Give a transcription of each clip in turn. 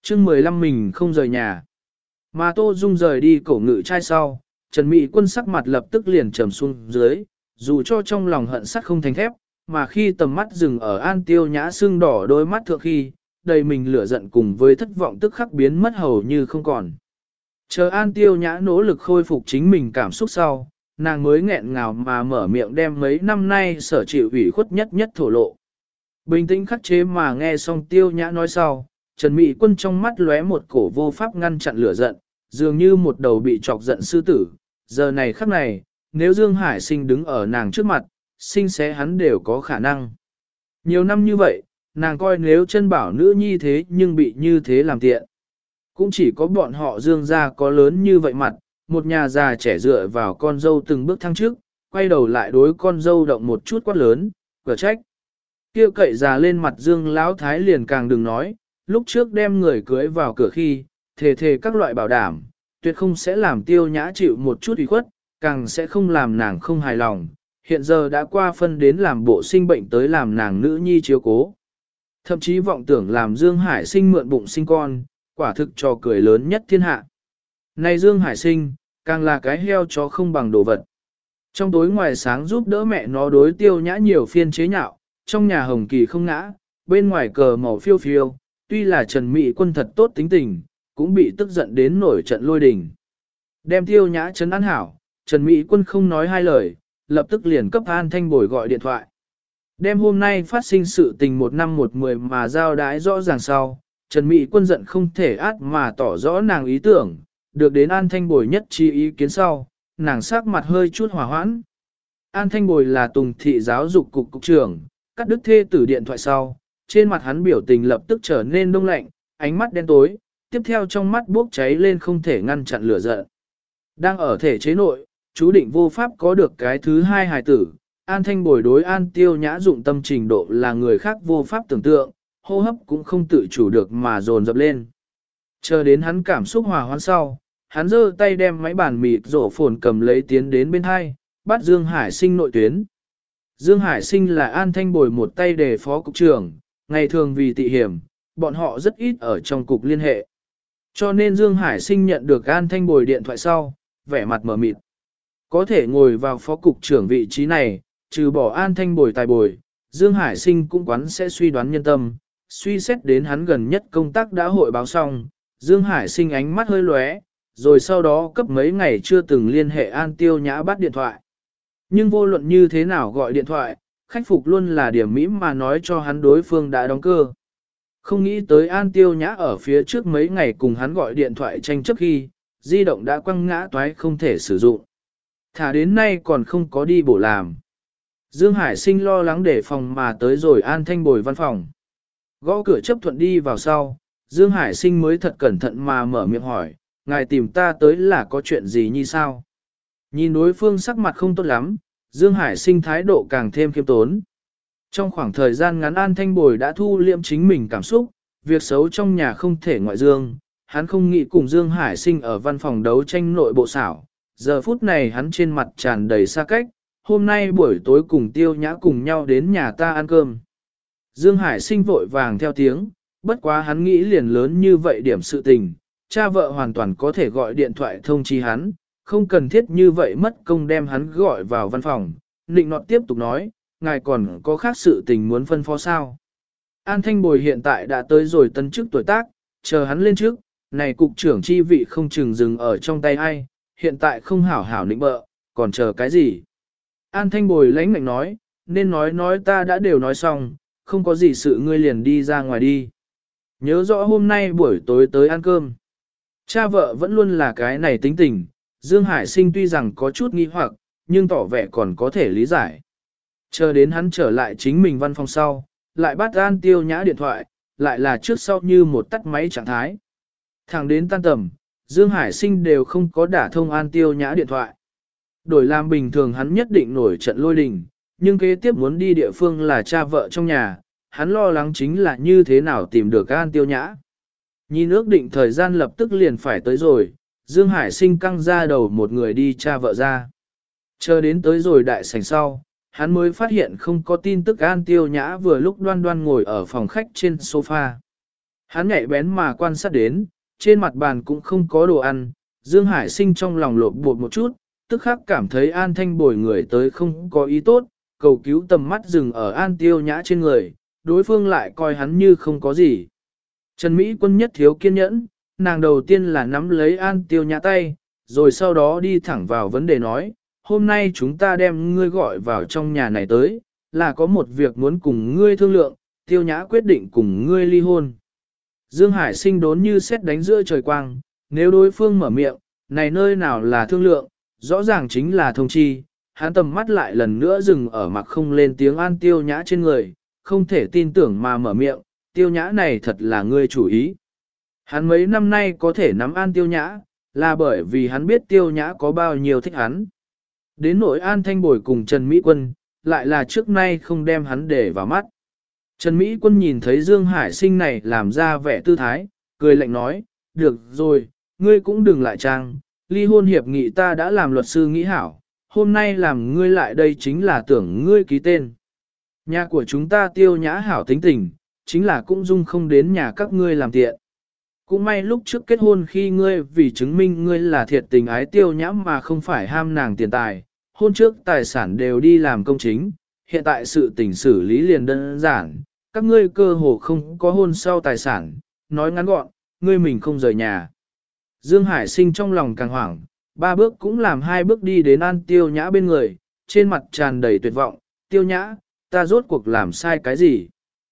chương 15 mình không rời nhà. Mà Tô Dung rời đi cổ ngự trai sau, Trần Mỹ Quân sắc mặt lập tức liền trầm xuống dưới, dù cho trong lòng hận sắt không thành thép, mà khi tầm mắt dừng ở An Tiêu Nhã sưng đỏ đôi mắt thượng khi, đầy mình lửa giận cùng với thất vọng tức khắc biến mất hầu như không còn. Chờ An Tiêu Nhã nỗ lực khôi phục chính mình cảm xúc sau, nàng mới nghẹn ngào mà mở miệng đem mấy năm nay sở chịu ủy khuất nhất nhất thổ lộ. Bình tĩnh khắc chế mà nghe xong Tiêu Nhã nói sau, Trần Mỹ Quân trong mắt lóe một cổ vô pháp ngăn chặn lửa giận, dường như một đầu bị chọc giận sư tử. Giờ này khắc này, nếu Dương Hải Sinh đứng ở nàng trước mặt, sinh xé hắn đều có khả năng. Nhiều năm như vậy, nàng coi nếu chân bảo nữ nhi thế nhưng bị như thế làm tiện. Cũng chỉ có bọn họ Dương gia có lớn như vậy mặt, một nhà già trẻ dựa vào con dâu từng bước thăng trước, quay đầu lại đối con dâu động một chút quát lớn, cửa trách. Kêu cậy già lên mặt Dương Lão Thái liền càng đừng nói, lúc trước đem người cưới vào cửa khi, thề các loại bảo đảm, tuyệt không sẽ làm Tiêu Nhã chịu một chút ủy khuất, càng sẽ không làm nàng không hài lòng, hiện giờ đã qua phân đến làm bộ sinh bệnh tới làm nàng nữ nhi chiếu cố. Thậm chí vọng tưởng làm Dương Hải Sinh mượn bụng sinh con, quả thực trò cười lớn nhất thiên hạ. Này Dương Hải Sinh, càng là cái heo chó không bằng đồ vật. Trong tối ngoài sáng giúp đỡ mẹ nó đối Tiêu Nhã nhiều phiên chế nhạo, trong nhà hồng kỳ không ngã, bên ngoài cờ màu phiêu phiêu, tuy là Trần Mỹ Quân thật tốt tính tình, cũng bị tức giận đến nổi trận lôi đình. Đem Tiêu Nhã trấn an hảo, Trần Mỹ Quân không nói hai lời, lập tức liền cấp An Thanh Bồi gọi điện thoại. Đem hôm nay phát sinh sự tình 1 năm 1 10 mà giao đái rõ ràng sau, Trần Mỹ Quân giận không thể át mà tỏ rõ nàng ý tưởng, được đến An Thanh Bồi nhất chi ý kiến sau, nàng sắc mặt hơi chút hòa hoãn. An Thanh Bồi là Tùng thị giáo dục cục cục trưởng, cắt đứt thê tử điện thoại sau, trên mặt hắn biểu tình lập tức trở nên đông lạnh, ánh mắt đen tối, tiếp theo trong mắt bốc cháy lên không thể ngăn chặn lửa giận. Đang ở thể chế nội, chú định vô pháp có được cái thứ hai hài tử, An Thanh Bồi đối An Tiêu Nhã dụng tâm trình độ là người khác vô pháp tưởng tượng, hô hấp cũng không tự chủ được mà dồn dập lên. Chờ đến hắn cảm xúc hòa hoãn sau, hắn giơ tay đem máy bàn mịt rổ phồn cầm lấy tiến đến bên hai, bắt Dương Hải Sinh nội tuyến. Dương Hải Sinh là An Thanh Bồi một tay đề phó cục trưởng, ngày thường vì tị hiểm, bọn họ rất ít ở trong cục liên hệ. Cho nên Dương Hải Sinh nhận được An Thanh Bồi điện thoại sau, vẻ mặt mờ mịt. Có thể ngồi vào phó cục trưởng vị trí này, trừ bỏ An Thanh Bồi tài bồi, Dương Hải Sinh cũng quán sẽ suy đoán nhân tâm, suy xét đến hắn gần nhất công tác đã hội báo xong, Dương Hải Sinh ánh mắt hơi lóe, rồi sau đó cấp mấy ngày chưa từng liên hệ An Tiêu Nhã bắt điện thoại. Nhưng vô luận như thế nào gọi điện thoại, khách phục luôn là điểm mỹ mà nói cho hắn đối phương đã đóng cơ. Không nghĩ tới An Tiêu Nhã ở phía trước mấy ngày cùng hắn gọi điện thoại tranh chấp khi, di động đã quăng ngã toái không thể sử dụng. Thả đến nay còn không có đi bổ làm. Dương Hải Sinh lo lắng để phòng mà tới rồi An Thanh Bồi văn phòng. Gõ cửa chấp thuận đi vào sau, Dương Hải Sinh mới thật cẩn thận mà mở miệng hỏi, ngài tìm ta tới là có chuyện gì như sao? Nhìn đối phương sắc mặt không tốt lắm, Dương Hải Sinh thái độ càng thêm khiêm tốn. Trong khoảng thời gian ngắn An Thanh Bồi đã thu liệm chính mình cảm xúc, việc xấu trong nhà không thể ngoại dương, hắn không nghĩ cùng Dương Hải Sinh ở văn phòng đấu tranh nội bộ xảo. Giờ phút này hắn trên mặt tràn đầy xa cách, hôm nay buổi tối cùng Tiêu Nhã cùng nhau đến nhà ta ăn cơm. Dương Hải Sinh vội vàng theo tiếng, bất quá hắn nghĩ liền lớn như vậy điểm sự tình, cha vợ hoàn toàn có thể gọi điện thoại thông chi hắn, không cần thiết như vậy mất công đem hắn gọi vào văn phòng. Nịnh nọt tiếp tục nói, ngài còn có khác sự tình muốn phân phó sao. An Thanh Bồi hiện tại đã tới rồi tân chức tuổi tác, chờ hắn lên trước, này cục trưởng chi vị không chừng dừng ở trong tay ai, hiện tại không hảo hảo nịnh bợ, còn chờ cái gì. An Thanh Bồi lãnh ngạnh nói, nên nói ta đã đều nói xong, không có gì sự ngươi liền đi ra ngoài đi. Nhớ rõ hôm nay buổi tối tới ăn cơm. Cha vợ vẫn luôn là cái này tính tình, Dương Hải Sinh tuy rằng có chút nghi hoặc, nhưng tỏ vẻ còn có thể lý giải. Chờ đến hắn trở lại chính mình văn phòng sau, lại bắt An Tiêu Nhã điện thoại, lại là trước sau như một tắt máy trạng thái. Thẳng đến tan tầm, Dương Hải Sinh đều không có đả thông An Tiêu Nhã điện thoại. Đổi làm bình thường hắn nhất định nổi trận lôi đình, nhưng kế tiếp muốn đi địa phương là cha vợ trong nhà, hắn lo lắng chính là như thế nào tìm được An Tiêu Nhã. Nhìn ước định thời gian lập tức liền phải tới rồi, Dương Hải Sinh căng ra đầu một người đi cha vợ ra. Chờ đến tới rồi đại sảnh sau, hắn mới phát hiện không có tin tức An Tiêu Nhã vừa lúc đoan đoan ngồi ở phòng khách trên sofa. Hắn nhạy bén mà quan sát đến, trên mặt bàn cũng không có đồ ăn, Dương Hải Sinh trong lòng lộp bột một chút, tức khắc cảm thấy An Thanh Bồi người tới không có ý tốt, cầu cứu tầm mắt dừng ở An Tiêu Nhã trên người, đối phương lại coi hắn như không có gì. Trần Mỹ Quân nhất thiếu kiên nhẫn, nàng đầu tiên là nắm lấy An Tiêu Nhã tay, rồi sau đó đi thẳng vào vấn đề nói, hôm nay chúng ta đem ngươi gọi vào trong nhà này tới, là có một việc muốn cùng ngươi thương lượng, Tiêu Nhã quyết định cùng ngươi ly hôn. Dương Hải Sinh đốn như sét đánh giữa trời quang, nếu đối phương mở miệng, này nơi nào là thương lượng, rõ ràng chính là thông chi, hắn tầm mắt lại lần nữa dừng ở mặt không lên tiếng An Tiêu Nhã trên người, không thể tin tưởng mà mở miệng, Tiêu Nhã này thật là ngươi chủ ý. Hắn mấy năm nay có thể nắm An Tiêu Nhã, là bởi vì hắn biết Tiêu Nhã có bao nhiêu thích hắn. Đến nỗi An Thanh Bồi cùng Trần Mỹ Quân, lại là trước nay không đem hắn để vào mắt. Trần Mỹ Quân nhìn thấy Dương Hải Sinh này làm ra vẻ tư thái, cười lạnh nói, được rồi, ngươi cũng đừng lại trang, ly hôn hiệp nghị ta đã làm luật sư nghĩ hảo, hôm nay làm ngươi lại đây chính là tưởng ngươi ký tên. Nhà của chúng ta Tiêu Nhã hảo tính tình, chính là cũng dung không đến nhà các ngươi làm tiện. Cũng may lúc trước kết hôn khi ngươi vì chứng minh ngươi là thiệt tình ái Tiêu Nhã mà không phải ham nàng tiền tài, hôn trước tài sản đều đi làm công chính, hiện tại sự tình xử lý liền đơn giản, các ngươi cơ hồ không có hôn sau tài sản, nói ngắn gọn, ngươi mình không rời nhà. Dương Hải Sinh trong lòng càng hoảng, 3 bước cũng làm 2 bước đi đến An Tiêu Nhã bên người, trên mặt tràn đầy tuyệt vọng, Tiêu Nhã, ta rốt cuộc làm sai cái gì?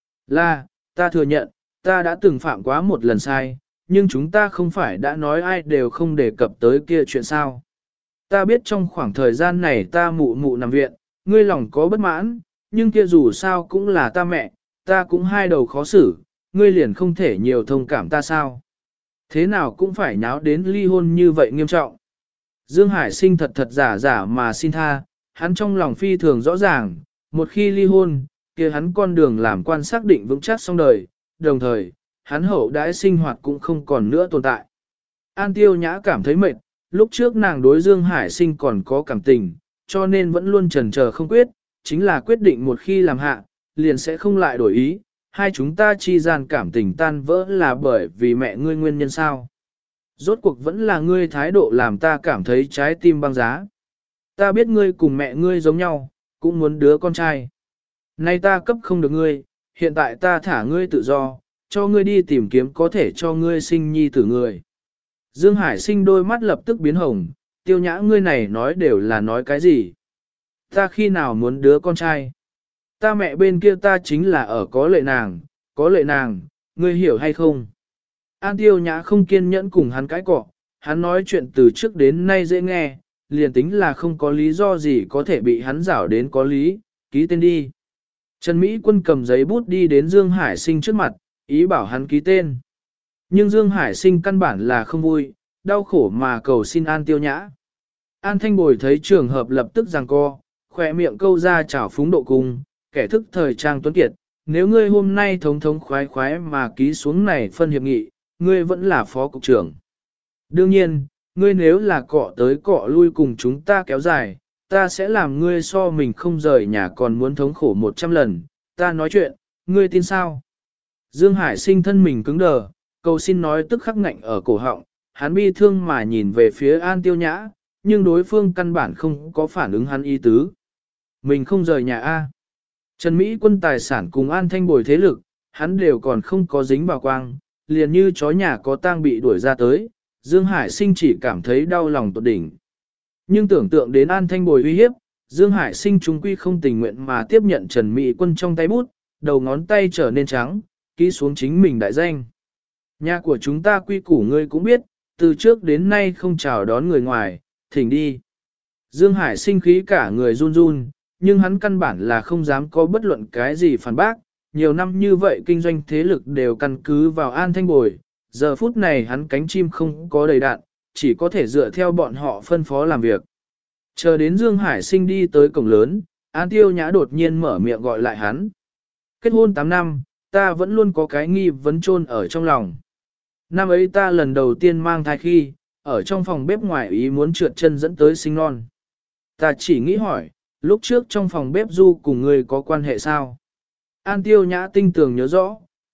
Là, ta thừa nhận, ta đã từng phạm quá một lần sai, nhưng chúng ta không phải đã nói ai đều không đề cập tới kia chuyện sao. Ta biết trong khoảng thời gian này ta mụ mụ nằm viện, ngươi lòng có bất mãn, nhưng kia dù sao cũng là ta mẹ, ta cũng hai đầu khó xử, ngươi liền không thể nhiều thông cảm ta sao. Thế nào cũng phải nháo đến ly hôn như vậy nghiêm trọng. Dương Hải Sinh thật thật giả giả mà xin tha, hắn trong lòng phi thường rõ ràng, một khi ly hôn, kia hắn con đường làm quan xác định vững chắc xong đời, đồng thời, hắn hậu đãi sinh hoạt cũng không còn nữa tồn tại. An Tiêu Nhã cảm thấy mệt, lúc trước nàng đối Dương Hải Sinh còn có cảm tình, cho nên vẫn luôn chần chờ không quyết, chính là quyết định một khi làm hạ, liền sẽ không lại đổi ý, hai chúng ta chi gian cảm tình tan vỡ là bởi vì mẹ ngươi nguyên nhân sao. Rốt cuộc vẫn là ngươi thái độ làm ta cảm thấy trái tim băng giá. Ta biết ngươi cùng mẹ ngươi giống nhau, cũng muốn đứa con trai. Nay ta cấp không được ngươi, hiện tại ta thả ngươi tự do, cho ngươi đi tìm kiếm có thể cho ngươi sinh nhi tử người. Dương Hải Sinh đôi mắt lập tức biến hồng, Tiêu Nhã ngươi này nói đều là nói cái gì? Ta khi nào muốn đứa con trai? Ta mẹ bên kia ta chính là ở có lệ nàng, ngươi hiểu hay không? An Tiêu Nhã không kiên nhẫn cùng hắn cãi cọ, hắn nói chuyện từ trước đến nay dễ nghe, liền tính là không có lý do gì có thể bị hắn rảo đến có lý, ký tên đi. Trần Mỹ Quân cầm giấy bút đi đến Dương Hải Sinh trước mặt, ý bảo hắn ký tên. Nhưng Dương Hải Sinh căn bản là không vui, đau khổ mà cầu xin An Tiêu Nhã. An Thanh Bồi thấy trường hợp lập tức giằng co, khỏe miệng câu ra chảo phúng độ cung, kẻ thức thời trang tuấn kiệt, nếu ngươi hôm nay thống thống khoái khoái mà ký xuống này phân hiệp nghị, ngươi vẫn là phó cục trưởng. Đương nhiên, ngươi nếu là cọ tới cọ lui cùng chúng ta kéo dài, ta sẽ làm ngươi so mình không rời nhà còn muốn thống khổ 100 lần, ta nói chuyện, ngươi tin sao? Dương Hải Sinh thân mình cứng đờ, cầu xin nói tức khắc ngạnh ở cổ họng, hắn bi thương mà nhìn về phía An Tiêu Nhã, nhưng đối phương căn bản không có phản ứng hắn ý tứ. Mình không rời nhà A. Trần Mỹ Quân tài sản cùng An Thanh Bồi thế lực, hắn đều còn không có dính vào quang, liền như chó nhà có tang bị đuổi ra tới, Dương Hải Sinh chỉ cảm thấy đau lòng tột đỉnh. Nhưng tưởng tượng đến An Thanh Bồi uy hiếp, Dương Hải Sinh trung quy không tình nguyện mà tiếp nhận Trần Mỹ Quân trong tay bút, đầu ngón tay trở nên trắng, ký xuống chính mình đại danh. Nhà của chúng ta quy củ ngươi cũng biết, từ trước đến nay không chào đón người ngoài, thỉnh đi. Dương Hải Sinh khí cả người run run, nhưng hắn căn bản là không dám có bất luận cái gì phản bác, nhiều năm như vậy kinh doanh thế lực đều căn cứ vào An Thanh Bồi, giờ phút này hắn cánh chim không có đầy đạn, chỉ có thể dựa theo bọn họ phân phó làm việc. Chờ đến Dương Hải Sinh đi tới cổng lớn, An Tiêu Nhã đột nhiên mở miệng gọi lại hắn. Kết hôn 8 năm, ta vẫn luôn có cái nghi vấn chôn ở trong lòng. Năm ấy ta lần đầu tiên mang thai khi, ở trong phòng bếp ngoài ý muốn trượt chân dẫn tới sinh non. Ta chỉ nghĩ hỏi, lúc trước trong phòng bếp Du cùng ngươi có quan hệ sao? An Tiêu Nhã tinh tường nhớ rõ,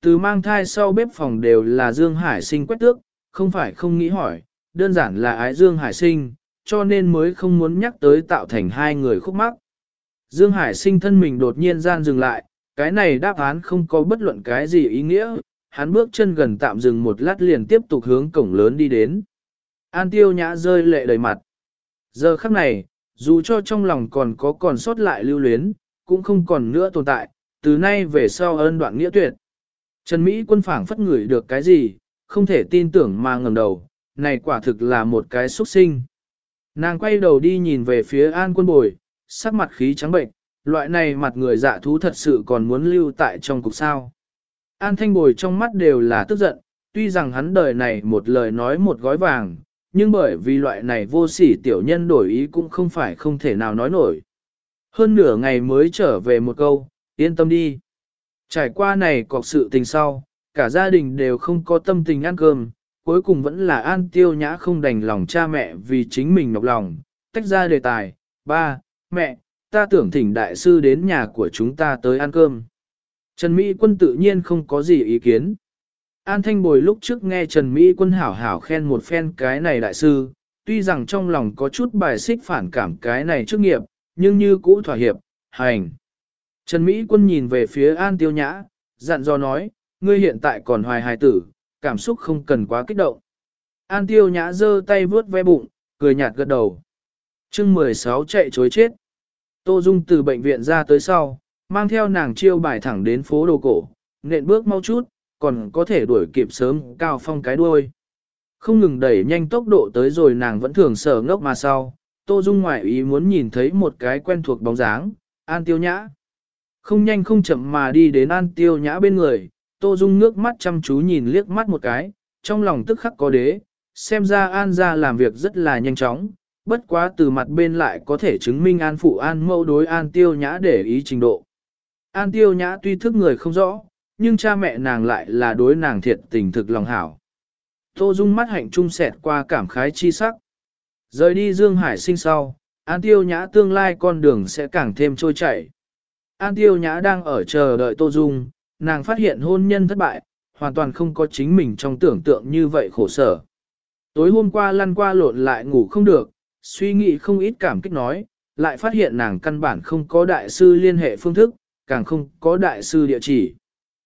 Từ mang thai sau bếp phòng đều là Dương Hải Sinh quét tước, không phải không nghĩ hỏi, đơn giản là ái Dương Hải Sinh, cho nên mới không muốn nhắc tới tạo thành hai người khúc mắc. Dương Hải Sinh thân mình đột nhiên gian dừng lại, cái này đáp án không có bất luận cái gì ý nghĩa, hắn bước chân gần tạm dừng một lát liền tiếp tục hướng cổng lớn đi đến. An Tiêu Nhã rơi lệ đầy mặt. Giờ khắc này, dù cho trong lòng còn sót lại lưu luyến, cũng không còn nữa tồn tại, từ nay về sau ân đoạn nghĩa tuyệt. Trần Mỹ Quân phảng phất ngửi được cái gì, không thể tin tưởng mà ngẩng đầu, này quả thực là một cái xuất sinh. Nàng quay đầu đi nhìn về phía An Quân Bồi, sắc mặt khí trắng bệnh, loại này mặt người dạ thú thật sự còn muốn lưu tại trong cục sao. An Thanh Bồi trong mắt đều là tức giận, tuy rằng hắn đời này một lời nói một gói vàng, nhưng bởi vì loại này vô sỉ tiểu nhân đổi ý cũng không phải không thể nào nói nổi. Hơn nửa ngày mới trở về một câu, yên tâm đi. Trải qua này cọc sự tình sau, cả gia đình đều không có tâm tình ăn cơm, cuối cùng vẫn là An Tiêu Nhã không đành lòng cha mẹ vì chính mình nhọc lòng, tách ra đề tài, ba, mẹ, ta tưởng thỉnh đại sư đến nhà của chúng ta tới ăn cơm. Trần Mỹ Quân tự nhiên không có gì ý kiến. An Thanh Bồi lúc trước nghe Trần Mỹ Quân hảo hảo khen một phen cái này đại sư, tuy rằng trong lòng có chút bài xích phản cảm cái này chức nghiệp, nhưng như cũ thỏa hiệp, hành. Trần Mỹ Quân nhìn về phía An Tiêu Nhã, dặn dò nói, ngươi hiện tại còn hoài hài tử, cảm xúc không cần quá kích động. An Tiêu Nhã giơ tay vướt ve bụng, cười nhạt gật đầu. Chương 16 chạy chối chết. Tô Dung từ bệnh viện ra tới sau, mang theo nàng chiêu bài thẳng đến phố đồ cổ, nện bước mau chút, còn có thể đuổi kịp sớm Cao Phong cái đuôi. Không ngừng đẩy nhanh tốc độ tới rồi nàng vẫn thường sở ngốc mà sau, Tô Dung ngoại ý muốn nhìn thấy một cái quen thuộc bóng dáng, An Tiêu Nhã. Không nhanh không chậm mà đi đến An Tiêu Nhã bên người, Tô Dung nước mắt chăm chú nhìn liếc mắt một cái, trong lòng tức khắc có đế, xem ra An gia làm việc rất là nhanh chóng, bất quá từ mặt bên lại có thể chứng minh An phụ An mẫu đối An Tiêu Nhã để ý trình độ. An Tiêu Nhã tuy thức người không rõ, nhưng cha mẹ nàng lại là đối nàng thiệt tình thực lòng hảo. Tô Dung mắt hạnh trung xẹt qua cảm khái chi sắc. Rời đi Dương Hải Sinh sau, An Tiêu Nhã tương lai con đường sẽ càng thêm trôi chảy. An Tiêu Nhã đang ở chờ đợi Tô Dung, nàng phát hiện hôn nhân thất bại, hoàn toàn không có chính mình trong tưởng tượng như vậy khổ sở. Tối hôm qua lăn qua lộn lại ngủ không được, suy nghĩ không ít cảm kích nói, lại phát hiện nàng căn bản không có đại sư liên hệ phương thức, càng không có đại sư địa chỉ.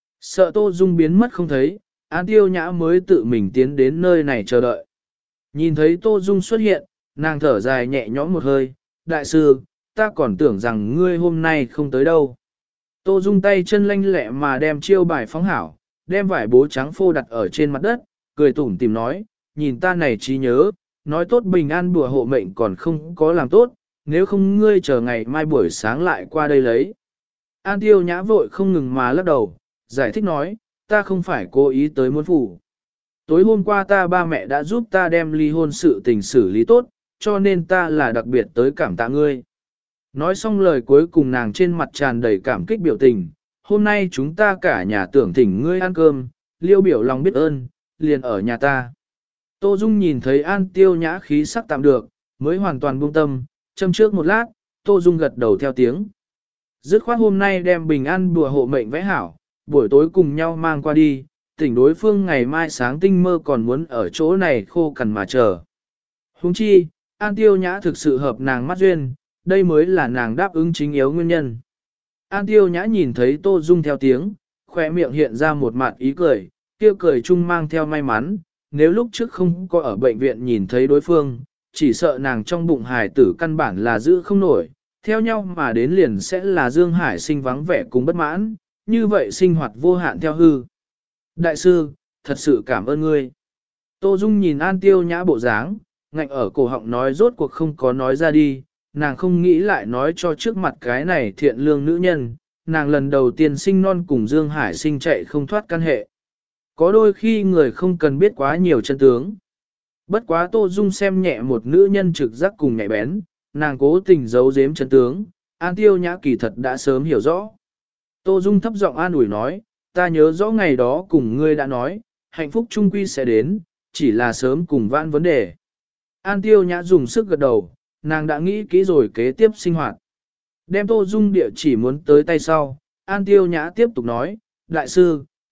Sợ Tô Dung biến mất không thấy, An Tiêu Nhã mới tự mình tiến đến nơi này chờ đợi. Nhìn thấy Tô Dung xuất hiện, nàng thở dài nhẹ nhõm một hơi, đại sư, ta còn tưởng rằng ngươi hôm nay không tới đâu. Tô Dung tay chân lanh lẹ mà đem chiêu bài phóng hảo, đem vải bố trắng phô đặt ở trên mặt đất, cười tủm tìm nói, nhìn ta này trí nhớ, nói tốt bình an bùa hộ mệnh còn không có làm tốt, nếu không ngươi chờ ngày mai buổi sáng lại qua đây lấy. An Tiêu Nhã vội không ngừng mà lắc đầu, giải thích nói, ta không phải cố ý tới muốn phủ. Tối hôm qua ta ba mẹ đã giúp ta đem ly hôn sự tình xử lý tốt, cho nên ta là đặc biệt tới cảm tạ ngươi. Nói xong lời cuối cùng nàng trên mặt tràn đầy cảm kích biểu tình, hôm nay chúng ta cả nhà tưởng thỉnh ngươi ăn cơm, liêu biểu lòng biết ơn, liền ở nhà ta. Tô Dung nhìn thấy An Tiêu Nhã khí sắc tạm được, mới hoàn toàn buông tâm, châm trước một lát, Tô Dung gật đầu theo tiếng. Dứt khoát hôm nay đem bình an bùa hộ mệnh vẽ hảo, buổi tối cùng nhau mang qua đi, tỉnh đối phương ngày mai sáng tinh mơ còn muốn ở chỗ này khô cằn mà chờ. Huống chi, An Tiêu Nhã thực sự hợp nàng mắt duyên, đây mới là nàng đáp ứng chính yếu nguyên nhân. An Tiêu Nhã nhìn thấy Tô Dung theo tiếng, khỏe miệng hiện ra một mặt ý cười, kia cười chung mang theo may mắn, nếu lúc trước không có ở bệnh viện nhìn thấy đối phương, chỉ sợ nàng trong bụng hài tử căn bản là giữ không nổi, theo nhau mà đến liền sẽ là Dương Hải Sinh vắng vẻ cùng bất mãn, như vậy sinh hoạt vô hạn theo hư. Đại sư, thật sự cảm ơn ngươi. Tô Dung nhìn An Tiêu Nhã bộ dáng, ngạnh ở cổ họng nói rốt cuộc không có nói ra đi, nàng không nghĩ lại nói cho trước mặt cái này thiện lương nữ nhân, nàng lần đầu tiên sinh non cùng Dương Hải Sinh chạy không thoát căn hệ. Có đôi khi người không cần biết quá nhiều chân tướng. Bất quá Tô Dung xem nhẹ một nữ nhân trực giác cùng nhạy bén, nàng cố tình giấu giếm chân tướng, An Tiêu Nhã kỳ thật đã sớm hiểu rõ. Tô Dung thấp giọng an ủi nói, ta nhớ rõ ngày đó cùng ngươi đã nói, hạnh phúc trung quy sẽ đến, chỉ là sớm cùng vãn vấn đề. An Tiêu Nhã dùng sức gật đầu, nàng đã nghĩ kỹ rồi kế tiếp sinh hoạt. Đem Tô Dung địa chỉ muốn tới tay sau, An Tiêu Nhã tiếp tục nói, đại sư,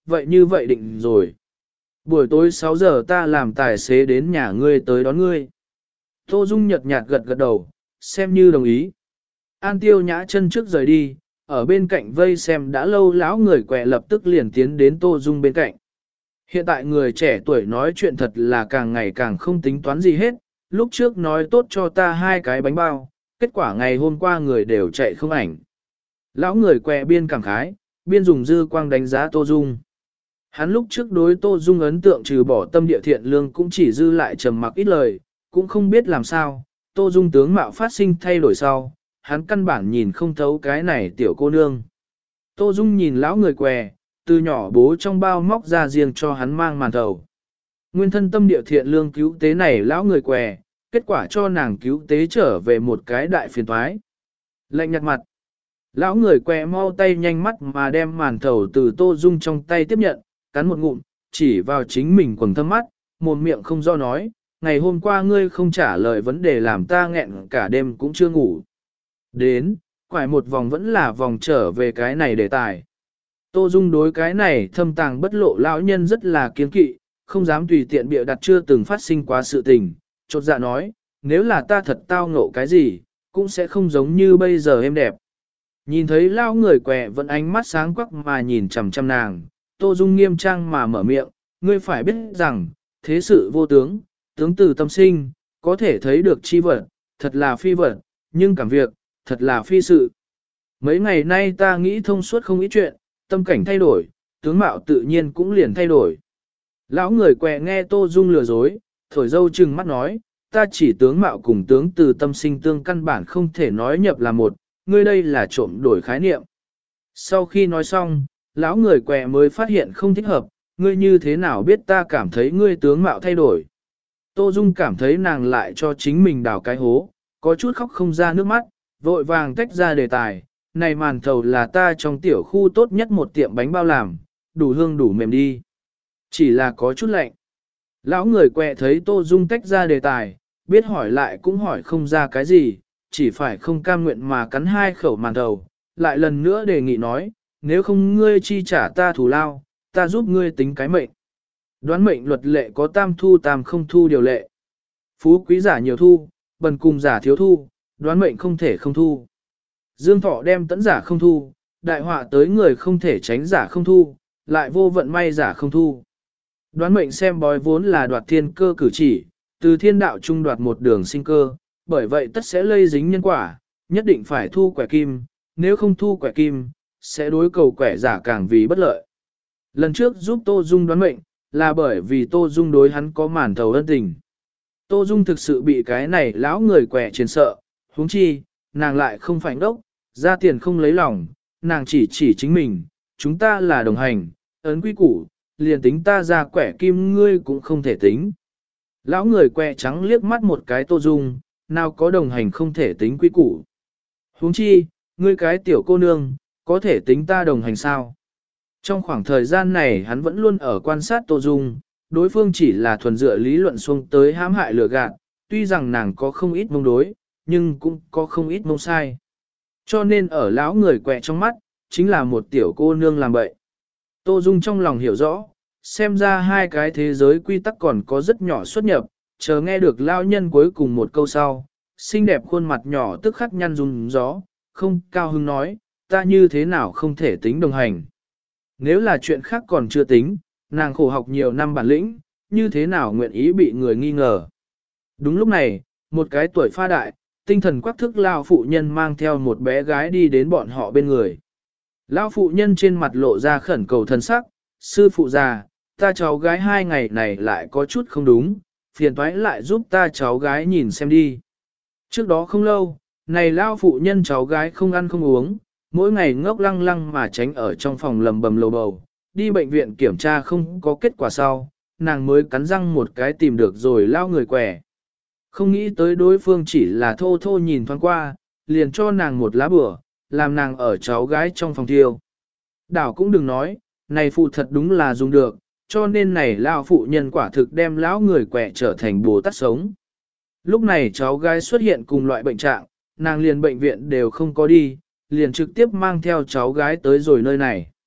vậy như vậy định rồi. Buổi tối 6 giờ ta làm tài xế đến nhà ngươi tới đón ngươi. Tô Dung nhợt nhạt gật gật đầu, xem như đồng ý. An Tiêu nhã chân trước rời đi, ở bên cạnh vây xem đã lâu lão người quẹ lập tức liền tiến đến Tô Dung bên cạnh. Hiện tại người trẻ tuổi nói chuyện thật là càng ngày càng không tính toán gì hết, lúc trước nói tốt cho ta 2 cái bánh bao, kết quả ngày hôm qua người đều chạy không ảnh. Lão người quẹ biên cảm khái, biên dùng dư quang đánh giá Tô Dung. Hắn lúc trước đối Tô Dung ấn tượng trừ bỏ tâm địa thiện lương cũng chỉ dư lại trầm mặc ít lời, cũng không biết làm sao, Tô Dung tướng mạo phát sinh thay đổi sau, hắn căn bản nhìn không thấu cái này tiểu cô nương. Tô Dung nhìn lão người què, từ nhỏ bố trong bao móc ra riêng cho hắn mang màn thầu. Nguyên thân tâm địa thiện lương cứu tế này lão người què, kết quả cho nàng cứu tế trở về một cái đại phiền toái. Lạnh nhạt mặt. Lão người què mau tay nhanh mắt mà đem màn thầu từ Tô Dung trong tay tiếp nhận, cắn một ngụm, chỉ vào chính mình quầng thâm mắt, một miệng không do nói, ngày hôm qua ngươi không trả lời vấn đề làm ta nghẹn cả đêm cũng chưa ngủ. Đến, quải một vòng vẫn là vòng trở về cái này đề tài. Tô Dung đối cái này thâm tàng bất lộ lão nhân rất là kiên kỵ, không dám tùy tiện bịa đặt chưa từng phát sinh quá sự tình, chột dạ nói, nếu là ta thật tao ngộ cái gì, cũng sẽ không giống như bây giờ em đẹp. Nhìn thấy lão người què vẫn ánh mắt sáng quắc mà nhìn chằm chằm nàng, Tô Dung nghiêm trang mà mở miệng, ngươi phải biết rằng, thế sự vô tướng, tướng từ tâm sinh, có thể thấy được chi vật, thật là phi vật, nhưng cảm việc, thật là phi sự. Mấy ngày nay ta nghĩ thông suốt không ít chuyện, tâm cảnh thay đổi, tướng mạo tự nhiên cũng liền thay đổi. Lão người què nghe Tô Dung lừa dối, thổi dâu trừng mắt nói, ta chỉ tướng mạo cùng tướng từ tâm sinh tương căn bản không thể nói nhập là một, ngươi đây là trộm đổi khái niệm. Sau khi nói xong, lão người què mới phát hiện không thích hợp, ngươi như thế nào biết ta cảm thấy ngươi tướng mạo thay đổi. Tô Dung cảm thấy nàng lại cho chính mình đào cái hố, có chút khóc không ra nước mắt, vội vàng tách ra đề tài, này màn thầu là ta trong tiểu khu tốt nhất một tiệm bánh bao làm, đủ hương đủ mềm đi. Chỉ là có chút lạnh. Lão người què thấy Tô Dung tách ra đề tài, biết hỏi lại cũng hỏi không ra cái gì, chỉ phải không cam nguyện mà cắn 2 khẩu màn thầu, lại lần nữa đề nghị nói, nếu không ngươi chi trả ta thù lao, ta giúp ngươi tính cái mệnh. Đoán mệnh luật lệ có tam thu tam không thu điều lệ. Phú quý giả nhiều thu, bần cùng giả thiếu thu, đoán mệnh không thể không thu. Dương thọ đem tẫn giả không thu, đại họa tới người không thể tránh giả không thu, lại vô vận may giả không thu. Đoán mệnh xem bói vốn là đoạt thiên cơ cử chỉ, từ thiên đạo trung đoạt một đường sinh cơ, bởi vậy tất sẽ lây dính nhân quả, nhất định phải thu quẻ kim, nếu không thu quẻ kim, sẽ đối cầu quẻ giả càng vì bất lợi. Lần trước giúp Tô Dung đoán mệnh, là bởi vì Tô Dung đối hắn có màn thầu ân tình. Tô Dung thực sự bị cái này lão người quẻ trên sợ, huống chi, nàng lại không phải ngốc, ra tiền không lấy lòng, nàng chỉ chính mình, chúng ta là đồng hành, ấn quy củ, liền tính ta ra quẻ kim ngươi cũng không thể tính. Lão người quẻ trắng liếc mắt một cái Tô Dung, nào có đồng hành không thể tính quy củ. Huống chi, ngươi cái tiểu cô nương, có thể tính ta đồng hành sao? Trong khoảng thời gian này hắn vẫn luôn ở quan sát Tô Dung, đối phương chỉ là thuần dựa lý luận xuống tới hãm hại lừa gạt, tuy rằng nàng có không ít mông đối, nhưng cũng có không ít mông sai. Cho nên ở lão người quẹ trong mắt, chính là một tiểu cô nương làm bậy. Tô Dung trong lòng hiểu rõ, xem ra 2 cái thế giới quy tắc còn có rất nhỏ xuất nhập, chờ nghe được lão nhân cuối cùng một câu sau, xinh đẹp khuôn mặt nhỏ tức khắc nhăn run gió, không cao hứng nói, ta như thế nào không thể tính đồng hành. Nếu là chuyện khác còn chưa tính, nàng khổ học nhiều năm bản lĩnh, như thế nào nguyện ý bị người nghi ngờ. Đúng lúc này, một cái tuổi pha đại, tinh thần quắc thức lao phụ nhân mang theo một bé gái đi đến bọn họ bên người. Lao phụ nhân trên mặt lộ ra khẩn cầu thân sắc, sư phụ già, ta cháu gái 2 ngày này lại có chút không đúng, phiền toái lại giúp ta cháu gái nhìn xem đi. Trước đó không lâu, này lao phụ nhân cháu gái không ăn không uống, mỗi ngày ngốc lăng lăng mà tránh ở trong phòng lầm bầm lầu bầu, đi bệnh viện kiểm tra không có kết quả sau, nàng mới cắn răng một cái tìm được rồi lao người quẻ. Không nghĩ tới đối phương chỉ là thô thô nhìn thoáng qua, liền cho nàng một lá bửa, làm nàng ở cháu gái trong phòng thiêu. Đảo cũng đừng nói, này phụ thật đúng là dùng được, cho nên này lao phụ nhân quả thực đem lão người quẻ trở thành Bồ Tát sống. Lúc này cháu gái xuất hiện cùng loại bệnh trạng, nàng liền bệnh viện đều không có đi, liền trực tiếp mang theo cháu gái tới rồi nơi này.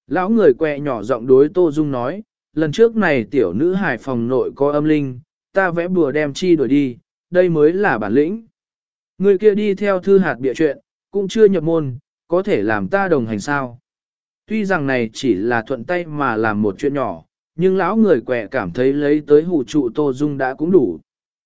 Lão người quẹ nhỏ giọng đối Tô Dung nói, lần trước này tiểu nữ hài phòng nội có âm linh, ta vẽ bùa đem chi đuổi đi, đây mới là bản lĩnh. Người kia đi theo thư hạt bịa chuyện, cũng chưa nhập môn, có thể làm ta đồng hành sao. Tuy rằng này chỉ là thuận tay mà làm một chuyện nhỏ, nhưng lão người quẹ cảm thấy lấy tới hủ trụ Tô Dung đã cũng đủ.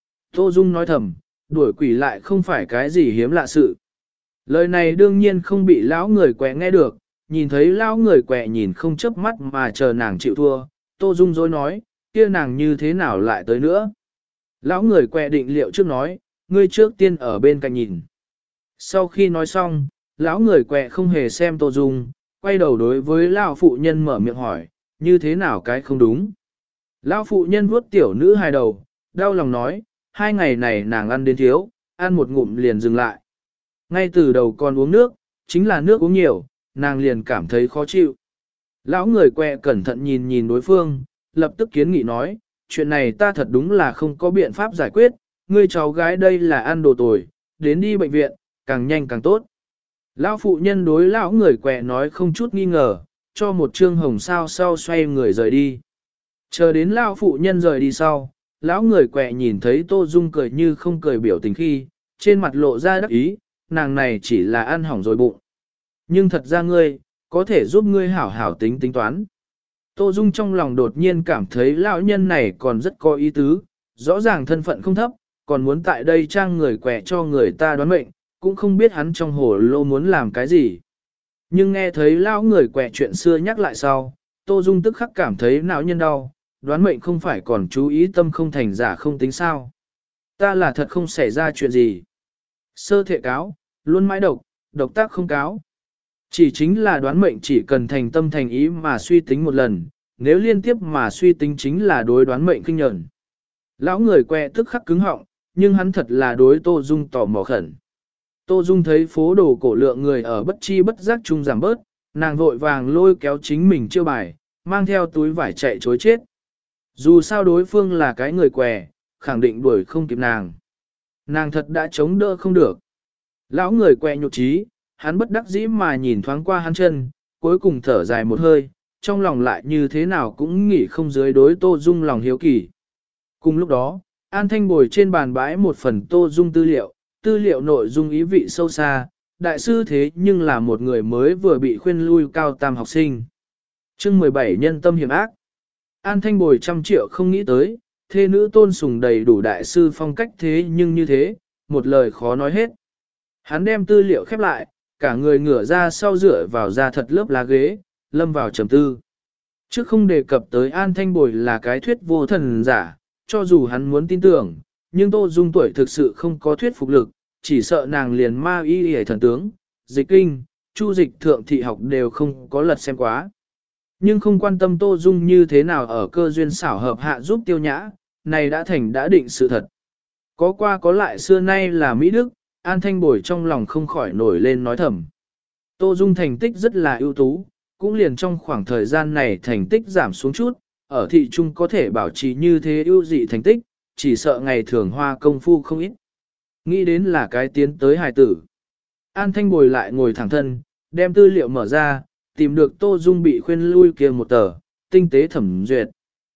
Tô Dung nói thầm, đuổi quỷ lại không phải cái gì hiếm lạ sự. Lời này đương nhiên không bị lão người quẹ nghe được, nhìn thấy lão người quẹ nhìn không chớp mắt mà chờ nàng chịu thua, Tô Dung dối nói, kia nàng như thế nào lại tới nữa. Lão người quẹ định liệu trước nói, ngươi trước tiên ở bên cạnh nhìn. Sau khi nói xong, lão người quẹ không hề xem Tô Dung, quay đầu đối với lão phụ nhân mở miệng hỏi, như thế nào cái không đúng. Lão phụ nhân vuốt tiểu nữ hài đầu, đau lòng nói, 2 ngày này nàng ăn đến thiếu, ăn một ngụm liền dừng lại. Ngay từ đầu còn uống nước, chính là nước uống nhiều, nàng liền cảm thấy khó chịu. Lão người quẹ cẩn thận nhìn nhìn đối phương, lập tức kiến nghị nói, chuyện này ta thật đúng là không có biện pháp giải quyết, ngươi cháu gái đây là ăn đồ tồi, đến đi bệnh viện, càng nhanh càng tốt. Lão phụ nhân đối lão người quẹ nói không chút nghi ngờ, cho một trương hồng sao sau xoay người rời đi. Chờ đến lão phụ nhân rời đi sau, lão người quẹ nhìn thấy Tô Dung cười như không cười biểu tình khi, trên mặt lộ ra đắc ý, nàng này chỉ là ăn hỏng rồi bụng. Nhưng thật ra ngươi, có thể giúp ngươi hảo hảo tính tính toán. Tô Dung trong lòng đột nhiên cảm thấy lão nhân này còn rất có ý tứ, rõ ràng thân phận không thấp, còn muốn tại đây trang người quẹ cho người ta đoán mệnh, cũng không biết hắn trong hồ lô muốn làm cái gì. Nhưng nghe thấy lão người quẹ chuyện xưa nhắc lại sau, Tô Dung tức khắc cảm thấy não nhân đau, đoán mệnh không phải còn chú ý tâm không thành giả không tính sao. Ta là thật không xảy ra chuyện gì. Sơ thệ cáo, luôn mãi độc, độc tác không cáo. Chỉ chính là đoán mệnh chỉ cần thành tâm thành ý mà suy tính một lần, nếu liên tiếp mà suy tính chính là đối đoán mệnh kinh nhẫn. Lão người quẹ tức khắc cứng họng, nhưng hắn thật là đối Tô Dung tò mò khẩn. Tô Dung thấy phố đồ cổ lượng người ở bất chi bất giác chung giảm bớt, nàng vội vàng lôi kéo chính mình chiêu bài, mang theo túi vải chạy chối chết. Dù sao đối phương là cái người què, khẳng định đuổi không kịp nàng. Nàng thật đã chống đỡ không được. Lão người què nhục trí, hắn bất đắc dĩ mà nhìn thoáng qua hắn chân, cuối cùng thở dài một hơi, trong lòng lại như thế nào cũng nghĩ không dưới đối Tô Dung lòng hiếu kỳ. Cùng lúc đó, An Thanh bồi trên bàn bãi một phần Tô Dung tư liệu nội dung ý vị sâu xa, đại sư thế nhưng là một người mới vừa bị khuyên lui cao tam học sinh. Chương 17 nhân tâm hiểm ác. An Thanh bồi 100 triệu không nghĩ tới, thê nữ tôn sùng đầy đủ đại sư phong cách thế nhưng như thế, một lời khó nói hết. Hắn đem tư liệu khép lại, cả người ngửa ra sau dựa vào da thật lớp lá ghế, lâm vào trầm tư. Trước không đề cập tới An Thanh bồi là cái thuyết vô thần giả, cho dù hắn muốn tin tưởng, nhưng Tô Dung tuổi thực sự không có thuyết phục lực, chỉ sợ nàng liền ma y hề thần tướng, dịch kinh, chu dịch thượng thị học đều không có lật xem quá. Nhưng không quan tâm Tô Dung như thế nào ở cơ duyên xảo hợp hạ giúp tiêu nhã, này đã thành đã định sự thật. Có qua có lại xưa nay là Mỹ Đức, An Thanh bồi trong lòng không khỏi nổi lên nói thầm. Tô Dung thành tích rất là ưu tú, cũng liền trong khoảng thời gian này thành tích giảm xuống chút, ở thị trung có thể bảo trì như thế ưu dị thành tích, chỉ sợ ngày thường hoa công phu không ít. Nghĩ đến là cái tiến tới hài tử. An Thanh bồi lại ngồi thẳng thân, đem tư liệu mở ra, tìm được Tô Dung bị khuyên lui kia một tờ, tinh tế thẩm duyệt.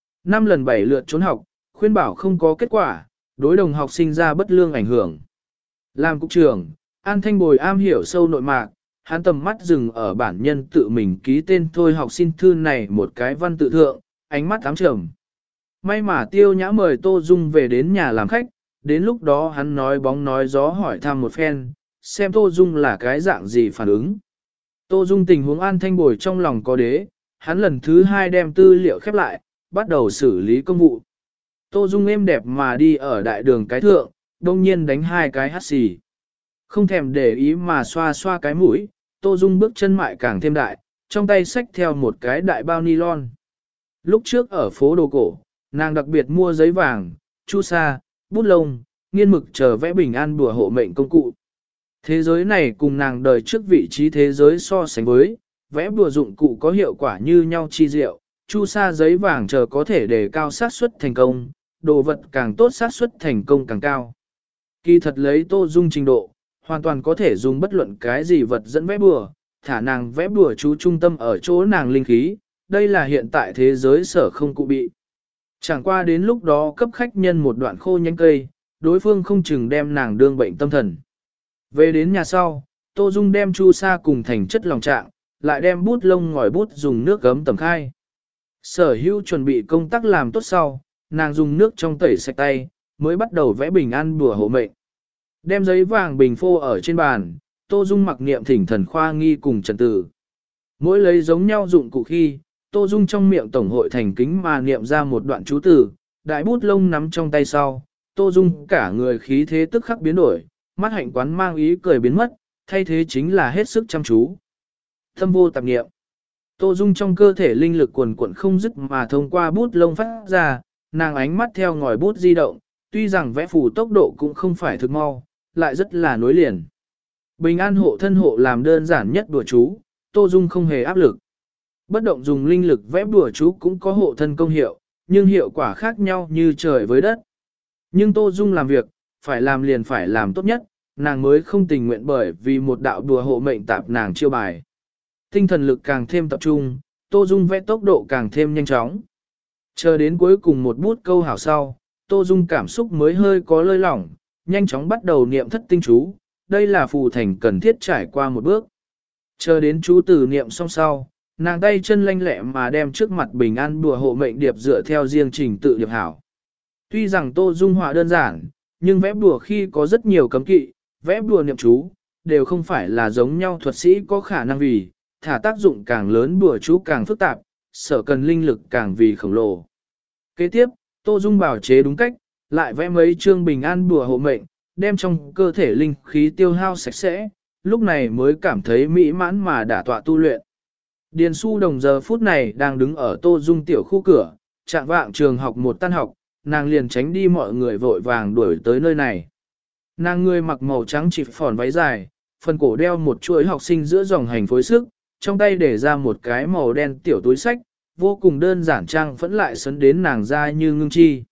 5 lần 7 lượt trốn học, khuyên bảo không có kết quả, đối đồng học sinh ra bất lương ảnh hưởng. Làm cục trưởng, An Thanh bồi am hiểu sâu nội mạc, hắn tầm mắt dừng ở bản nhân tự mình ký tên thôi học xin thư này một cái văn tự thượng, ánh mắt ám trầm. May mà tiêu nhã mời Tô Dung về đến nhà làm khách, đến lúc đó hắn nói bóng nói gió hỏi thăm một phen, xem Tô Dung là cái dạng gì phản ứng. Tô Dung tình huống An Thanh bồi trong lòng có đế, hắn lần thứ 2 đem tư liệu khép lại, bắt đầu xử lý công vụ. Tô Dung êm đẹp mà đi ở đại đường cái thượng, đông nhiên đánh 2 cái hắt xì. Không thèm để ý mà xoa xoa cái mũi, Tô Dung bước chân mại càng thêm đại, trong tay xách theo một cái đại bao nylon. Lúc trước ở phố đồ cổ, nàng đặc biệt mua giấy vàng, chu sa, bút lông, nghiên mực chờ vẽ bình an bùa hộ mệnh công cụ. Thế giới này cùng nàng đời trước vị trí thế giới so sánh với, vẽ bùa dụng cụ có hiệu quả như nhau chi diệu, chu sa giấy vàng chờ có thể đề cao xác suất thành công, đồ vật càng tốt xác suất thành công càng cao. Kỳ thật lấy Tô Dung trình độ, hoàn toàn có thể dùng bất luận cái gì vật dẫn vẽ bùa, thả nàng vẽ bùa chú trung tâm ở chỗ nàng linh khí, đây là hiện tại thế giới sở không cụ bị. Chẳng qua đến lúc đó cấp khách nhân một đoạn khô nhánh cây, đối phương không chừng đem nàng đương bệnh tâm thần. Về đến nhà sau, Tô Dung đem chu sa cùng thành chất lòng trạng, lại đem bút lông ngòi bút dùng nước gấm tẩm khai. Sở hữu chuẩn bị công tác làm tốt sau, nàng dùng nước trong tẩy sạch tay, mới bắt đầu vẽ bình an bùa hộ mệnh. Đem giấy vàng bình phô ở trên bàn, Tô Dung mặc niệm thỉnh thần khoa nghi cùng trần tử. Mỗi lấy giống nhau dụng cụ khi, Tô Dung trong miệng tổng hội thành kính mà niệm ra một đoạn chú tử, đại bút lông nắm trong tay sau, Tô Dung cả người khí thế tức khắc biến đổi, mắt hạnh quán mang ý cười biến mất, thay thế chính là hết sức chăm chú. Thâm vô tạp niệm. Tô Dung trong cơ thể linh lực quần quận không dứt mà thông qua bút lông phát ra, nàng ánh mắt theo ngòi bút di động, tuy rằng vẽ phù tốc độ cũng không phải thực mau, lại rất là nối liền. Bình an hộ thân hộ làm đơn giản nhất đùa chú, Tô Dung không hề áp lực. Bất động dùng linh lực vẽ đùa chú cũng có hộ thân công hiệu, nhưng hiệu quả khác nhau như trời với đất. Nhưng Tô Dung làm việc, phải làm liền phải làm tốt nhất, nàng mới không tình nguyện bởi vì một đạo đùa hộ mệnh tạp nàng chiêu bài. Tinh thần lực càng thêm tập trung, Tô Dung vẽ tốc độ càng thêm nhanh chóng. Chờ đến cuối cùng một bút câu hảo sau, Tô Dung cảm xúc mới hơi có lơi lỏng, nhanh chóng bắt đầu niệm thất tinh chú, đây là phù thành cần thiết trải qua một bước. Chờ đến chú từ niệm xong sau, nàng tay chân lanh lẹ mà đem trước mặt bình an đùa hộ mệnh điệp dựa theo riêng trình tự điệp hảo. Tuy rằng Tô Dung họa đơn giản, nhưng vẽ bùa khi có rất nhiều cấm kỵ, vẽ bùa niệm chú, đều không phải là giống nhau thuật sĩ có khả năng vì, thả tác dụng càng lớn bùa chú càng phức tạp, sở cần linh lực càng vì khổng lồ. Kế tiếp, Tô Dung bảo chế đúng cách, lại vẽ mấy chương bình an bùa hộ mệnh, đem trong cơ thể linh khí tiêu hao sạch sẽ, lúc này mới cảm thấy mỹ mãn mà đả tọa tu luyện. Điền Su Đồng giờ phút này đang đứng ở Tô Dung tiểu khu cửa, trạng vạng trường học một tan học, nàng liền tránh đi mọi người vội vàng đuổi tới nơi này. Nàng người mặc màu trắng chỉ phòn váy dài, phần cổ đeo một chuỗi học sinh giữa dòng hành phối sức, trong tay để ra một cái màu đen tiểu túi sách, vô cùng đơn giản trang vẫn lại sấn đến nàng ra như ngưng chi.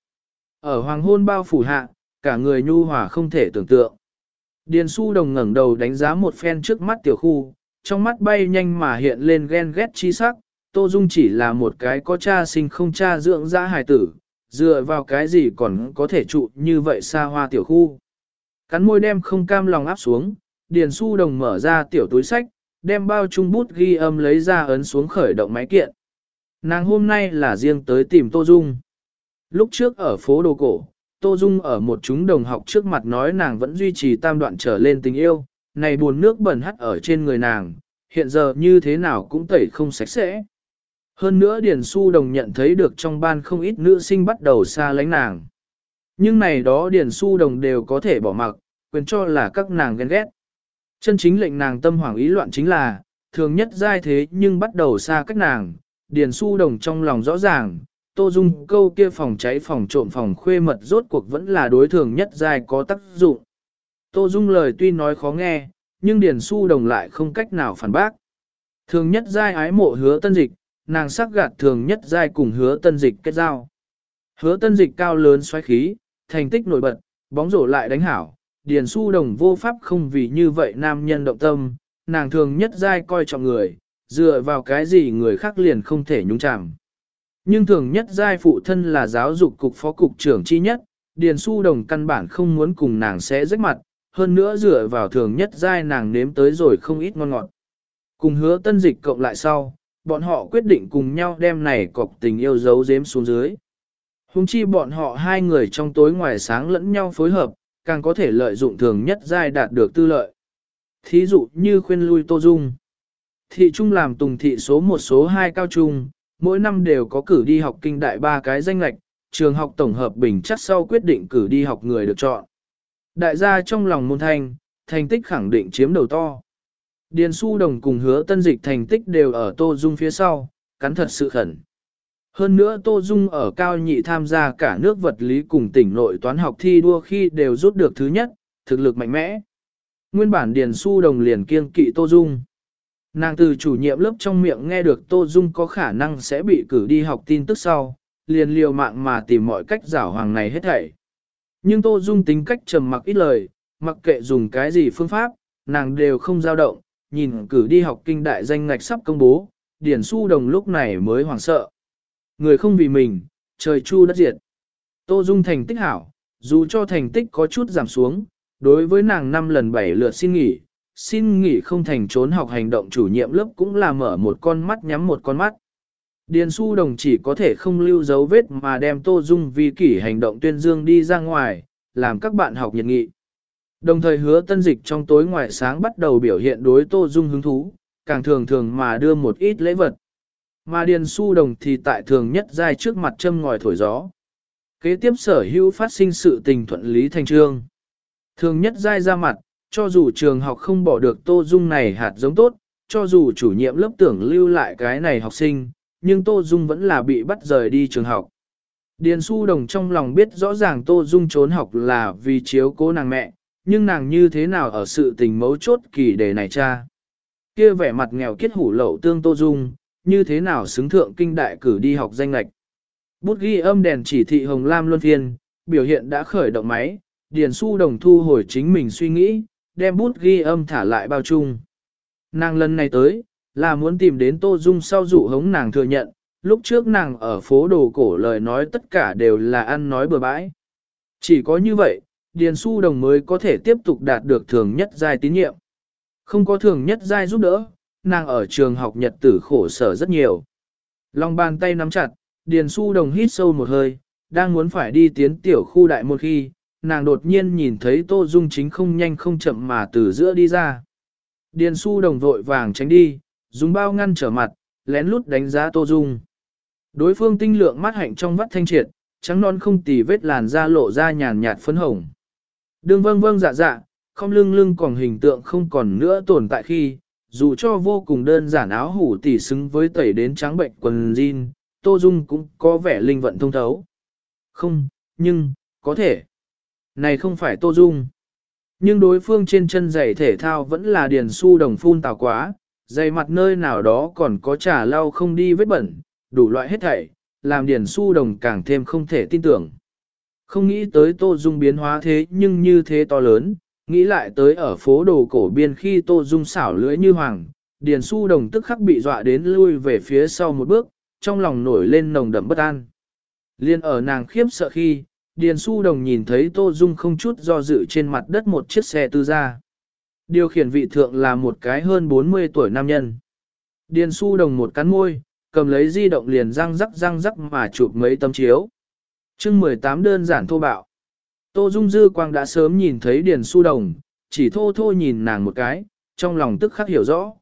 Ở hoàng hôn bao phủ hạ, cả người nhu hòa không thể tưởng tượng. Điền Su Đồng ngẩng đầu đánh giá một phen trước mắt tiểu khu, trong mắt bay nhanh mà hiện lên ghen ghét chi sắc, Tô Dung chỉ là một cái có cha sinh không cha dưỡng dã hài tử, dựa vào cái gì còn có thể trụ như vậy xa hoa tiểu khu. Cắn môi đem không cam lòng áp xuống, Điền Su Đồng mở ra tiểu túi sách, đem bao chung bút ghi âm lấy ra ấn xuống khởi động máy kiện. Nàng hôm nay là riêng tới tìm Tô Dung. Lúc trước ở phố đồ cổ, Tô Dung ở một chúng đồng học trước mặt nói nàng vẫn duy trì tam đoạn trở lên tình yêu, này buồn nước bẩn hắt ở trên người nàng, hiện giờ như thế nào cũng tẩy không sạch sẽ. Hơn nữa Điền Su Đồng nhận thấy được trong ban không ít nữ sinh bắt đầu xa lánh nàng. Nhưng này đó Điền Su Đồng đều có thể bỏ mặc, quyền cho là các nàng ghen ghét. Chân chính lệnh nàng tâm hoảng ý loạn chính là, thường nhất giai thế nhưng bắt đầu xa cách nàng, Điền Su Đồng trong lòng rõ ràng, Tô Dung câu kia phòng cháy phòng trộm phòng khuê mật rốt cuộc vẫn là đối thường nhất giai có tác dụng. Tô Dung lời tuy nói khó nghe, nhưng Điền Su Đồng lại không cách nào phản bác. Thường nhất giai ái mộ Hứa Tân Dịch, nàng sắc gạt thường nhất giai cùng Hứa Tân Dịch kết giao. Hứa Tân Dịch cao lớn xoáy khí, thành tích nổi bật, bóng rổ lại đánh hảo, Điền Su Đồng vô pháp không vì như vậy nam nhân động tâm, nàng thường nhất giai coi trọng người, dựa vào cái gì người khác liền không thể nhúng chạm. Nhưng thường nhất giai phụ thân là giáo dục cục phó cục trưởng chi nhất, Điền Su Đồng căn bản không muốn cùng nàng sẽ rách mặt, hơn nữa dựa vào thường nhất giai nàng nếm tới rồi không ít ngon ngọt. Cùng Hứa Tân Dịch cộng lại sau, bọn họ quyết định cùng nhau đem này cọc tình yêu giấu giếm xuống dưới. Hùng chi bọn họ hai người trong tối ngoài sáng lẫn nhau phối hợp, càng có thể lợi dụng thường nhất giai đạt được tư lợi. Thí dụ như khuyên lui Tô Dung. Thị trung làm tùng thị số 1 số 2 cao trung, mỗi năm đều có cử đi học kinh đại 3 cái danh lệch, trường học tổng hợp bình chắc sau quyết định cử đi học người được chọn. Đại gia trong lòng môn thanh, thành tích khẳng định chiếm đầu to. Điền Su Đồng cùng Hứa Tân Dịch thành tích đều ở Tô Dung phía sau, cắn thật sự khẩn. Hơn nữa Tô Dung ở cao nhị tham gia cả nước vật lý cùng tỉnh nội toán học thi đua khi đều rút được thứ nhất, thực lực mạnh mẽ. Nguyên bản Điền Su Đồng liền kiêng kỵ Tô Dung. Nàng từ chủ nhiệm lớp trong miệng nghe được Tô Dung có khả năng sẽ bị cử đi học tin tức sau, liền liều mạng mà tìm mọi cách giảo hoàng này hết thảy. Nhưng Tô Dung tính cách trầm mặc ít lời, mặc kệ dùng cái gì phương pháp, nàng đều không dao động, nhìn cử đi học kinh đại danh ngạch sắp công bố, Điền Su Đồng lúc này mới hoảng sợ. Người không vì mình, trời chu đất diệt. Tô Dung thành tích hảo, dù cho thành tích có chút giảm xuống, đối với nàng 5 lần 7 lượt xin nghỉ không thành trốn học hành động chủ nhiệm lớp cũng là mở một con mắt nhắm một con mắt. Điền Su Đồng chỉ có thể không lưu dấu vết mà đem Tô Dung vì kỷ hành động tuyên dương đi ra ngoài, làm các bạn học nhiệt nghị. Đồng thời hứa tân dịch trong tối ngoài sáng bắt đầu biểu hiện đối Tô Dung hứng thú, càng thường thường mà đưa một ít lễ vật. Mà Điền Su Đồng thì tại thường nhất giai trước mặt châm ngòi thổi gió. Kế tiếp sở hữu phát sinh sự tình thuận lý thành trương. Thường nhất giai ra mặt, cho dù trường học không bỏ được Tô Dung này hạt giống tốt, cho dù chủ nhiệm lớp tưởng lưu lại cái này học sinh, nhưng Tô Dung vẫn là bị bắt rời đi trường học. Điền Su Đồng trong lòng biết rõ ràng Tô Dung trốn học là vì chiếu cố nàng mẹ, nhưng nàng như thế nào ở sự tình mấu chốt kỳ đề này cha. Kia vẻ mặt nghèo kiết hủ lậu tương Tô Dung, như thế nào xứng thượng kinh đại cử đi học danh lệch. Bút ghi âm đèn chỉ thị hồng lam luân phiên, biểu hiện đã khởi động máy, Điền Su Đồng thu hồi chính mình suy nghĩ, đem bút ghi âm thả lại bao chung. Nàng lần này tới, là muốn tìm đến Tô Dung sau dụ hống nàng thừa nhận, lúc trước nàng ở phố đồ cổ lời nói tất cả đều là ăn nói bừa bãi. Chỉ có như vậy, Điền Su Đồng mới có thể tiếp tục đạt được thường nhất giai tín nhiệm. Không có thường nhất giai giúp đỡ, nàng ở trường học nhật tử khổ sở rất nhiều. Lòng bàn tay nắm chặt, Điền Su Đồng hít sâu một hơi, đang muốn phải đi tiến tiểu khu đại một khi, nàng đột nhiên nhìn thấy Tô Dung chính không nhanh không chậm mà từ giữa đi ra. Điền Su Đồng vội vàng tránh đi, dùng bao ngăn trở mặt, lén lút đánh giá Tô Dung. Đối phương tinh lượng mắt hạnh trong vắt thanh triệt, trắng non không tì vết làn da lộ ra nhàn nhạt phấn hồng. Đường vâng vâng dạ dạ, không lưng lưng còn hình tượng không còn nữa tồn tại khi, dù cho vô cùng đơn giản áo hủ tỉ xứng với tẩy đến trắng bệnh quần jean, Tô Dung cũng có vẻ linh vận thông thấu. Không, nhưng, có thể. Này không phải Tô Dung. Nhưng đối phương trên chân giày thể thao vẫn là Điền Su Đồng phun tào quá, giày mặt nơi nào đó còn có trà lau không đi vết bẩn, đủ loại hết thảy, làm Điền Su Đồng càng thêm không thể tin tưởng. Không nghĩ tới Tô Dung biến hóa thế nhưng như thế to lớn, nghĩ lại tới ở phố đồ cổ biên khi Tô Dung xảo lưỡi như hoàng, Điền Su Đồng tức khắc bị dọa đến lui về phía sau một bước, trong lòng nổi lên nồng đậm bất an. Liên ở nàng khiếp sợ khi, Điền Su Đồng nhìn thấy Tô Dung không chút do dự trên mặt đất một chiếc xe tư gia. Điều khiển vị thượng là một cái hơn 40 tuổi nam nhân. Điền Su Đồng một cắn môi, cầm lấy di động liền răng rắc mà chụp mấy tấm chiếu. Chương 18 đơn giản thô bạo. Tô Dung dư quang đã sớm nhìn thấy Điền Su Đồng, chỉ thô thô nhìn nàng một cái, trong lòng tức khắc hiểu rõ.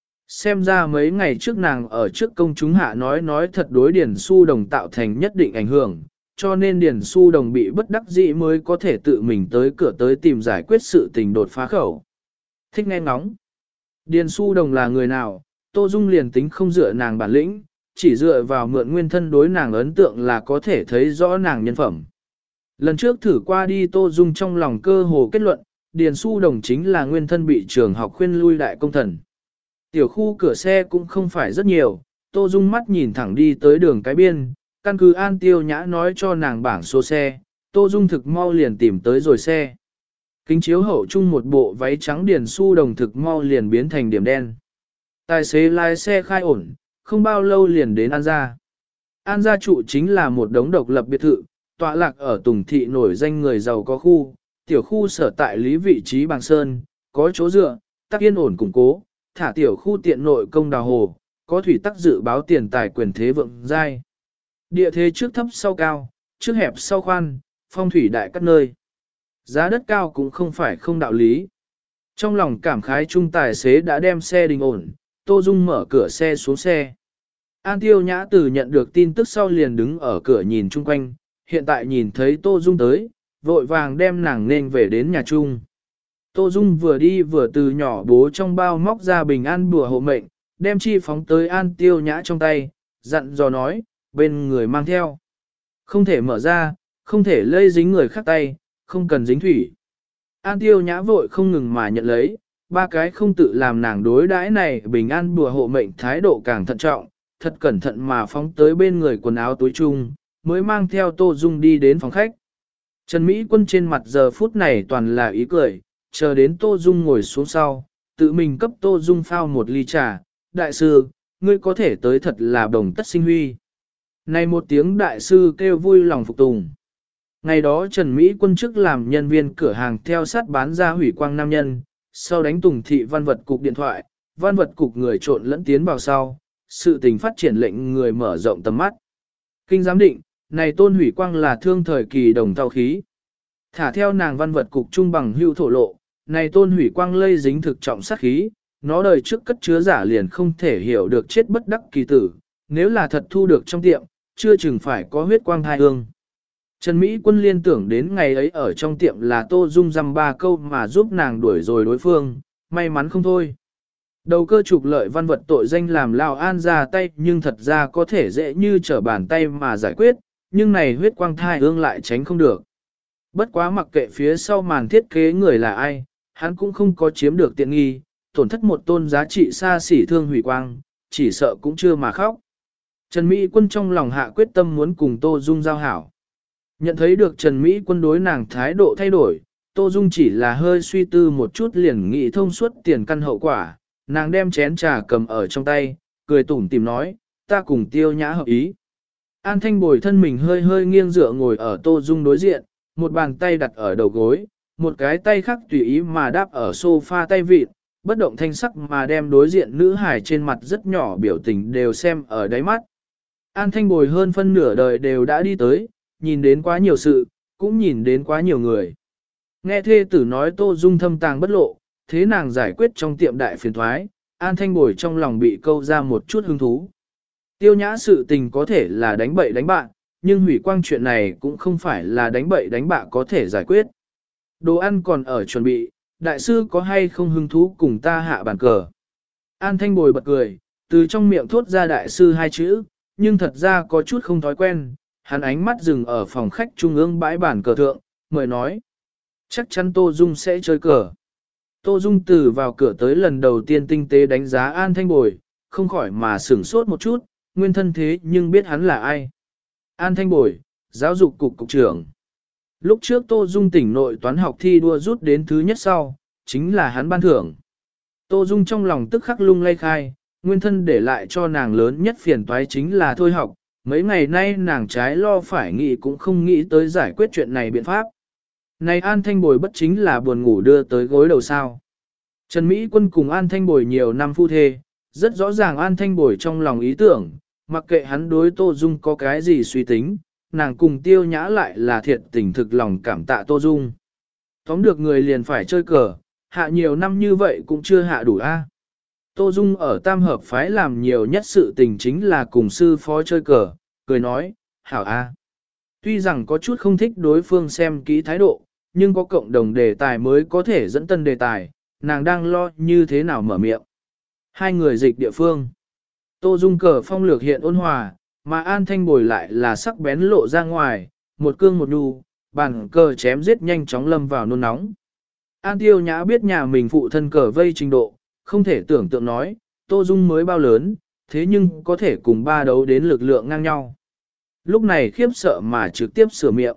Xem ra mấy ngày trước nàng ở trước công chúng hạ nói thật đối Điền Su Đồng tạo thành nhất định ảnh hưởng, cho nên Điền Su Đồng bị bất đắc dĩ mới có thể tự mình tới cửa tới tìm giải quyết sự tình đột phá khẩu. Thích nghe ngóng. Điền Su Đồng là người nào, Tô Dung liền tính không dựa nàng bản lĩnh, chỉ dựa vào mượn nguyên thân đối nàng ấn tượng là có thể thấy rõ nàng nhân phẩm. Lần trước thử qua đi Tô Dung trong lòng cơ hồ kết luận, Điền Su Đồng chính là nguyên thân bị trường học khuyên lui đại công thần. Tiểu khu cửa xe cũng không phải rất nhiều, Tô Dung mắt nhìn thẳng đi tới đường cái biên, căn cứ An Tiêu Nhã nói cho nàng bảng số xe, Tô Dung thực mau liền tìm tới rồi xe. Kính chiếu hậu chung một bộ váy trắng Điền Su Đồng thực mau liền biến thành điểm đen. Tài xế lái xe khai ổn, không bao lâu liền đến An Gia. An Gia trụ chính là một đống độc lập biệt thự, tọa lạc ở Tùng Thị nổi danh người giàu có khu, tiểu khu sở tại lý vị trí Bàng Sơn, có chỗ dựa, tác yên ổn củng cố, thả tiểu khu tiện nội công đào hồ, có thủy tắc dự báo tiền tài quyền thế vượng giai. Địa thế trước thấp sau cao, trước hẹp sau khoan, phong thủy đại các nơi. Giá đất cao cũng không phải không đạo lý. Trong lòng cảm khái trung tài xế đã đem xe đình ổn, Tô Dung mở cửa xe xuống xe. An Tiêu Nhã từ nhận được tin tức sau liền đứng ở cửa nhìn chung quanh, hiện tại nhìn thấy Tô Dung tới, vội vàng đem nàng nên về đến nhà chung. Tô Dung vừa đi vừa từ nhỏ bố trong bao móc ra bình an bùa hộ mệnh, đem chi phóng tới An Tiêu Nhã trong tay, dặn dò nói, bên người mang theo. Không thể mở ra, không thể lây dính người khác tay, không cần dính thủy. An Tiêu Nhã vội không ngừng mà nhận lấy, ba cái không tự làm nàng đối đãi này bình an bùa hộ mệnh thái độ càng thận trọng, thật cẩn thận mà phóng tới bên người quần áo túi chung, mới mang theo Tô Dung đi đến phòng khách. Trần Mỹ Quân trên mặt giờ phút này toàn là ý cười, chờ đến Tô Dung ngồi xuống sau, tự mình cấp Tô Dung phao một ly trà, đại sư, ngươi có thể tới thật là đồng tất sinh huy. Này một tiếng đại sư kêu vui lòng phục tùng. Ngày đó Trần Mỹ Quân chức làm nhân viên cửa hàng theo sát bán ra hủy quang nam nhân, sau đánh Tùng thị văn vật cục điện thoại, văn vật cục người trộn lẫn tiến vào sau, sự tình phát triển lệnh người mở rộng tầm mắt. Kinh giám định, này tôn hủy quang là thương thời kỳ đồng thau khí. Thả theo nàng văn vật cục trung bằng hưu thổ lộ, này tôn hủy quang lây dính thực trọng sát khí, nó đời trước cất chứa giả liền không thể hiểu được chết bất đắc kỳ tử, nếu là thật thu được trong tiệm, chưa chừng phải có huyết quang thai hương. Trần Mỹ Quân liên tưởng đến ngày ấy ở trong tiệm là Tô Dung dăm ba câu mà giúp nàng đuổi rồi đối phương, may mắn không thôi. Đầu cơ trục lợi văn vật tội danh làm Lào An ra tay nhưng thật ra có thể dễ như trở bàn tay mà giải quyết, nhưng này huyết quang thai hương lại tránh không được. Bất quá mặc kệ phía sau màn thiết kế người là ai, hắn cũng không có chiếm được tiện nghi, tổn thất một tôn giá trị xa xỉ thương hủy quang, chỉ sợ cũng chưa mà khóc. Trần Mỹ Quân trong lòng hạ quyết tâm muốn cùng Tô Dung giao hảo. Nhận thấy được Trần Mỹ Quân đối nàng thái độ thay đổi, Tô Dung chỉ là hơi suy tư một chút liền nghĩ thông suốt tiền căn hậu quả, nàng đem chén trà cầm ở trong tay, cười tủm tìm nói, ta cùng Tiêu Nhã hợp ý. An Thanh Bồi thân mình hơi hơi nghiêng dựa ngồi ở Tô Dung đối diện, một bàn tay đặt ở đầu gối, một cái tay khác tùy ý mà đáp ở sofa tay vịt, bất động thanh sắc mà đem đối diện nữ hài trên mặt rất nhỏ biểu tình đều xem ở đáy mắt. An Thanh Bồi hơn phân nửa đời đều đã đi tới, nhìn đến quá nhiều sự, cũng nhìn đến quá nhiều người. Nghe thê tử nói Tô Dung thâm tàng bất lộ, thế nàng giải quyết trong tiệm đại phiền thoái, An Thanh Bồi trong lòng bị câu ra một chút hứng thú. Tiêu Nhã sự tình có thể là đánh bậy đánh bạ, nhưng hủy quang chuyện này cũng không phải là đánh bậy đánh bạ có thể giải quyết. Đồ ăn còn ở chuẩn bị, đại sư có hay không hứng thú cùng ta hạ bàn cờ. An Thanh Bồi bật cười, từ trong miệng thốt ra đại sư hai chữ, nhưng thật ra có chút không thói quen, hắn ánh mắt dừng ở phòng khách trung ương bãi bàn cờ thượng, mời nói. Chắc chắn Tô Dung sẽ chơi cờ. Tô Dung từ vào cửa tới lần đầu tiên tinh tế đánh giá An Thanh Bồi, không khỏi mà sửng sốt một chút, nguyên thân thế nhưng biết hắn là ai. An Thanh Bồi, giáo dục cục cục trưởng. Lúc trước Tô Dung tỉnh nội toán học thi đua rút đến thứ nhất sau, chính là hắn ban thưởng. Tô Dung trong lòng tức khắc lung lay khai, nguyên thân để lại cho nàng lớn nhất phiền toái chính là thôi học. Mấy ngày nay nàng trái lo phải nghĩ cũng không nghĩ tới giải quyết chuyện này biện pháp. Này An Thanh Bồi bất chính là buồn ngủ đưa tới gối đầu sao. Trần Mỹ Quân cùng An Thanh Bồi nhiều năm phu thê, rất rõ ràng An Thanh Bồi trong lòng ý tưởng, mặc kệ hắn đối Tô Dung có cái gì suy tính, nàng cùng Tiêu Nhã lại là thiệt tình thực lòng cảm tạ Tô Dung. Tóm được người liền phải chơi cờ, hạ nhiều năm như vậy cũng chưa hạ đủ a. Tô Dung ở Tam Hợp phái làm nhiều nhất sự tình chính là cùng sư phó chơi cờ, cười nói, hảo a. Tuy rằng có chút không thích đối phương xem kỹ thái độ, nhưng có cộng đồng đề tài mới có thể dẫn tân đề tài, nàng đang lo như thế nào mở miệng. Hai người dịch địa phương. Tô Dung cờ phong lược hiện ôn hòa, mà An Thanh Bồi lại là sắc bén lộ ra ngoài, một cương một nhu, bàn cờ chém giết nhanh chóng lâm vào nôn nóng. An Tiêu Nhã biết nhà mình phụ thân cờ vây trình độ, không thể tưởng tượng nói, Tô Dung mới bao lớn, thế nhưng có thể cùng ba đấu đến lực lượng ngang nhau. Lúc này khiếp sợ mà trực tiếp sửa miệng.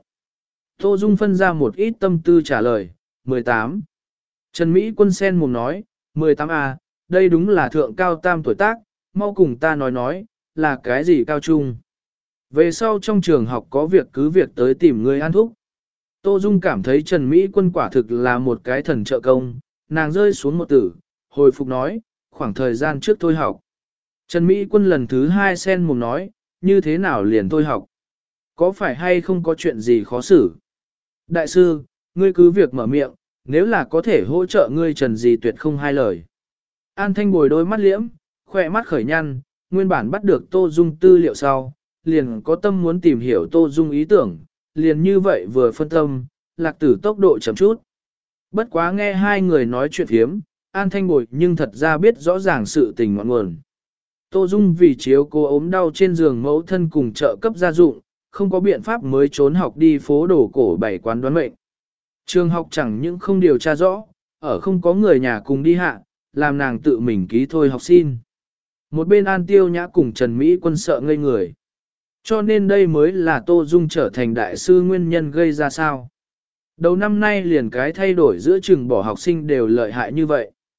Tô Dung phân ra một ít tâm tư trả lời, 18. Trần Mỹ Quân sen mồm nói, 18A, đây đúng là thượng cao tam tuổi tác, mau cùng ta nói, là cái gì cao trung. Về sau trong trường học có việc cứ việc tới tìm người an thúc. Tô Dung cảm thấy Trần Mỹ Quân quả thực là một cái thần trợ công, nàng rơi xuống một tử, hồi phục nói, khoảng thời gian trước thôi học. Trần Mỹ Quân lần thứ hai sen mồm nói, như thế nào liền thôi học? Có phải hay không có chuyện gì khó xử? Đại sư, ngươi cứ việc mở miệng, nếu là có thể hỗ trợ ngươi Trần gì tuyệt không hai lời. An Thanh Bồi đôi mắt liễm, khỏe mắt khởi nhăn, nguyên bản bắt được Tô Dung tư liệu sau, liền có tâm muốn tìm hiểu Tô Dung ý tưởng, liền như vậy vừa phân tâm, lạc tử tốc độ chậm chút. Bất quá nghe hai người nói chuyện phiếm, An Thanh Bồi nhưng thật ra biết rõ ràng sự tình ngọn nguồn. Tô Dung vì chiếu cô ốm đau trên giường mẫu thân cùng trợ cấp gia dụng, không có biện pháp mới trốn học đi phố đổ cổ bảy quán đoán mệnh. Trường học chẳng những không điều tra rõ, ở không có người nhà cùng đi hạ, làm nàng tự mình ký thôi học xin. Một bên An Tiêu Nhã cùng Trần Mỹ Quân sợ ngây người. Cho nên đây mới là Tô Dung trở thành đại sư nguyên nhân gây ra sao. Đầu năm nay liền cái thay đổi giữa trường bỏ học sinh đều lợi hại như vậy.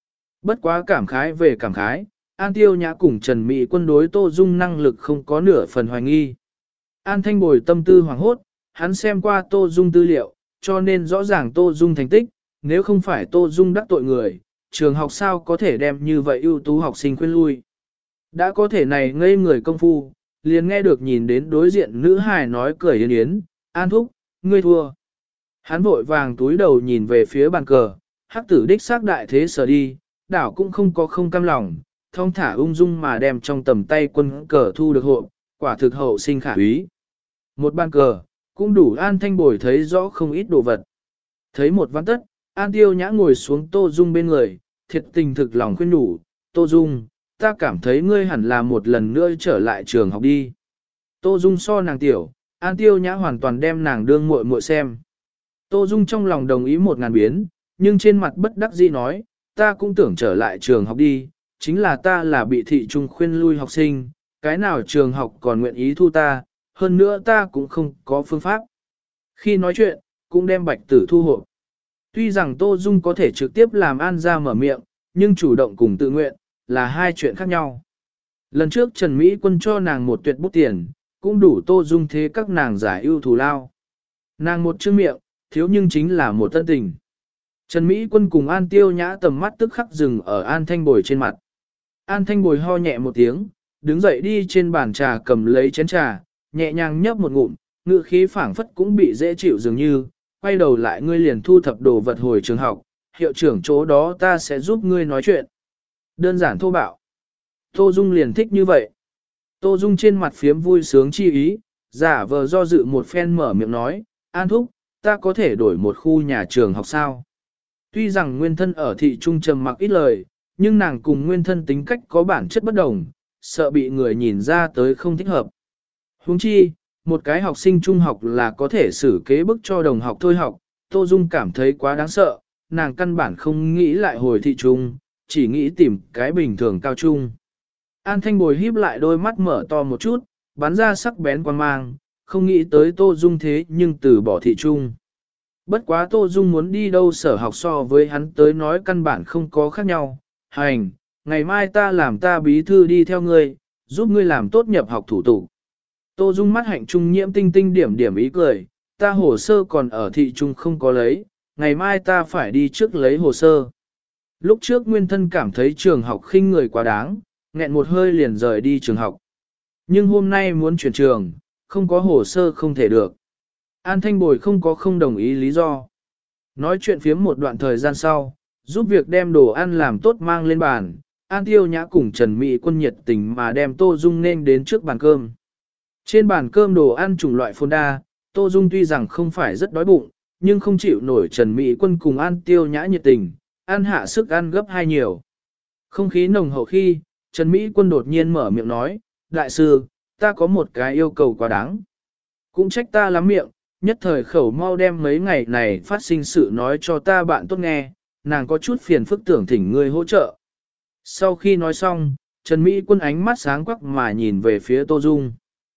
Bất quá cảm khái về cảm khái, An Tiêu Nhã cùng Trần Mỹ Quân đối Tô Dung năng lực không có nửa phần hoài nghi. An Thanh Bồi tâm tư hoảng hốt, hắn xem qua Tô Dung tư liệu, cho nên rõ ràng Tô Dung thành tích, nếu không phải Tô Dung đắc tội người, trường học sao có thể đem như vậy ưu tú học sinh khuyên lui. Đã có thể này ngây người công phu, liền nghe được nhìn đến đối diện nữ hài nói cười yến yến, An Thúc, ngươi thua. Hắn vội vàng túi đầu nhìn về phía bàn cờ, hắc tử đích xác đại thế sở đi, đảo cũng không có không cam lòng, thong thả ung dung mà đem trong tầm tay quân cờ thu được hộ, quả thực hậu sinh khả úy. Một bàn cờ, cũng đủ An Thanh Bồi thấy rõ không ít đồ vật. Thấy một ván tất, An Tiêu Nhã ngồi xuống Tô Dung bên người, thiệt tình thực lòng khuyên nhủ, Tô Dung, ta cảm thấy ngươi hẳn là một lần nữa trở lại trường học đi. Tô Dung so nàng tiểu, An Tiêu Nhã hoàn toàn đem nàng đương muội muội xem. Tô Dung trong lòng đồng ý 1000 biến, nhưng trên mặt bất đắc dĩ nói, ta cũng tưởng trở lại trường học đi, chính là ta là bị thị trung khuyên lui học sinh, cái nào trường học còn nguyện ý thu ta, hơn nữa ta cũng không có phương pháp. Khi nói chuyện, cũng đem bạch tử thu hộ. Tuy rằng Tô Dung có thể trực tiếp làm An ra mở miệng, nhưng chủ động cùng tự nguyện, là hai chuyện khác nhau. Lần trước Trần Mỹ Quân cho nàng một tuyệt bút tiền, cũng đủ Tô Dung thế các nàng giải ưu thù lao. Nàng một chữ miệng, thiếu nhưng chính là một tân tình. Trần Mỹ Quân cùng An Tiêu Nhã tầm mắt tức khắc dừng ở An Thanh Bồi trên mặt. An Thanh Bồi ho nhẹ một tiếng, đứng dậy đi trên bàn trà cầm lấy chén trà, nhẹ nhàng nhấp một ngụm, ngữ khí phảng phất cũng bị dễ chịu dường như, quay đầu lại ngươi liền thu thập đồ vật hồi trường học, hiệu trưởng chỗ đó ta sẽ giúp ngươi nói chuyện. Đơn giản thô bạo. Tô Dung liền thích như vậy. Tô Dung trên mặt phiếm vui sướng chi ý, giả vờ do dự một phen mở miệng nói, An Thúc, ta có thể đổi một khu nhà trường học sao? Tuy rằng nguyên thân ở thị trung trầm mặc ít lời, nhưng nàng cùng nguyên thân tính cách có bản chất bất đồng, sợ bị người nhìn ra tới không thích hợp. Huống chi, một cái học sinh trung học là có thể xử kế bức cho đồng học thôi học, Tô Dung cảm thấy quá đáng sợ, nàng căn bản không nghĩ lại hồi thị trung, chỉ nghĩ tìm cái bình thường cao trung. An Thanh Bồi híp lại đôi mắt mở to một chút, bắn ra sắc bén quan mang, không nghĩ tới Tô Dung thế nhưng từ bỏ thị trung. Bất quá Tô Dung muốn đi đâu sở học so với hắn tới nói căn bản không có khác nhau. Hành, ngày mai ta làm ta bí thư đi theo ngươi, giúp ngươi làm tốt nhập học thủ tục. Tô Dung mắt hạnh trung nhiễm tinh tinh điểm điểm ý cười, ta hồ sơ còn ở thị trung không có lấy, ngày mai ta phải đi trước lấy hồ sơ. Lúc trước nguyên thân cảm thấy trường học khinh người quá đáng, nghẹn một hơi liền rời đi trường học. Nhưng hôm nay muốn chuyển trường, không có hồ sơ không thể được. An Thanh Bồi không có không đồng ý lý do. Nói chuyện phiếm một đoạn thời gian sau, giúp việc đem đồ ăn làm tốt mang lên bàn, An Tiêu Nhã cùng Trần Mỹ Quân nhiệt tình mà đem Tô Dung nên đến trước bàn cơm. Trên bàn cơm đồ ăn chủng loại phồn đa, Tô Dung tuy rằng không phải rất đói bụng, nhưng không chịu nổi Trần Mỹ Quân cùng An Tiêu Nhã nhiệt tình, ăn hạ sức ăn gấp 2 nhiều. Không khí nồng hậu khi, Trần Mỹ Quân đột nhiên mở miệng nói, đại sư, ta có một cái yêu cầu quá đáng. Cũng trách ta lắm miệng, nhất thời khẩu mau đem mấy ngày này phát sinh sự nói cho ta bạn tốt nghe, nàng có chút phiền phức tưởng thỉnh ngươi hỗ trợ. Sau khi nói xong, Trần Mỹ Quân ánh mắt sáng quắc mà nhìn về phía Tô Dung.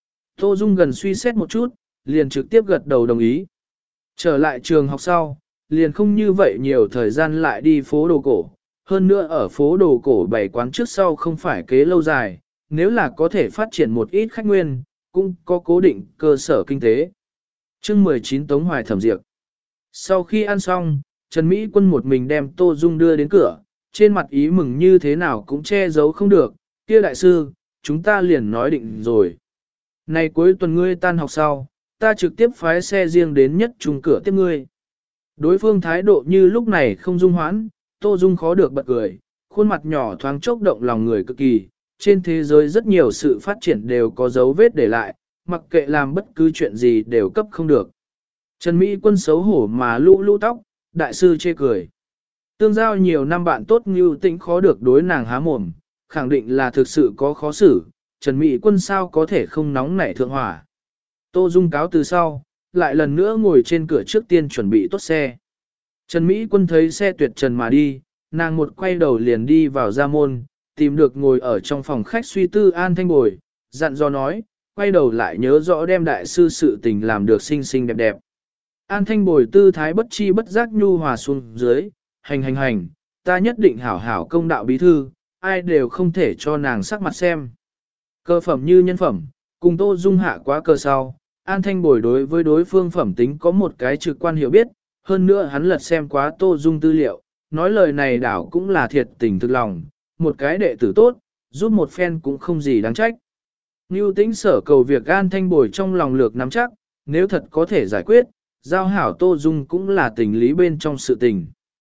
Tô Dung gần suy xét một chút, liền trực tiếp gật đầu đồng ý. Trở lại trường học sau, liền không như vậy nhiều thời gian lại đi phố đồ cổ. Hơn nữa ở phố đồ cổ bày quán trước sau không phải kế lâu dài, nếu là có thể phát triển một ít khách nguyên, cũng có cố định cơ sở kinh tế. Chương 19 Tống Hoài thẩm diệt. Sau khi ăn xong, Trần Mỹ Quân một mình đem Tô Dung đưa đến cửa, trên mặt ý mừng như thế nào cũng che giấu không được, kia đại sư, chúng ta liền nói định rồi. Này cuối tuần ngươi tan học sau, ta trực tiếp phái xe riêng đến nhất trung cửa tiếp ngươi. Đối phương thái độ như lúc này không dung hoãn, Tô Dung khó được bật cười, khuôn mặt nhỏ thoáng chốc động lòng người cực kỳ. Trên thế giới rất nhiều sự phát triển đều có dấu vết để lại, mặc kệ làm bất cứ chuyện gì đều cấp không được. Trần Mỹ Quân xấu hổ mà lũ lũ tóc, đại sư chê cười. Tương giao nhiều năm bạn tốt như tĩnh khó được đối nàng há mồm, khẳng định là thực sự có khó xử, Trần Mỹ Quân sao có thể không nóng nảy thượng hỏa. Tô Dung cáo từ sau, lại lần nữa ngồi trên cửa trước tiên chuẩn bị tốt xe. Trần Mỹ Quân thấy xe tuyệt trần mà đi, nàng một quay đầu liền đi vào ra môn, tìm được ngồi ở trong phòng khách suy tư An Thanh Bồi, dặn dò nói, quay đầu lại nhớ rõ đem đại sư sự tình làm được xinh xinh đẹp đẹp. An Thanh Bồi tư thái bất chi bất giác nhu hòa xuống dưới, hành, ta nhất định hảo hảo công đạo bí thư, ai đều không thể cho nàng sắc mặt xem. Cơ phẩm như nhân phẩm, cùng Tô Dung hạ quá cờ sau, An Thanh Bồi đối với đối phương phẩm tính có một cái trực quan hiểu biết, hơn nữa hắn lật xem quá Tô Dung tư liệu, nói lời này đảo cũng là thiệt tình thực lòng, một cái đệ tử tốt, giúp một phen cũng không gì đáng trách. Ngưu Tĩnh sở cầu việc An Thanh Bồi trong lòng lược nắm chắc, nếu thật có thể giải quyết, giao hảo Tô Dung cũng là tình lý bên trong sự tình.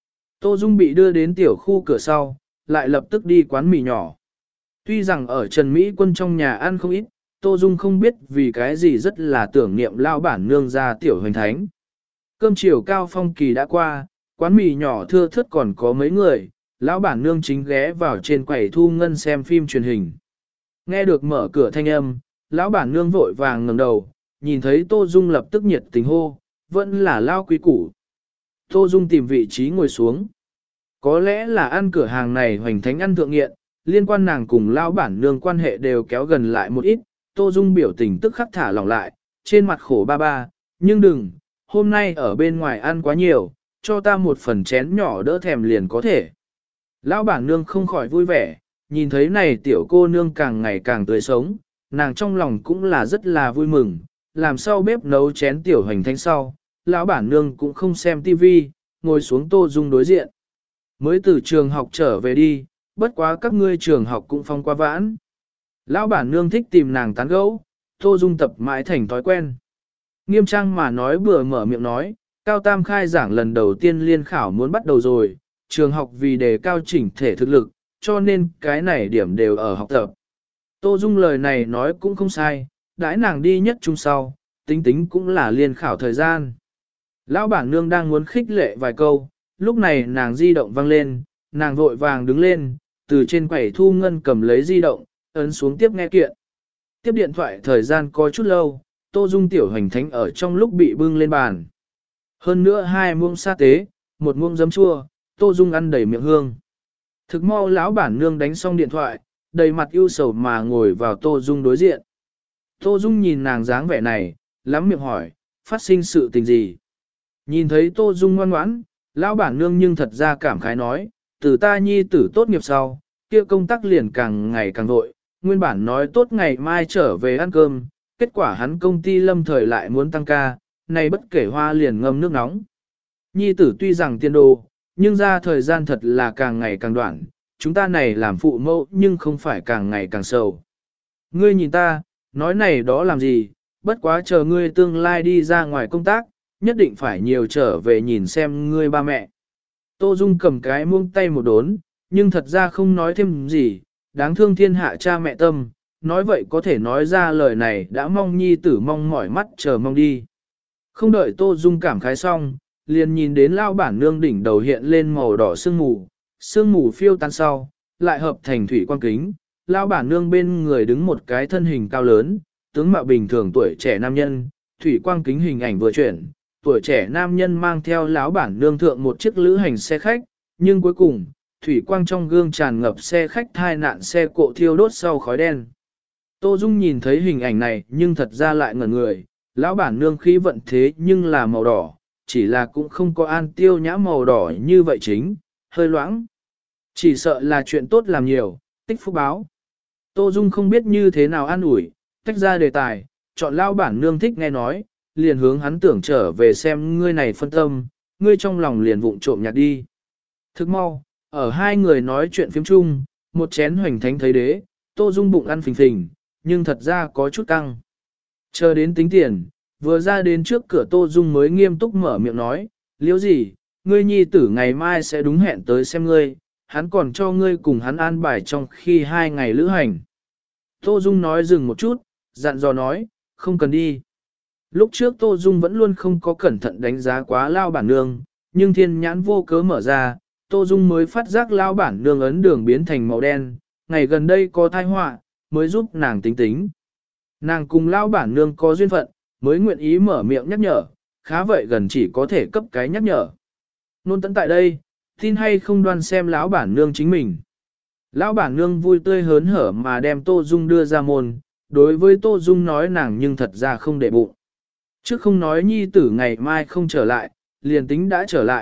Tô Dung bị đưa đến tiểu khu cửa sau, lại lập tức đi quán mì nhỏ. Tuy rằng ở Trần Mỹ Quân trong nhà ăn không ít, Tô Dung không biết vì cái gì rất là tưởng niệm lao bản nương ra tiểu hoành thánh. Cơm chiều cao phong kỳ đã qua, quán mì nhỏ thưa thớt còn có mấy người, lão bản nương chính ghé vào trên quầy thu ngân xem phim truyền hình. Nghe được mở cửa thanh âm, lão bản nương vội vàng ngẩng đầu, nhìn thấy Tô Dung lập tức nhiệt tình hô, vẫn là lao quý củ. Tô Dung tìm vị trí ngồi xuống. Có lẽ là ăn cửa hàng này hoành thánh ăn thượng nghiện, liên quan nàng cùng lão bản nương quan hệ đều kéo gần lại một ít, Tô Dung biểu tình tức khắc thả lỏng lại, trên mặt khổ ba ba, nhưng đừng, hôm nay ở bên ngoài ăn quá nhiều, cho ta một phần chén nhỏ đỡ thèm liền có thể. Lão bản nương không khỏi vui vẻ, nhìn thấy này tiểu cô nương càng ngày càng tươi sống, nàng trong lòng cũng là rất là vui mừng, làm sau bếp nấu chén tiểu hoành thánh sau, lão bản nương cũng không xem tivi, ngồi xuống Tô Dung đối diện. Mới từ trường học trở về đi, bất quá các ngươi trường học cũng phong qua vãn. Lão bản nương thích tìm nàng tán gẫu, Tô Dung tập mãi thành thói quen. Nghiêm trang mà nói bừa mở miệng nói, Cao Tam khai giảng lần đầu tiên liên khảo muốn bắt đầu rồi, trường học vì đề cao chỉnh thể thực lực, cho nên cái này điểm đều ở học tập. Tô Dung lời này nói cũng không sai, đãi nàng đi nhất trung sau, tính tính cũng là liên khảo thời gian. Lão bản nương đang muốn khích lệ vài câu, lúc này nàng di động vang lên, nàng vội vàng đứng lên, từ trên quầy thu ngân cầm lấy di động, ấn xuống tiếp nghe kiện. Tiếp điện thoại thời gian có chút lâu, Tô Dung tiểu hành thánh ở trong lúc bị bưng lên bàn. Hơn nữa 2 muỗng sa tế, 1 muỗng giấm chua, Tô Dung ăn đầy miệng hương. Thực mau lão bản nương đánh xong điện thoại, đầy mặt ưu sầu mà ngồi vào Tô Dung đối diện. Tô Dung nhìn nàng dáng vẻ này, lắm miệng hỏi, phát sinh sự tình gì? Nhìn thấy Tô Dung ngoan ngoãn, lão bản nương nhưng thật ra cảm khái nói, từ ta nhi tử tốt nghiệp sau, kia công tác liền càng ngày càng vội, nguyên bản nói tốt ngày mai trở về ăn cơm, kết quả hắn công ty lâm thời lại muốn tăng ca, này bất kể hoa liền ngâm nước nóng. Nhi tử tuy rằng tiên đồ, nhưng ra thời gian thật là càng ngày càng đoạn, chúng ta này làm phụ mẫu nhưng không phải càng ngày càng sầu. Ngươi nhìn ta, nói này đó làm gì, bất quá chờ ngươi tương lai đi ra ngoài công tác, nhất định phải nhiều trở về nhìn xem ngươi ba mẹ. Tô Dung cầm cái muông tay một đốn, nhưng thật ra không nói thêm gì, đáng thương thiên hạ cha mẹ tâm, nói vậy có thể nói ra lời này đã mong nhi tử mong mỏi mắt chờ mong đi. Không đợi Tô Dung cảm khái xong, liền nhìn đến lao bản nương đỉnh đầu hiện lên màu đỏ sương mù phiêu tan sau, lại hợp thành thủy quang kính, lao bản nương bên người đứng một cái thân hình cao lớn, tướng mạo bình thường tuổi trẻ nam nhân, thủy quang kính hình ảnh vừa chuyển, tuổi trẻ nam nhân mang theo lão bản nương thượng một chiếc lữ hành xe khách, nhưng cuối cùng, thủy quang trong gương tràn ngập xe khách thai nạn xe cộ thiêu đốt sau khói đen. Tô Dung nhìn thấy hình ảnh này nhưng thật ra lại ngẩn người, lão bản nương khí vận thế nhưng là màu đỏ, chỉ là cũng không có an tiêu nhã màu đỏ như vậy chính, hơi loãng. Chỉ sợ là chuyện tốt làm nhiều, tích phúc báo. Tô Dung không biết như thế nào an ủi, tách ra đề tài, chọn lão bản nương thích nghe nói, liền hướng hắn tưởng trở về xem ngươi này phân tâm, ngươi trong lòng liền vụng trộm nhạt đi. Thức mau, ở hai người nói chuyện phiếm chung, một chén hoành thánh thấy đế, Tô Dung bụng ăn phình phình, nhưng thật ra có chút căng. Chờ đến tính tiền, vừa ra đến trước cửa Tô Dung mới nghiêm túc mở miệng nói, liếu gì, ngươi nhi tử ngày mai sẽ đúng hẹn tới xem ngươi, hắn còn cho ngươi cùng hắn an bài trong khi 2 ngày lữ hành. Tô Dung nói dừng một chút, dặn dò nói, không cần đi. Lúc trước Tô Dung vẫn luôn không có cẩn thận đánh giá quá lao bản nương, nhưng thiên nhãn vô cớ mở ra, Tô Dung mới phát giác lao bản nương ấn đường biến thành màu đen, ngày gần đây có tai họa, mới giúp nàng tính tính. Nàng cùng lao bản nương có duyên phận, mới nguyện ý mở miệng nhắc nhở, khá vậy gần chỉ có thể cấp cái nhắc nhở. Nôn tận tại đây, tin hay không đoan xem lão bản nương chính mình. Lão bản nương vui tươi hớn hở mà đem Tô Dung đưa ra môn, đối với Tô Dung nói nàng nhưng thật ra không để bụng. Trước không nói nhi tử ngày mai không trở lại, liền tính đã trở lại,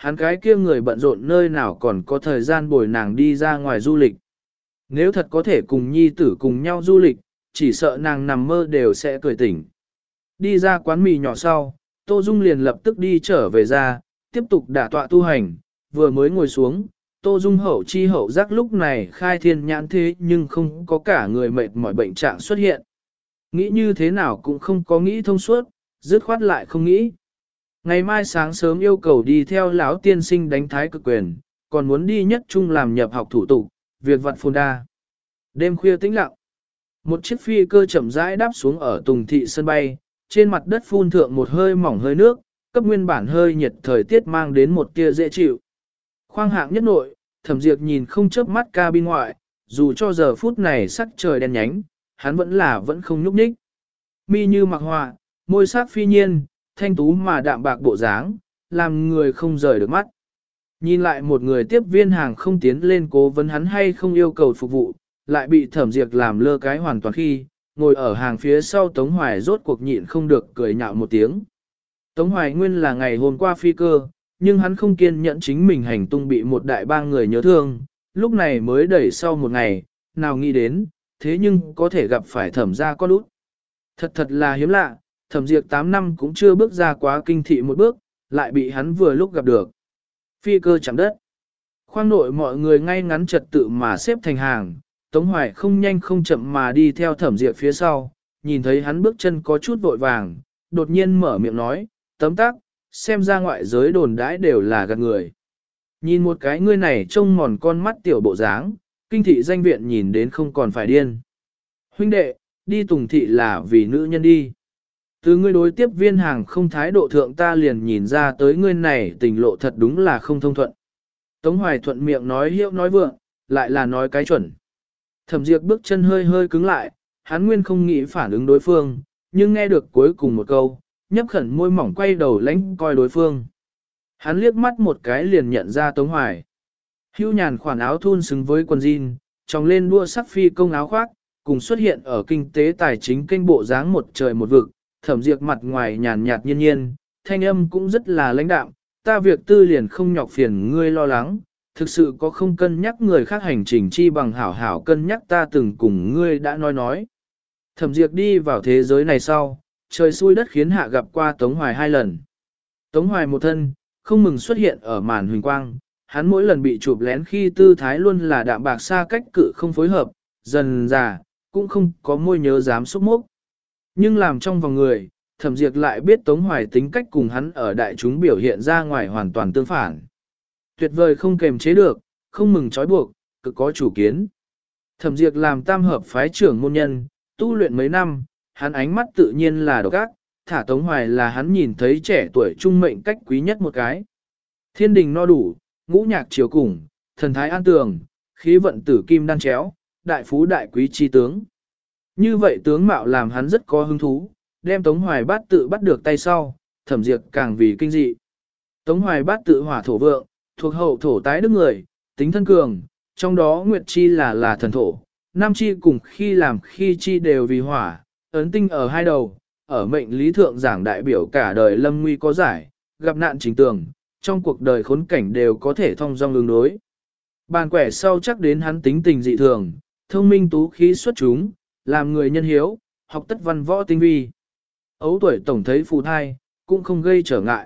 hắn cái kia người bận rộn nơi nào còn có thời gian bồi nàng đi ra ngoài du lịch. Nếu thật có thể cùng nhi tử cùng nhau du lịch, chỉ sợ nàng nằm mơ đều sẽ cười tỉnh. Đi ra quán mì nhỏ sau, Tô Dung liền lập tức đi trở về ra, tiếp tục đả tọa tu hành, vừa mới ngồi xuống, Tô Dung hậu chi hậu giác lúc này khai thiên nhãn thế nhưng không có cả người mệt mỏi bệnh trạng xuất hiện. Nghĩ như thế nào cũng không có nghĩ thông suốt, dứt khoát lại không nghĩ. Ngày mai sáng sớm yêu cầu đi theo lão tiên sinh đánh thái cực quyền, còn muốn đi nhất trung làm nhập học thủ tục, việc vặt phồn đa. Đêm khuya tĩnh lặng, một chiếc phi cơ chậm rãi đáp xuống ở Tùng Thị sân bay, trên mặt đất phun thượng một hơi mỏng hơi nước, cấp nguyên bản hơi nhiệt thời tiết mang đến một tia dễ chịu. Khoang hạng nhất nội, Thẩm Diệp nhìn không chớp mắt cabin ngoại, dù cho giờ phút này sắc trời đen nhánh, hắn vẫn không nhúc nhích. Mi như mặc họa, môi sắc phi nhiên, thanh tú mà đạm bạc bộ dáng, làm người không rời được mắt. Nhìn lại một người tiếp viên hàng không tiến lên cố vấn hắn hay không yêu cầu phục vụ, lại bị Thẩm Diệp làm lơ cái hoàn toàn khi, ngồi ở hàng phía sau Tống Hoài rốt cuộc nhịn không được cười nhạo một tiếng. Tống Hoài nguyên là ngày hôm qua phi cơ, nhưng hắn không kiên nhẫn chính mình hành tung bị một đại bang người nhớ thương, lúc này mới đẩy sau một ngày, nào nghĩ đến, thế nhưng có thể gặp phải Thẩm gia con út. Thật là hiếm lạ, Thẩm Diệp 8 năm cũng chưa bước ra quá kinh thị một bước, lại bị hắn vừa lúc gặp được. Phi cơ chạm đất. Khoang nội mọi người ngay ngắn trật tự mà xếp thành hàng, Tống Hoài không nhanh không chậm mà đi theo Thẩm Diệp phía sau, nhìn thấy hắn bước chân có chút vội vàng, đột nhiên mở miệng nói, tấm tắc, xem ra ngoại giới đồn đãi đều là gạt người. Nhìn một cái ngươi này trông mòn con mắt tiểu bộ dáng, kinh thị danh viện nhìn đến không còn phải điên. Huynh đệ, đi Tùng thị là vì nữ nhân đi. Từ ngươi đối tiếp viên hàng không thái độ thượng ta liền nhìn ra tới ngươi này tình lộ thật đúng là không thông thuận. Tống Hoài thuận miệng nói hiệu nói vượng, lại là nói cái chuẩn. Thẩm Diệp bước chân hơi hơi cứng lại, hắn nguyên không nghĩ phản ứng đối phương, nhưng nghe được cuối cùng một câu, nhấp khẩn môi mỏng quay đầu lánh coi đối phương. Hắn liếc mắt một cái liền nhận ra Tống Hoài. Hưu nhàn khoản áo thun xứng với quần jean, tròng lên đua sắc phi công áo khoác, cùng xuất hiện ở kinh tế tài chính kênh bộ dáng một trời một vực, Thẩm Diệp mặt ngoài nhàn nhạt nhiên nhiên, thanh âm cũng rất là lãnh đạm, ta việc tư liền không nhọc phiền ngươi lo lắng, thực sự có không cân nhắc người khác hành trình chi bằng hảo hảo cân nhắc ta từng cùng ngươi đã nói. Thẩm Diệp đi vào thế giới này sau, trời xui đất khiến hạ gặp qua Tống Hoài 2 lần. Tống Hoài một thân, không mừng xuất hiện ở màn huỳnh quang, hắn mỗi lần bị chụp lén khi tư thái luôn là đạm bạc xa cách cự không phối hợp, dần già, cũng không có môi nhớ dám xúc mốc. Nhưng làm trong vòng người, Thẩm Diệp lại biết Tống Hoài tính cách cùng hắn ở đại chúng biểu hiện ra ngoài hoàn toàn tương phản. Tuyệt vời không kềm chế được, không mừng trói buộc, cực có chủ kiến. Thẩm Diệp làm tam hợp phái trưởng môn nhân, tu luyện mấy năm, hắn ánh mắt tự nhiên là độc ác, thả Tống Hoài là hắn nhìn thấy trẻ tuổi trung mệnh cách quý nhất một cái. Thiên đình no đủ, ngũ nhạc chiều cùng, thần thái an tường, khí vận tử kim đan chéo, đại phú đại quý chi tướng. Như vậy tướng mạo làm hắn rất có hứng thú, đem Tống Hoài bát tự bắt được tay sau, Thẩm Diệp càng vì kinh dị. Tống Hoài bát tự hỏa thổ vượng, thuộc hậu thổ tái đức người, tính thân cường, trong đó Nguyệt Chi là thần thổ, Nam Chi cùng khi làm khi chi đều vì hỏa, ấn tinh ở hai đầu, ở mệnh lý thượng giảng đại biểu cả đời lâm nguy có giải, gặp nạn chính tường, trong cuộc đời khốn cảnh đều có thể thông dong ứng đối. Bàn quẻ sau chắc đến hắn tính tình dị thường, thông minh tú khí xuất chúng, làm người nhân hiếu, học tất văn võ tinh vi. Ấu tuổi tổng thấy phù thai, cũng không gây trở ngại.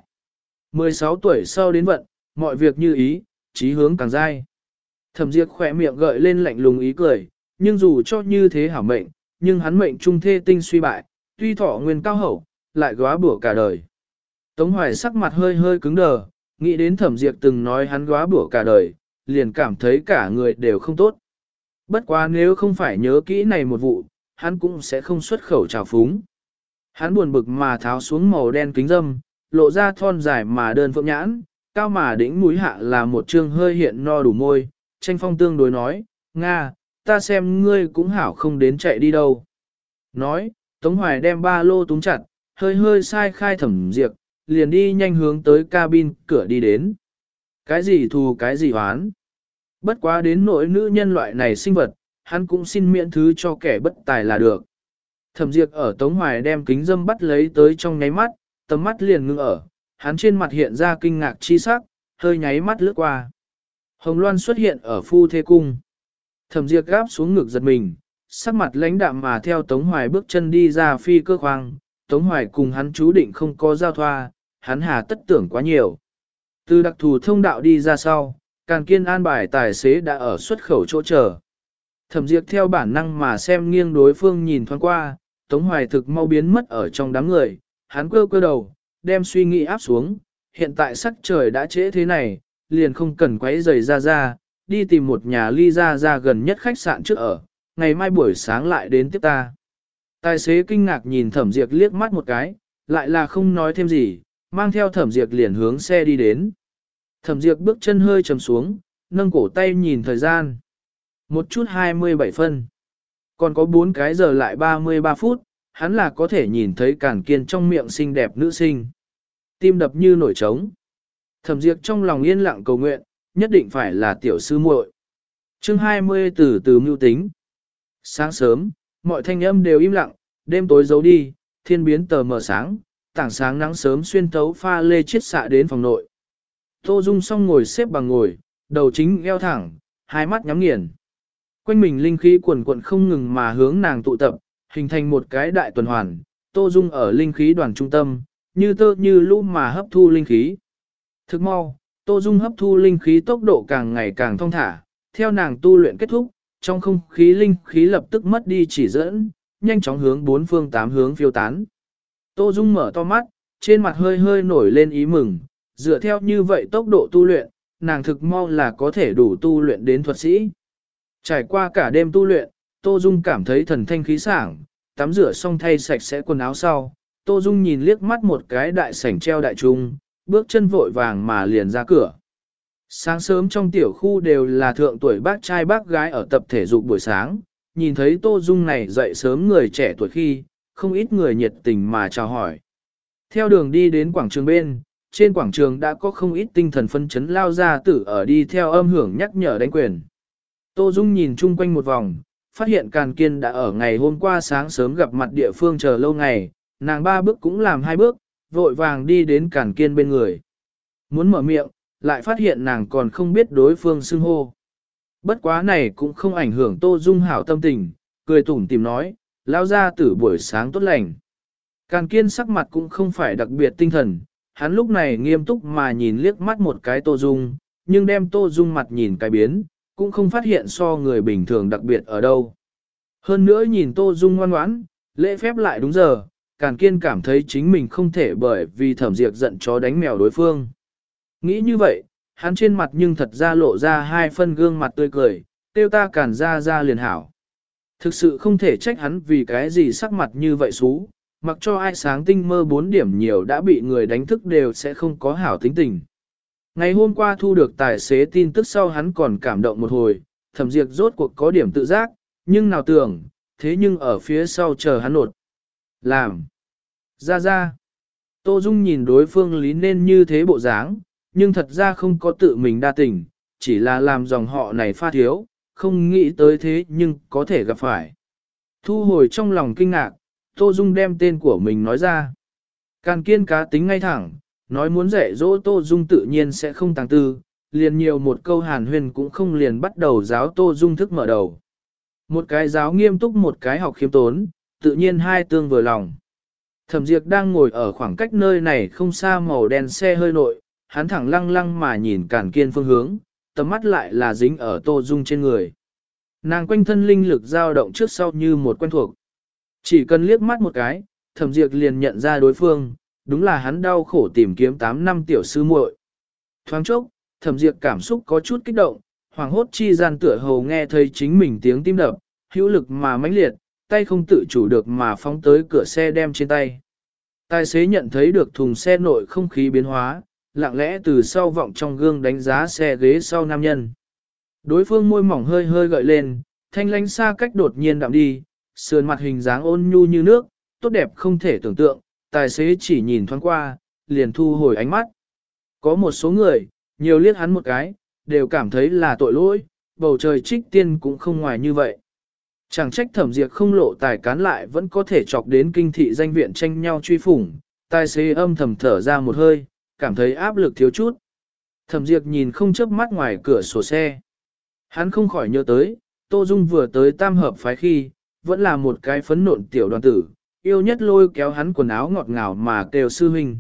16 tuổi sau đến vận, mọi việc như ý, chí hướng càng dai. Thẩm Diệp khỏe miệng gợi lên lạnh lùng ý cười, nhưng dù cho như thế hảo mệnh, nhưng hắn mệnh trung thê tinh suy bại, tuy thọ nguyên cao hậu, lại góa bủa cả đời. Tống Hoài sắc mặt hơi hơi cứng đờ, nghĩ đến Thẩm Diệp từng nói hắn góa bủa cả đời, liền cảm thấy cả người đều không tốt. Bất quá nếu không phải nhớ kỹ này một vụ, hắn cũng sẽ không xuất khẩu trào phúng. Hắn buồn bực mà tháo xuống màu đen kính dâm, lộ ra thon dài mà đơn phượng nhãn, cao mà đỉnh mũi hạ là một trương hơi hiện no đủ môi, tranh phong tương đối nói, Nga, ta xem ngươi cũng hảo không đến chạy đi đâu. Nói, Tống Hoài đem ba lô túng chặt, hơi hơi sai khai Thẩm Diệp, liền đi nhanh hướng tới cabin cửa đi đến. Cái gì thù cái gì hoán. Bất quá đến nỗi nữ nhân loại này sinh vật, hắn cũng xin miễn thứ cho kẻ bất tài là được. Thẩm Diệp ở Tống Hoài đem kính dâm bắt lấy tới trong nháy mắt, tầm mắt liền ngưng ở, hắn trên mặt hiện ra kinh ngạc chi sắc, hơi nháy mắt lướt qua. Hồng Loan xuất hiện ở phu thê cung. Thẩm Diệp gáp xuống ngực giật mình, sắc mặt lãnh đạm mà theo Tống Hoài bước chân đi ra phi cơ khoang. Tống Hoài cùng hắn chú định không có giao thoa, hắn hà tất tưởng quá nhiều. Từ đặc thù thông đạo đi ra sau, Càn Kiên an bài tài xế đã ở xuất khẩu chỗ chờ. Thẩm Diệp theo bản năng mà xem nghiêng đối phương nhìn thoáng qua, Tống Hoài thực mau biến mất ở trong đám người, hắn cơ đầu, đem suy nghĩ áp xuống, hiện tại sắc trời đã trễ thế này, liền không cần quấy rầy ra, đi tìm một nhà ly ra gần nhất khách sạn trước ở, ngày mai buổi sáng lại đến tiếp ta. Tài xế kinh ngạc nhìn Thẩm Diệp liếc mắt một cái, lại là không nói thêm gì, mang theo Thẩm Diệp liền hướng xe đi đến. Thẩm Diệp bước chân hơi trầm xuống, nâng cổ tay nhìn thời gian. Một chút 27 phân. Còn có 4 cái giờ lại 33 phút, hắn là có thể nhìn thấy Càn Kiên trong miệng xinh đẹp nữ sinh. Tim đập như nổi trống. Thẩm Diệp trong lòng yên lặng cầu nguyện, nhất định phải là tiểu sư muội. Chương 20 từ mưu tính. Sáng sớm, mọi thanh âm đều im lặng, đêm tối giấu đi, thiên biến tờ mờ sáng, tảng sáng nắng sớm xuyên thấu pha lê chiết xạ đến phòng nội. Tô Dung song ngồi xếp bằng ngồi, đầu chính eo thẳng, hai mắt nhắm nghiền. Quanh mình linh khí quần quận không ngừng mà hướng nàng tụ tập, hình thành một cái đại tuần hoàn. Tô Dung ở linh khí đoàn trung tâm, như tơ như lũ mà hấp thu linh khí. Thức mau, Tô Dung hấp thu linh khí tốc độ càng ngày càng thong thả, theo nàng tu luyện kết thúc, trong không khí linh khí lập tức mất đi chỉ dẫn, nhanh chóng hướng 4 phương 8 hướng phiêu tán. Tô Dung mở to mắt, trên mặt hơi hơi nổi lên ý mừng, dựa theo như vậy tốc độ tu luyện, nàng thực mau là có thể đủ tu luyện đến thuật sĩ. Trải qua cả đêm tu luyện, Tô Dung cảm thấy thần thanh khí sảng, tắm rửa xong thay sạch sẽ quần áo sau, Tô Dung nhìn liếc mắt một cái đại sảnh treo đại trung, bước chân vội vàng mà liền ra cửa. Sáng sớm trong tiểu khu đều là thượng tuổi bác trai bác gái ở tập thể dục buổi sáng, nhìn thấy Tô Dung này dậy sớm người trẻ tuổi khi, không ít người nhiệt tình mà chào hỏi. Theo đường đi đến quảng trường bên, trên quảng trường đã có không ít tinh thần phân chấn lao ra tử ở đi theo âm hưởng nhắc nhở đánh quyền. Tô Dung nhìn chung quanh một vòng, phát hiện Càn Kiên đã ở ngày hôm qua sáng sớm gặp mặt địa phương chờ lâu ngày, nàng 3 bước cũng làm 2 bước, vội vàng đi đến Càn Kiên bên người. Muốn mở miệng, lại phát hiện nàng còn không biết đối phương xưng hô. Bất quá này cũng không ảnh hưởng Tô Dung hảo tâm tình, cười tủm tìm nói, lao ra tử buổi sáng tốt lành. Càn Kiên sắc mặt cũng không phải đặc biệt tinh thần, hắn lúc này nghiêm túc mà nhìn liếc mắt một cái Tô Dung, nhưng đem Tô Dung mặt nhìn cái biến, cũng không phát hiện so người bình thường đặc biệt ở đâu. Hơn nữa nhìn Tô Dung ngoan ngoãn, lễ phép lại đúng giờ, Càn Kiên cảm thấy chính mình không thể bởi vì Thẩm Diệp giận chó đánh mèo đối phương. Nghĩ như vậy, hắn trên mặt nhưng thật ra lộ ra 2 phân gương mặt tươi cười, tiêu ta Càn ra liền hảo. Thực sự không thể trách hắn vì cái gì sắc mặt như vậy xú, mặc cho ai sáng tinh mơ 4 điểm nhiều đã bị người đánh thức đều sẽ không có hảo tính tình. Ngày hôm qua thu được tài xế tin tức sau hắn còn cảm động một hồi, Thẩm Diệp rốt cuộc có điểm tự giác, nhưng nào tưởng, thế nhưng ở phía sau chờ hắn nột. Làm. Ra. Tô Dung nhìn đối phương lý nên như thế bộ dáng, nhưng thật ra không có tự mình đa tình, chỉ là làm dòng họ này pha thiếu, không nghĩ tới thế nhưng có thể gặp phải. Thu hồi trong lòng kinh ngạc, Tô Dung đem tên của mình nói ra. Càn Kiên cá tính ngay thẳng, nói muốn dạy dỗ Tô Dung tự nhiên sẽ không tàng tư, liền nhiều một câu hàn huyền cũng không liền bắt đầu giáo Tô Dung thức mở đầu. Một cái giáo nghiêm túc một cái học khiêm tốn, tự nhiên hai tương vừa lòng. Thẩm Diệp đang ngồi ở khoảng cách nơi này không xa màu đen xe hơi nội, hắn thẳng lăng lăng mà nhìn Càn Kiên phương hướng, tầm mắt lại là dính ở Tô Dung trên người. Nàng quanh thân linh lực dao động trước sau như một quen thuộc. Chỉ cần liếc mắt một cái, Thẩm Diệp liền nhận ra đối phương, đúng là hắn đau khổ tìm kiếm 8 năm tiểu sư muội. Thoáng chốc, Thẩm Diệp cảm xúc có chút kích động, hoàng hốt chi gian tựa hồ nghe thấy chính mình tiếng tim đập, hữu lực mà mãnh liệt, tay không tự chủ được mà phóng tới cửa xe đem trên tay. Tài xế nhận thấy được thùng xe nội không khí biến hóa, lặng lẽ từ sau vọng trong gương đánh giá xe ghế sau nam nhân. Đối phương môi mỏng hơi hơi gợi lên, thanh lánh xa cách đột nhiên đạm đi, sườn mặt hình dáng ôn nhu như nước, tốt đẹp không thể tưởng tượng, tài xế chỉ nhìn thoáng qua, liền thu hồi ánh mắt. Có một số người, nhiều liếc hắn một cái, đều cảm thấy là tội lỗi, bầu trời trích tiên cũng không ngoài như vậy. Chẳng trách Thẩm Diệp không lộ tài cán lại vẫn có thể chọc đến kinh thị danh viện tranh nhau truy phủng, tài xế âm thầm thở ra một hơi, cảm thấy áp lực thiếu chút. Thẩm Diệp nhìn không chớp mắt ngoài cửa sổ xe. Hắn không khỏi nhớ tới, Tô Dung vừa tới tam hợp phái khi, vẫn là một cái phấn nộn tiểu đoàn tử, yêu nhất lôi kéo hắn quần áo ngọt ngào mà kêu sư huynh.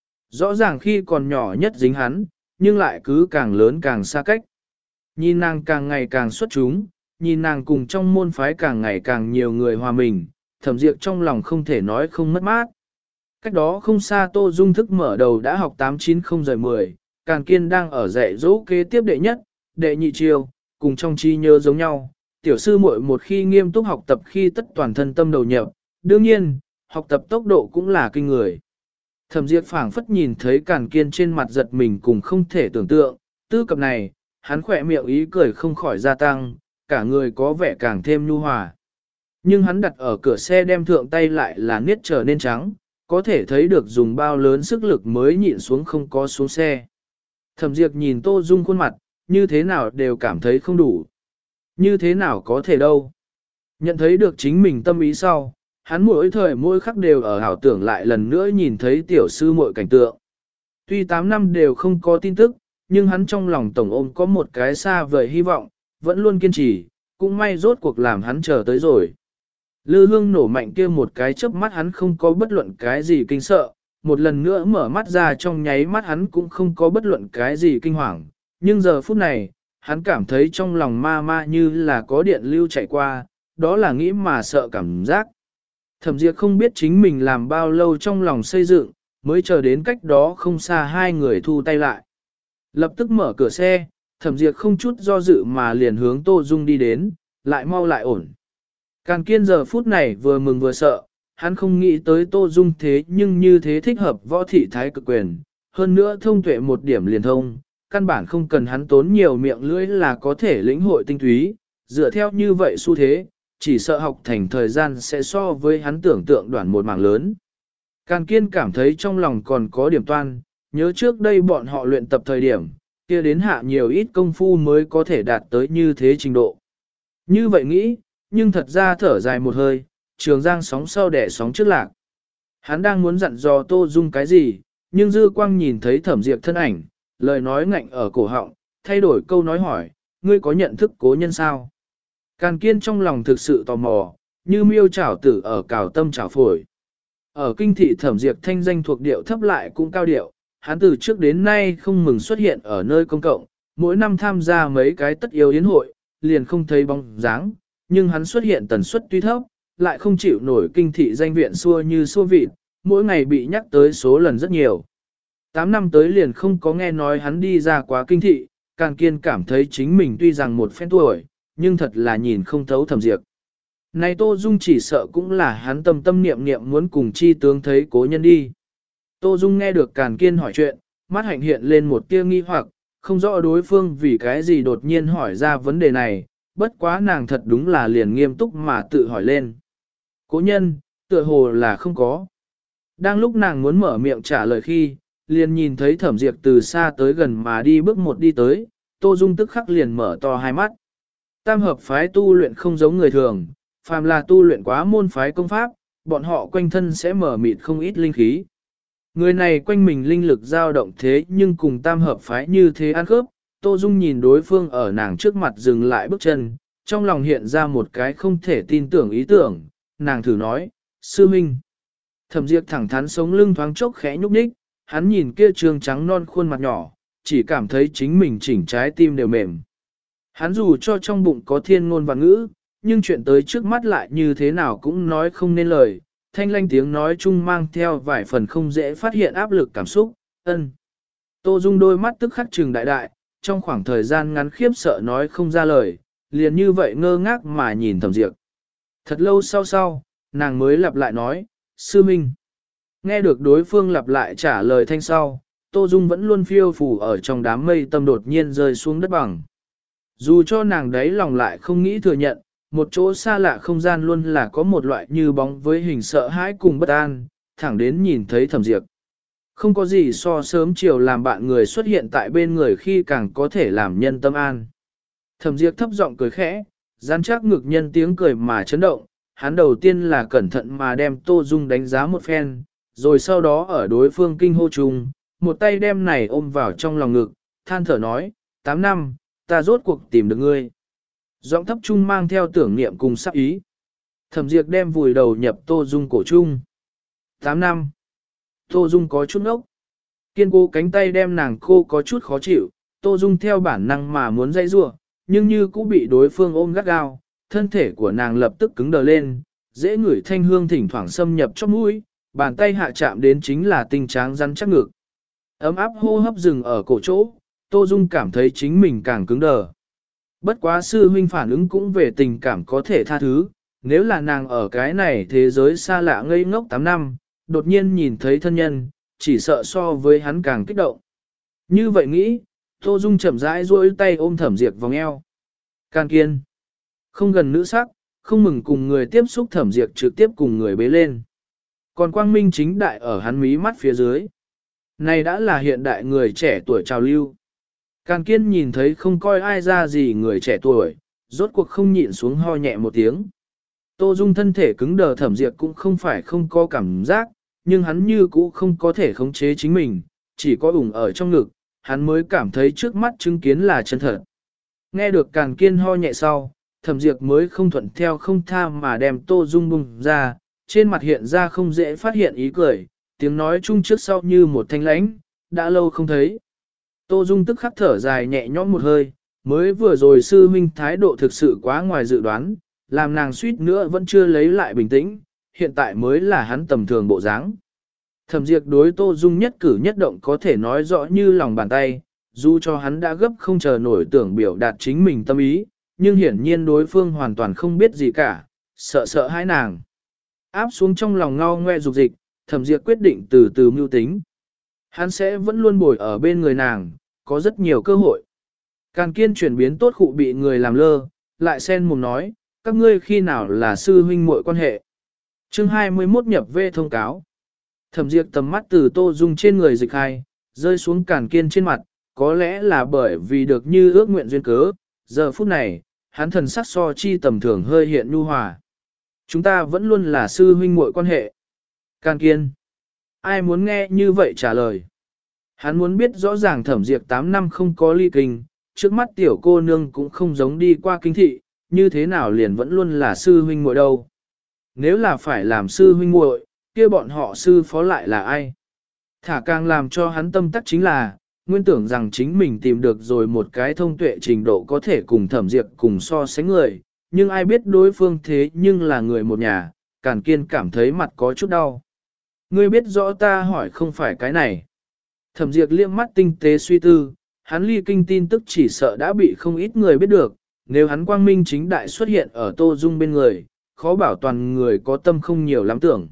Rõ ràng khi còn nhỏ nhất dính hắn, nhưng lại cứ càng lớn càng xa cách. Nhìn nàng càng ngày càng xuất chúng, nhìn nàng cùng trong môn phái càng ngày càng nhiều người hòa mình, Thẩm Diệp trong lòng không thể nói không mất mát. Cách đó không xa Tô Dung thức mở đầu đã học 890-10, Càn Kiên đang ở dạy dỗ kế tiếp đệ nhất, đệ nhị chiêu, cùng trong trí nhớ giống nhau. Tiểu sư muội một khi nghiêm túc học tập khi tất toàn thân tâm đầu nhập, đương nhiên, học tập tốc độ cũng là kinh người. Thẩm Diệp phảng phất nhìn thấy Càn Kiên trên mặt giật mình cùng không thể tưởng tượng, tư cập này, hắn khỏe miệng ý cười không khỏi gia tăng, cả người có vẻ càng thêm nhu hòa. Nhưng hắn đặt ở cửa xe đem thượng tay lại là niết trở nên trắng, có thể thấy được dùng bao lớn sức lực mới nhịn xuống không có xuống xe. Thẩm Diệp nhìn Tô Dung khuôn mặt, như thế nào đều cảm thấy không đủ. Như thế nào có thể đâu. Nhận thấy được chính mình tâm ý sau, hắn mỗi thời mỗi khắc đều ở ảo tưởng lại lần nữa nhìn thấy tiểu sư muội cảnh tượng. Tuy 8 năm đều không có tin tức, nhưng hắn trong lòng tổng ôm có một cái xa vời hy vọng, vẫn luôn kiên trì, cũng may rốt cuộc làm hắn chờ tới rồi. Lư hương nổ mạnh kia một cái chớp mắt hắn không có bất luận cái gì kinh sợ, một lần nữa mở mắt ra trong nháy mắt hắn cũng không có bất luận cái gì kinh hoàng, nhưng giờ phút này, hắn cảm thấy trong lòng ma ma như là có điện lưu chạy qua, đó là nghĩ mà sợ cảm giác. Thẩm Diệp không biết chính mình làm bao lâu trong lòng xây dựng, mới chờ đến cách đó không xa hai người thu tay lại. Lập tức mở cửa xe, Thẩm Diệp không chút do dự mà liền hướng Tô Dung đi đến, lại mau lại ổn. Càn Kiên giờ phút này vừa mừng vừa sợ, hắn không nghĩ tới Tô Dung thế nhưng như thế thích hợp võ thị thái cực quyền, hơn nữa thông tuệ một điểm liền thông, căn bản không cần hắn tốn nhiều miệng lưỡi là có thể lĩnh hội tinh túy, dựa theo như vậy xu thế, chỉ sợ học thành thời gian sẽ so với hắn tưởng tượng đoạn một mảng lớn. Càn Kiên cảm thấy trong lòng còn có điểm toan, nhớ trước đây bọn họ luyện tập thời điểm, kia đến hạ nhiều ít công phu mới có thể đạt tới như thế trình độ. Như vậy nghĩ, nhưng thật ra thở dài một hơi, Trường Giang sóng sau đẻ sóng trước lạc. Hắn đang muốn dặn dò Tô Dung cái gì, nhưng Dư Quang nhìn thấy Thẩm Diệp thân ảnh, lời nói ngạnh ở cổ họng, thay đổi câu nói hỏi, ngươi có nhận thức cố nhân sao? Càn Kiên trong lòng thực sự tò mò, như miêu chảo tử ở cào tâm chảo phổi. Ở kinh thị Thẩm Diệp thanh danh thuộc điệu thấp lại cũng cao điệu, hắn từ trước đến nay không mừng xuất hiện ở nơi công cộng, mỗi năm tham gia mấy cái tất yếu yến hội, liền không thấy bóng dáng, nhưng hắn xuất hiện tần suất tuy thấp, lại không chịu nổi kinh thị danh viện xua như xua vịt, mỗi ngày bị nhắc tới số lần rất nhiều. 8 năm tới liền không có nghe nói hắn đi ra quá kinh thị, Càn Kiên cảm thấy chính mình tuy rằng một phen tuổi, nhưng thật là nhìn không thấu Thẩm Diệp. Này Tô Dung chỉ sợ cũng là hắn tâm tâm niệm niệm muốn cùng chi tướng thấy cố nhân đi. Tô Dung nghe được Càn Kiên hỏi chuyện, mắt hạnh hiện lên một tia nghi hoặc, không rõ đối phương vì cái gì đột nhiên hỏi ra vấn đề này, bất quá nàng thật đúng là liền nghiêm túc mà tự hỏi lên. Cố nhân, tựa hồ là không có. Đang lúc nàng muốn mở miệng trả lời khi, liền nhìn thấy Thẩm Diệp từ xa tới gần mà đi bước một đi tới, Tô Dung tức khắc liền mở to hai mắt. Tam hợp phái tu luyện không giống người thường, phàm là tu luyện quá môn phái công pháp, bọn họ quanh thân sẽ mở mịt không ít linh khí. Người này quanh mình linh lực dao động thế nhưng cùng tam hợp phái như thế ăn khớp, Tô Dung nhìn đối phương ở nàng trước mặt dừng lại bước chân, trong lòng hiện ra một cái không thể tin tưởng ý tưởng, nàng thử nói, sư minh. Thẩm Diệp thẳng thắn sống lưng thoáng chốc khẽ nhúc nhích, hắn nhìn kia trương trắng non khuôn mặt nhỏ, chỉ cảm thấy chính mình chỉnh trái tim đều mềm. Hắn dù cho trong bụng có thiên ngôn và ngữ, nhưng chuyện tới trước mắt lại như thế nào cũng nói không nên lời, thanh lanh tiếng nói chung mang theo vài phần không dễ phát hiện áp lực cảm xúc, ân. Tô Dung đôi mắt tức khắc trừng đại đại, trong khoảng thời gian ngắn khiếp sợ nói không ra lời, liền như vậy ngơ ngác mà nhìn Thẩm Diệp. Thật lâu sau, nàng mới lặp lại nói, sư minh. Nghe được đối phương lặp lại trả lời thanh sau, Tô Dung vẫn luôn phiêu phù ở trong đám mây tâm đột nhiên rơi xuống đất bằng. Dù cho nàng đấy lòng lại không nghĩ thừa nhận, một chỗ xa lạ không gian luôn là có một loại như bóng với hình sợ hãi cùng bất an, thẳng đến nhìn thấy Thẩm Diệp. Không có gì so sớm chiều làm bạn người xuất hiện tại bên người khi càng có thể làm nhân tâm an. Thẩm Diệp thấp giọng cười khẽ, rắn chắc ngực nhân tiếng cười mà chấn động, hắn đầu tiên là cẩn thận mà đem Tô Dung đánh giá một phen, rồi sau đó ở đối phương kinh hô chung, một tay đem này ôm vào trong lòng ngực, than thở nói, 8 năm, ta rốt cuộc tìm được ngươi. Giọng thấp trung mang theo tưởng niệm cùng sắc ý. Thẩm Diệp đem vùi đầu nhập Tô Dung cổ chung. 8 năm. Tô Dung có chút ngốc. Kiên cố cánh tay đem nàng cô có chút khó chịu, Tô Dung theo bản năng mà muốn dây rua, nhưng như cũng bị đối phương ôm gắt gao, thân thể của nàng lập tức cứng đờ lên, dễ ngửi thanh hương thỉnh thoảng xâm nhập chóp mũi, bàn tay hạ chạm đến chính là tinh tráng rắn chắc ngực. Ấm áp hô hấp dừng ở cổ chỗ, Tô Dung cảm thấy chính mình càng cứng đờ. Bất quá sư huynh phản ứng cũng về tình cảm có thể tha thứ, nếu là nàng ở cái này thế giới xa lạ ngây ngốc 8 năm, đột nhiên nhìn thấy thân nhân, chỉ sợ so với hắn càng kích động. Như vậy nghĩ, Tô Dung chậm rãi duỗi tay ôm Thẩm Diệp vòng eo. Can Kiên. Không gần nữ sắc, không mừng cùng người tiếp xúc Thẩm Diệp trực tiếp cùng người bế lên. Còn quang minh chính đại ở hắn mí mắt phía dưới. Này đã là hiện đại người trẻ tuổi trào lưu. Càn Kiên nhìn thấy không coi ai ra gì người trẻ tuổi, rốt cuộc không nhịn xuống ho nhẹ một tiếng. Tô Dung thân thể cứng đờ Thẩm Diệp cũng không phải không có cảm giác, nhưng hắn như cũ không có thể khống chế chính mình, chỉ có ủng ở trong ngực, hắn mới cảm thấy trước mắt chứng kiến là chân thật. Nghe được Càn Kiên ho nhẹ sau, Thẩm Diệp mới không thuận theo không tha mà đem Tô Dung bung ra, trên mặt hiện ra không dễ phát hiện ý cười, tiếng nói chung trước sau như một thanh lãnh, đã lâu không thấy. Tô Dung tức khắc thở dài nhẹ nhõm một hơi, mới vừa rồi sư huynh thái độ thực sự quá ngoài dự đoán, làm nàng suýt nữa vẫn chưa lấy lại bình tĩnh, hiện tại mới là hắn tầm thường bộ dáng. Thẩm Diệp đối Tô Dung nhất cử nhất động có thể nói rõ như lòng bàn tay, dù cho hắn đã gấp không chờ nổi tưởng biểu đạt chính mình tâm ý, nhưng hiển nhiên đối phương hoàn toàn không biết gì cả, sợ hãi nàng. Áp xuống trong lòng ngao ngoe dục dịch, Thẩm Diệp quyết định từ từ mưu tính. Hắn sẽ vẫn luôn bồi ở bên người nàng, có rất nhiều cơ hội. Càn Kiên chuyển biến tốt khụ bị người làm lơ, lại sen mồm nói, các ngươi khi nào là sư huynh muội quan hệ. Chương 21 nhập về thông cáo. Thẩm Diệp tầm mắt từ Tô Dung trên người dịch hai, rơi xuống Càn Kiên trên mặt, có lẽ là bởi vì được như ước nguyện duyên cớ, giờ phút này, hắn thần sắc so chi tầm thường hơi hiện nhu hòa. Chúng ta vẫn luôn là sư huynh muội quan hệ. Càn Kiên. Ai muốn nghe như vậy trả lời. Hắn muốn biết rõ ràng Thẩm Diệp 8 năm không có ly kinh, trước mắt tiểu cô nương cũng không giống đi qua kinh thị, như thế nào liền vẫn luôn là sư huynh muội đâu. Nếu là phải làm sư huynh muội, kia bọn họ sư phó lại là ai? Thả càng làm cho hắn tâm tắc chính là, nguyên tưởng rằng chính mình tìm được rồi một cái thông tuệ trình độ có thể cùng Thẩm Diệp cùng so sánh người, nhưng ai biết đối phương thế nhưng là người một nhà, Càn Kiên cảm thấy mặt có chút đau. Ngươi biết rõ ta hỏi không phải cái này. Thẩm Diệp liếc mắt tinh tế suy tư, hắn ly kinh tin tức chỉ sợ đã bị không ít người biết được, nếu hắn quang minh chính đại xuất hiện ở Tô Dung bên người, khó bảo toàn người có tâm không nhiều lắm tưởng.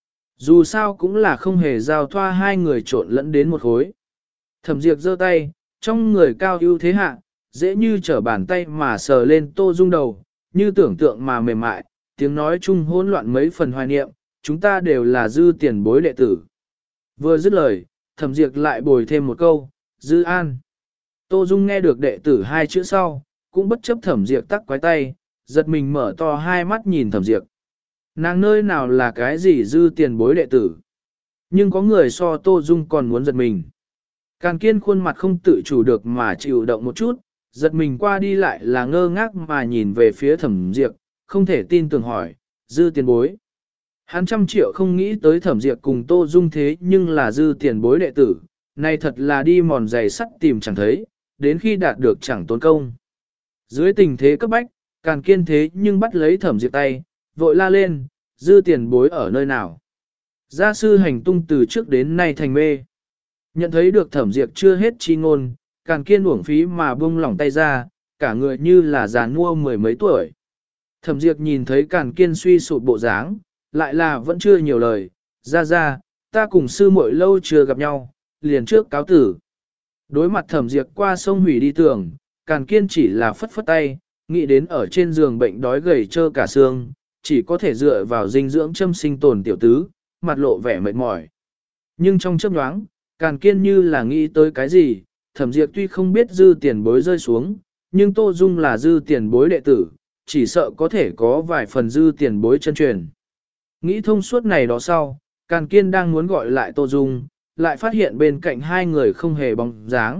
Dù sao cũng là không hề giao thoa hai người trộn lẫn đến một khối. Thẩm Diệp giơ tay, trong người cao ưu thế hạ, dễ như trở bàn tay mà sờ lên Tô Dung đầu, như tưởng tượng mà mềm mại, tiếng nói chung hỗn loạn mấy phần hoài niệm, chúng ta đều là dư tiền bối đệ tử. Vừa dứt lời, Thẩm Diệp lại bồi thêm một câu, dư an. Tô Dung nghe được đệ tử hai chữ sau, cũng bất chấp Thẩm Diệp tắc quái tay, giật mình mở to hai mắt nhìn Thẩm Diệp. Nàng nơi nào là cái gì dư tiền bối đệ tử. Nhưng có người so Tô Dung còn muốn giật mình. Càn Kiên khuôn mặt không tự chủ được mà chịu động một chút, giật mình qua đi lại là ngơ ngác mà nhìn về phía Thẩm Diệp, không thể tin tưởng hỏi, dư tiền bối. Hắn 100 triệu không nghĩ tới Thẩm Diệp cùng Tô Dung thế nhưng là dư tiền bối đệ tử, này thật là đi mòn giày sắt tìm chẳng thấy, đến khi đạt được chẳng tốn công. Dưới tình thế cấp bách, Càn Kiên thế nhưng bắt lấy Thẩm Diệp tay, vội la lên, dư tiền bối ở nơi nào. Gia sư hành tung từ trước đến nay thành mê. Nhận thấy được Thẩm Diệp chưa hết chi ngôn, Càn Kiên uổng phí mà buông lỏng tay ra, cả người như là già nua mười mấy tuổi. Thẩm Diệp nhìn thấy Càn Kiên suy sụp bộ dáng, lại là vẫn chưa nhiều lời, ra, ta cùng sư muội lâu chưa gặp nhau, liền trước cáo tử. Đối mặt Thẩm Diệp qua sông hủy đi tưởng, Càn Kiên chỉ là phất phất tay, nghĩ đến ở trên giường bệnh đói gầy trơ cả xương, chỉ có thể dựa vào dinh dưỡng châm sinh tồn tiểu tứ, mặt lộ vẻ mệt mỏi. Nhưng trong chớp nhoáng, Càn Kiên như là nghĩ tới cái gì, Thẩm Diệp tuy không biết dư tiền bối rơi xuống, nhưng Tô Dung là dư tiền bối đệ tử, chỉ sợ có thể có vài phần dư tiền bối chân truyền. Nghĩ thông suốt này đó sau, Càn Kiên đang muốn gọi lại Tô Dung, lại phát hiện bên cạnh hai người không hề bóng dáng,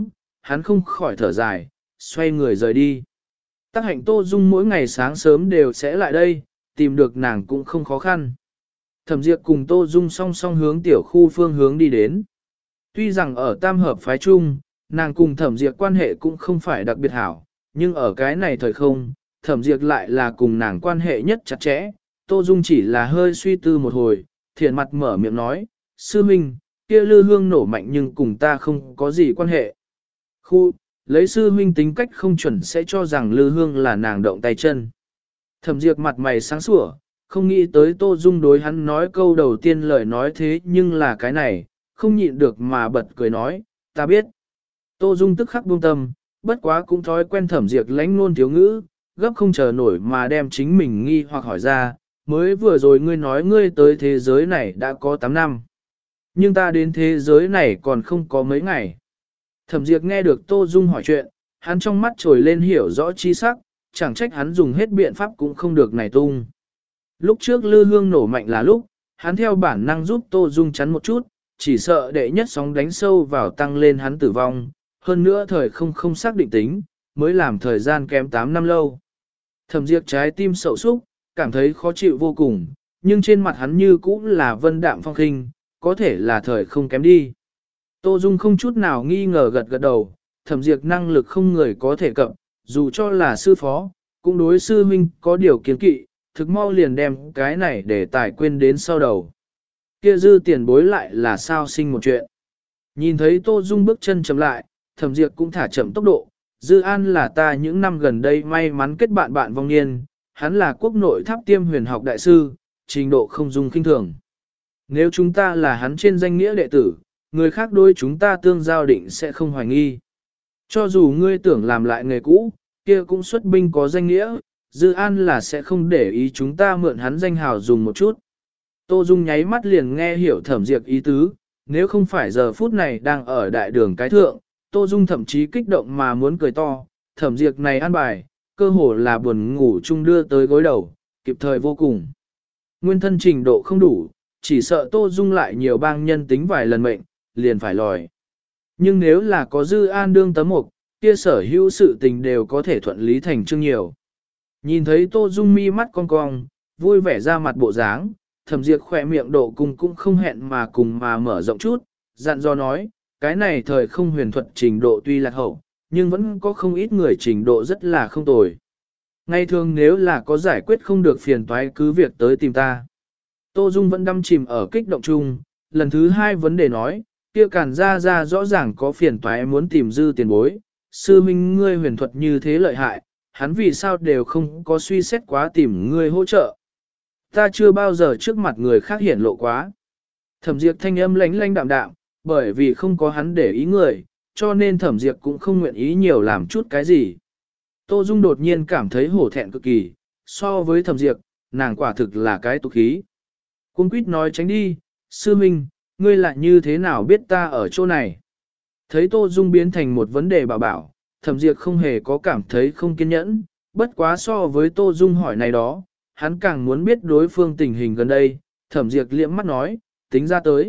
hắn không khỏi thở dài, xoay người rời đi. Tác hạnh Tô Dung mỗi ngày sáng sớm đều sẽ lại đây, tìm được nàng cũng không khó khăn. Thẩm Diệp cùng Tô Dung song song hướng tiểu khu phương hướng đi đến. Tuy rằng ở tam hợp phái chung, nàng cùng Thẩm Diệp quan hệ cũng không phải đặc biệt hảo, nhưng ở cái này thời không, Thẩm Diệp lại là cùng nàng quan hệ nhất chặt chẽ. Tô Dung chỉ là hơi suy tư một hồi, thiện mặt mở miệng nói, sư minh, kia lư hương nổ mạnh nhưng cùng ta không có gì quan hệ. Khu, lấy sư huynh tính cách không chuẩn sẽ cho rằng lư hương là nàng động tay chân. Thẩm Diệp mặt mày sáng sủa, không nghĩ tới Tô Dung đối hắn nói câu đầu tiên lời nói thế nhưng là cái này, không nhịn được mà bật cười nói, ta biết. Tô Dung tức khắc buông tâm, bất quá cũng thói quen Thẩm Diệp lãnh ngôn thiếu ngữ, gấp không chờ nổi mà đem chính mình nghi hoặc hỏi ra, mới vừa rồi ngươi nói ngươi tới thế giới này đã có 8 năm. Nhưng ta đến thế giới này còn không có mấy ngày. Thẩm Diệp nghe được Tô Dung hỏi chuyện, hắn trong mắt trồi lên hiểu rõ chi sắc, chẳng trách hắn dùng hết biện pháp cũng không được này tung. Lúc trước lư hương nổ mạnh là lúc, hắn theo bản năng giúp Tô Dung chắn một chút, chỉ sợ đệ nhất sóng đánh sâu vào tăng lên hắn tử vong, hơn nữa thời không xác định tính, mới làm thời gian kém 8 năm lâu. Thẩm Diệp trái tim sậu súc, cảm thấy khó chịu vô cùng, nhưng trên mặt hắn như cũ là vân đạm phong khinh, có thể là thời không kém đi. Tô Dung không chút nào nghi ngờ gật gật đầu, Thẩm Diệp năng lực không người có thể cập, dù cho là sư phó, cũng đối sư huynh có điều kiến kỵ, thực mau liền đem cái này để tài quên đến sau đầu. Kia dư tiền bối lại là sao sinh một chuyện. Nhìn thấy Tô Dung bước chân chậm lại, Thẩm Diệp cũng thả chậm tốc độ, dư an là ta những năm gần đây may mắn kết bạn bạn vong niên, hắn là quốc nội tháp tiêm huyền học đại sư, trình độ không dung kinh thường. Nếu chúng ta là hắn trên danh nghĩa đệ tử, người khác đối chúng ta tương giao định sẽ không hoài nghi. Cho dù ngươi tưởng làm lại nghề cũ, kia cũng xuất binh có danh nghĩa, Dư An là sẽ không để ý chúng ta mượn hắn danh hào dùng một chút. Tô Dung nháy mắt liền nghe hiểu Thẩm Diệp ý tứ, nếu không phải giờ phút này đang ở đại đường cái thượng, Tô Dung thậm chí kích động mà muốn cười to, Thẩm Diệp này an bài, cơ hồ là buồn ngủ chung đưa tới gối đầu, kịp thời vô cùng. Nguyên thân trình độ không đủ, chỉ sợ Tô Dung lại nhiều bang nhân tính vài lần mệnh, liền phải lòi. Nhưng nếu là có Dư An đương tấm mục, kia sở hữu sự tình đều có thể thuận lý thành chương nhiều. Nhìn thấy Tô Dung mi mắt cong cong, vui vẻ ra mặt bộ dáng, Thẩm Diệp khỏe miệng độ cùng cũng không hẹn mà cùng mà mở rộng chút, dặn dò nói, cái này thời không huyền thuật trình độ tuy lạc hậu, nhưng vẫn có không ít người trình độ rất là không tồi. Ngày thường nếu là có giải quyết không được phiền toái cứ việc tới tìm ta. Tô Dung vẫn đắm chìm ở kích động chung, lần thứ hai vấn đề nói, kia Càn ra rõ ràng có phiền toái muốn tìm Dư tiền bối, sư minh ngươi huyền thuật như thế lợi hại, hắn vì sao đều không có suy xét quá tìm ngươi hỗ trợ. Ta chưa bao giờ trước mặt người khác hiển lộ quá. Thẩm Diệp thanh âm lánh lánh đạm đạm, bởi vì không có hắn để ý người, cho nên Thẩm Diệp cũng không nguyện ý nhiều làm chút cái gì. Tô Dung đột nhiên cảm thấy hổ thẹn cực kỳ, so với Thẩm Diệp, nàng quả thực là cái tục khí. Cung quýt nói tránh đi, sư minh, ngươi lại như thế nào biết ta ở chỗ này? Thấy Tô Dung biến thành một vấn đề bảo bảo, Thẩm Diệp không hề có cảm thấy không kiên nhẫn, bất quá so với Tô Dung hỏi này đó, hắn càng muốn biết đối phương tình hình gần đây, Thẩm Diệp liễm mắt nói, tính ra tới.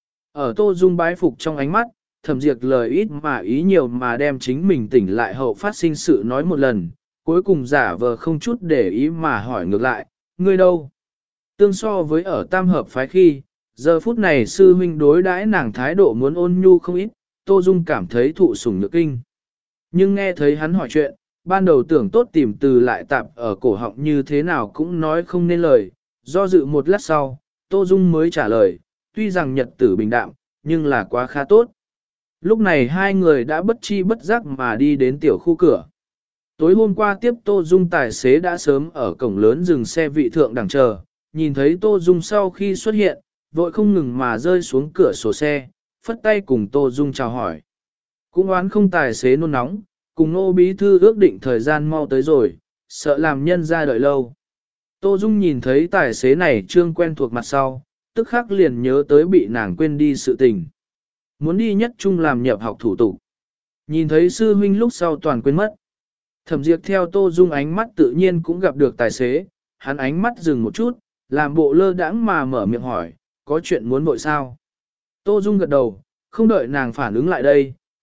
Ở Tô Dung bái phục trong ánh mắt, Thẩm Diệp lời ít mà ý nhiều mà đem chính mình tỉnh lại hậu phát sinh sự nói một lần, cuối cùng giả vờ không chút để ý mà hỏi ngược lại, ngươi đâu? Tương so với ở tam hợp phái khi, giờ phút này sư huynh đối đãi nàng thái độ muốn ôn nhu không ít, Tô Dung cảm thấy thụ sủng nhược kinh. Nhưng nghe thấy hắn hỏi chuyện, ban đầu tưởng tốt tìm từ lại tạp ở cổ họng như thế nào cũng nói không nên lời, do dự một lát sau, Tô Dung mới trả lời, tuy rằng nhật tử bình đạm, nhưng là quá khá tốt. Lúc này hai người đã bất chi bất giác mà đi đến tiểu khu cửa. Tối hôm qua tiếp Tô Dung tài xế đã sớm ở cổng lớn dừng xe vị thượng đằng chờ, nhìn thấy Tô Dung sau khi xuất hiện, vội không ngừng mà rơi xuống cửa sổ xe, phất tay cùng Tô Dung chào hỏi. Cũng oán không tài xế nôn nóng, cùng Nô Bí Thư ước định thời gian mau tới rồi, sợ làm nhân ra đợi lâu. Tô Dung nhìn thấy tài xế này trương quen thuộc mặt sau, tức khắc liền nhớ tới bị nàng quên đi sự tình. Muốn đi nhất trung làm nhập học thủ tục. Nhìn thấy sư huynh lúc sau toàn quên mất. Thẩm Diệp theo Tô Dung ánh mắt tự nhiên cũng gặp được tài xế, hắn ánh mắt dừng một chút, làm bộ lơ đãng mà mở miệng hỏi, có chuyện muốn vội sao? Tô Dung gật đầu, không đợi nàng phản ứng lại đây,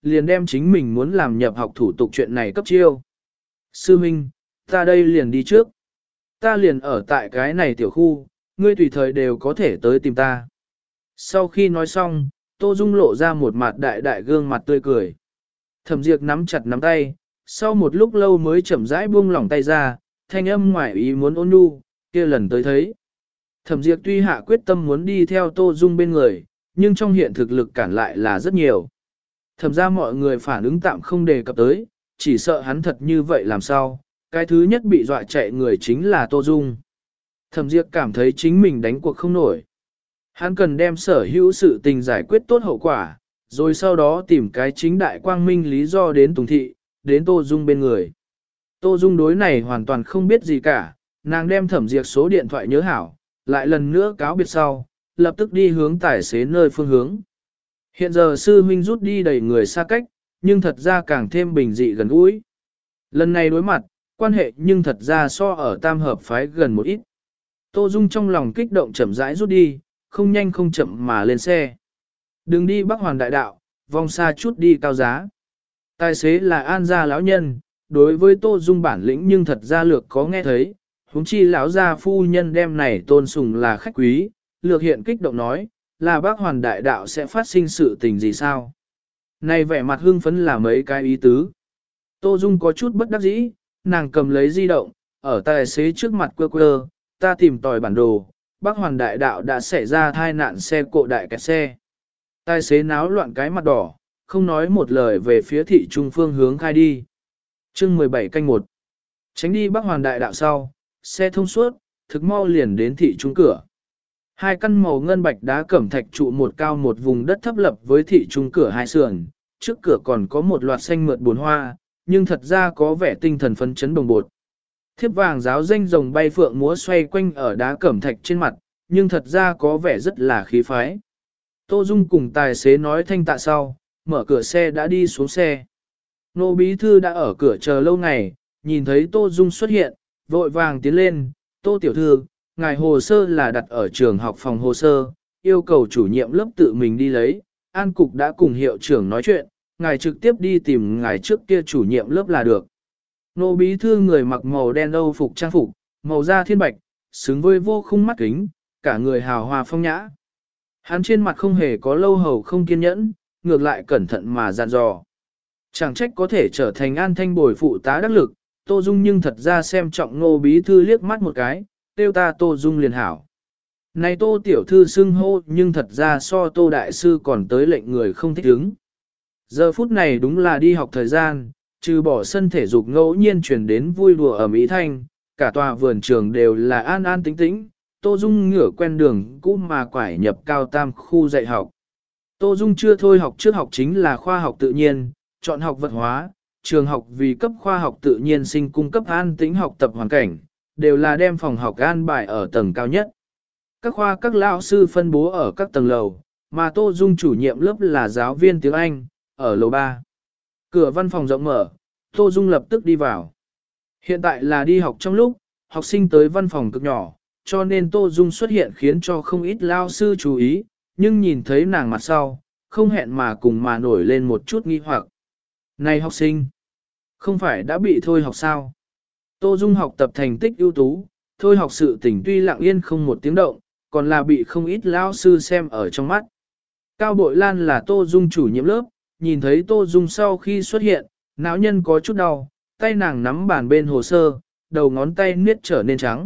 liền đem chính mình muốn làm nhập học thủ tục chuyện này cấp chiêu. Sư Minh, ta đây liền đi trước. Ta liền ở tại cái này tiểu khu, ngươi tùy thời đều có thể tới tìm ta. Sau khi nói xong, Tô Dung lộ ra một mặt đại đại gương mặt tươi cười. Thẩm Diệp nắm chặt nắm tay, sau một lúc lâu mới chậm rãi buông lỏng tay ra, thanh âm ngoài ý muốn ôn nhu, kia lần tới thấy. Thẩm Diệp tuy hạ quyết tâm muốn đi theo Tô Dung bên người, nhưng trong hiện thực lực cản lại là rất nhiều. Thẩm ra mọi người phản ứng tạm không đề cập tới, chỉ sợ hắn thật như vậy làm sao, cái thứ nhất bị dọa chạy người chính là Tô Dung. Thẩm Diệp cảm thấy chính mình đánh cuộc không nổi. Hắn cần đem sở hữu sự tình giải quyết tốt hậu quả, rồi sau đó tìm cái chính đại quang minh lý do đến Tùng Thị, đến Tô Dung bên người. Tô Dung đối này hoàn toàn không biết gì cả, nàng đem Thẩm Diệp số điện thoại nhớ hảo, lại lần nữa cáo biệt sau, lập tức đi hướng tài xế nơi phương hướng. Hiện giờ sư huynh rút đi đầy người xa cách, nhưng thật ra càng thêm bình dị gần gũi. Lần này đối mặt, quan hệ nhưng thật ra so ở tam hợp phái gần một ít. Tô Dung trong lòng kích động chậm rãi rút đi, không nhanh không chậm mà lên xe. Đừng đi Bắc Hoàn đại đạo, vòng xa chút đi cao giá. Tài xế là An gia lão nhân, đối với Tô Dung bản lĩnh nhưng thật ra lược có nghe thấy, huống chi lão gia phu nhân đem này tôn sùng là khách quý, lược hiện kích động nói, là Bắc Hoàn đại đạo sẽ phát sinh sự tình gì sao? Này vẻ mặt hưng phấn là mấy cái ý tứ. Tô Dung có chút bất đắc dĩ, nàng cầm lấy di động, ở tài xế trước mặt quơ quơ, ta tìm tòi bản đồ, Bắc Hoàn đại đạo đã xảy ra tai nạn xe cộ đại kẹt xe. Tài xế náo loạn cái mặt đỏ, không nói một lời về phía thị trung phương hướng khai đi. Chương 17 canh 1. Tránh đi Bắc Hoàn đại đạo sau, xe thông suốt, thực mau liền đến thị trung cửa. Hai căn màu ngân bạch đá cẩm thạch trụ một cao một vùng đất thấp lập với thị trung cửa hai sườn, trước cửa còn có một loạt xanh mượt bồn hoa, nhưng thật ra có vẻ tinh thần phấn chấn bồng bột. Thiếp vàng giáo danh rồng bay phượng múa xoay quanh ở đá cẩm thạch trên mặt, nhưng thật ra có vẻ rất là khí phái. Tô Dung cùng tài xế nói thanh tạ sau, mở cửa xe đã đi xuống xe. Nô bí thư đã ở cửa chờ lâu ngày, nhìn thấy Tô Dung xuất hiện, vội vàng tiến lên, Tô tiểu thư, ngài hồ sơ là đặt ở trường học phòng hồ sơ, yêu cầu chủ nhiệm lớp tự mình đi lấy, An Cục đã cùng hiệu trưởng nói chuyện, ngài trực tiếp đi tìm ngài trước kia chủ nhiệm lớp là được. Nô bí thư người mặc màu đen âu phục trang phục, màu da thiên bạch, xứng với vô khung mắt kính, cả người hào hoa phong nhã. Hắn trên mặt không hề có lâu hầu không kiên nhẫn, ngược lại cẩn thận mà dặn dò. Chẳng trách có thể trở thành An Thanh bồi phụ tá đắc lực, Tô Dung nhưng thật ra xem trọng Nô bí thư liếc mắt một cái, tiêu ta Tô Dung liền hảo. Này Tô tiểu thư xưng hô nhưng thật ra so Tô đại sư còn tới lệnh người không thích ứng. Giờ phút này đúng là đi học thời gian, trừ bỏ sân thể dục ngẫu nhiên truyền đến vui đùa ở Mỹ Thanh, cả tòa vườn trường đều là an an tĩnh tĩnh, Tô Dung ngửa quen đường cũ mà quải nhập cao tam khu dạy học. Tô Dung chưa thôi học trước học chính là khoa học tự nhiên, chọn học vật hóa, trường học vì cấp khoa học tự nhiên sinh cung cấp an tĩnh học tập hoàn cảnh, đều là đem phòng học an bài ở tầng cao nhất. Các khoa các lão sư phân bố ở các tầng lầu, mà Tô Dung chủ nhiệm lớp là giáo viên tiếng Anh, ở lầu 3. Cửa văn phòng rộng mở, Tô Dung lập tức đi vào. Hiện tại là đi học trong lúc, học sinh tới văn phòng cực nhỏ, cho nên Tô Dung xuất hiện khiến cho không ít lao sư chú ý, nhưng nhìn thấy nàng mặt sau, không hẹn mà cùng mà nổi lên một chút nghi hoặc. Này học sinh, không phải đã bị thôi học sao? Tô Dung học tập thành tích ưu tú, thôi học sự tình tuy lặng yên không một tiếng động, còn là bị không ít lao sư xem ở trong mắt. Cao Bội Lan là Tô Dung chủ nhiệm lớp, nhìn thấy Tô Dung sau khi xuất hiện, não nhân có chút đau, tay nàng nắm bàn bên hồ sơ, đầu ngón tay niết trở nên trắng.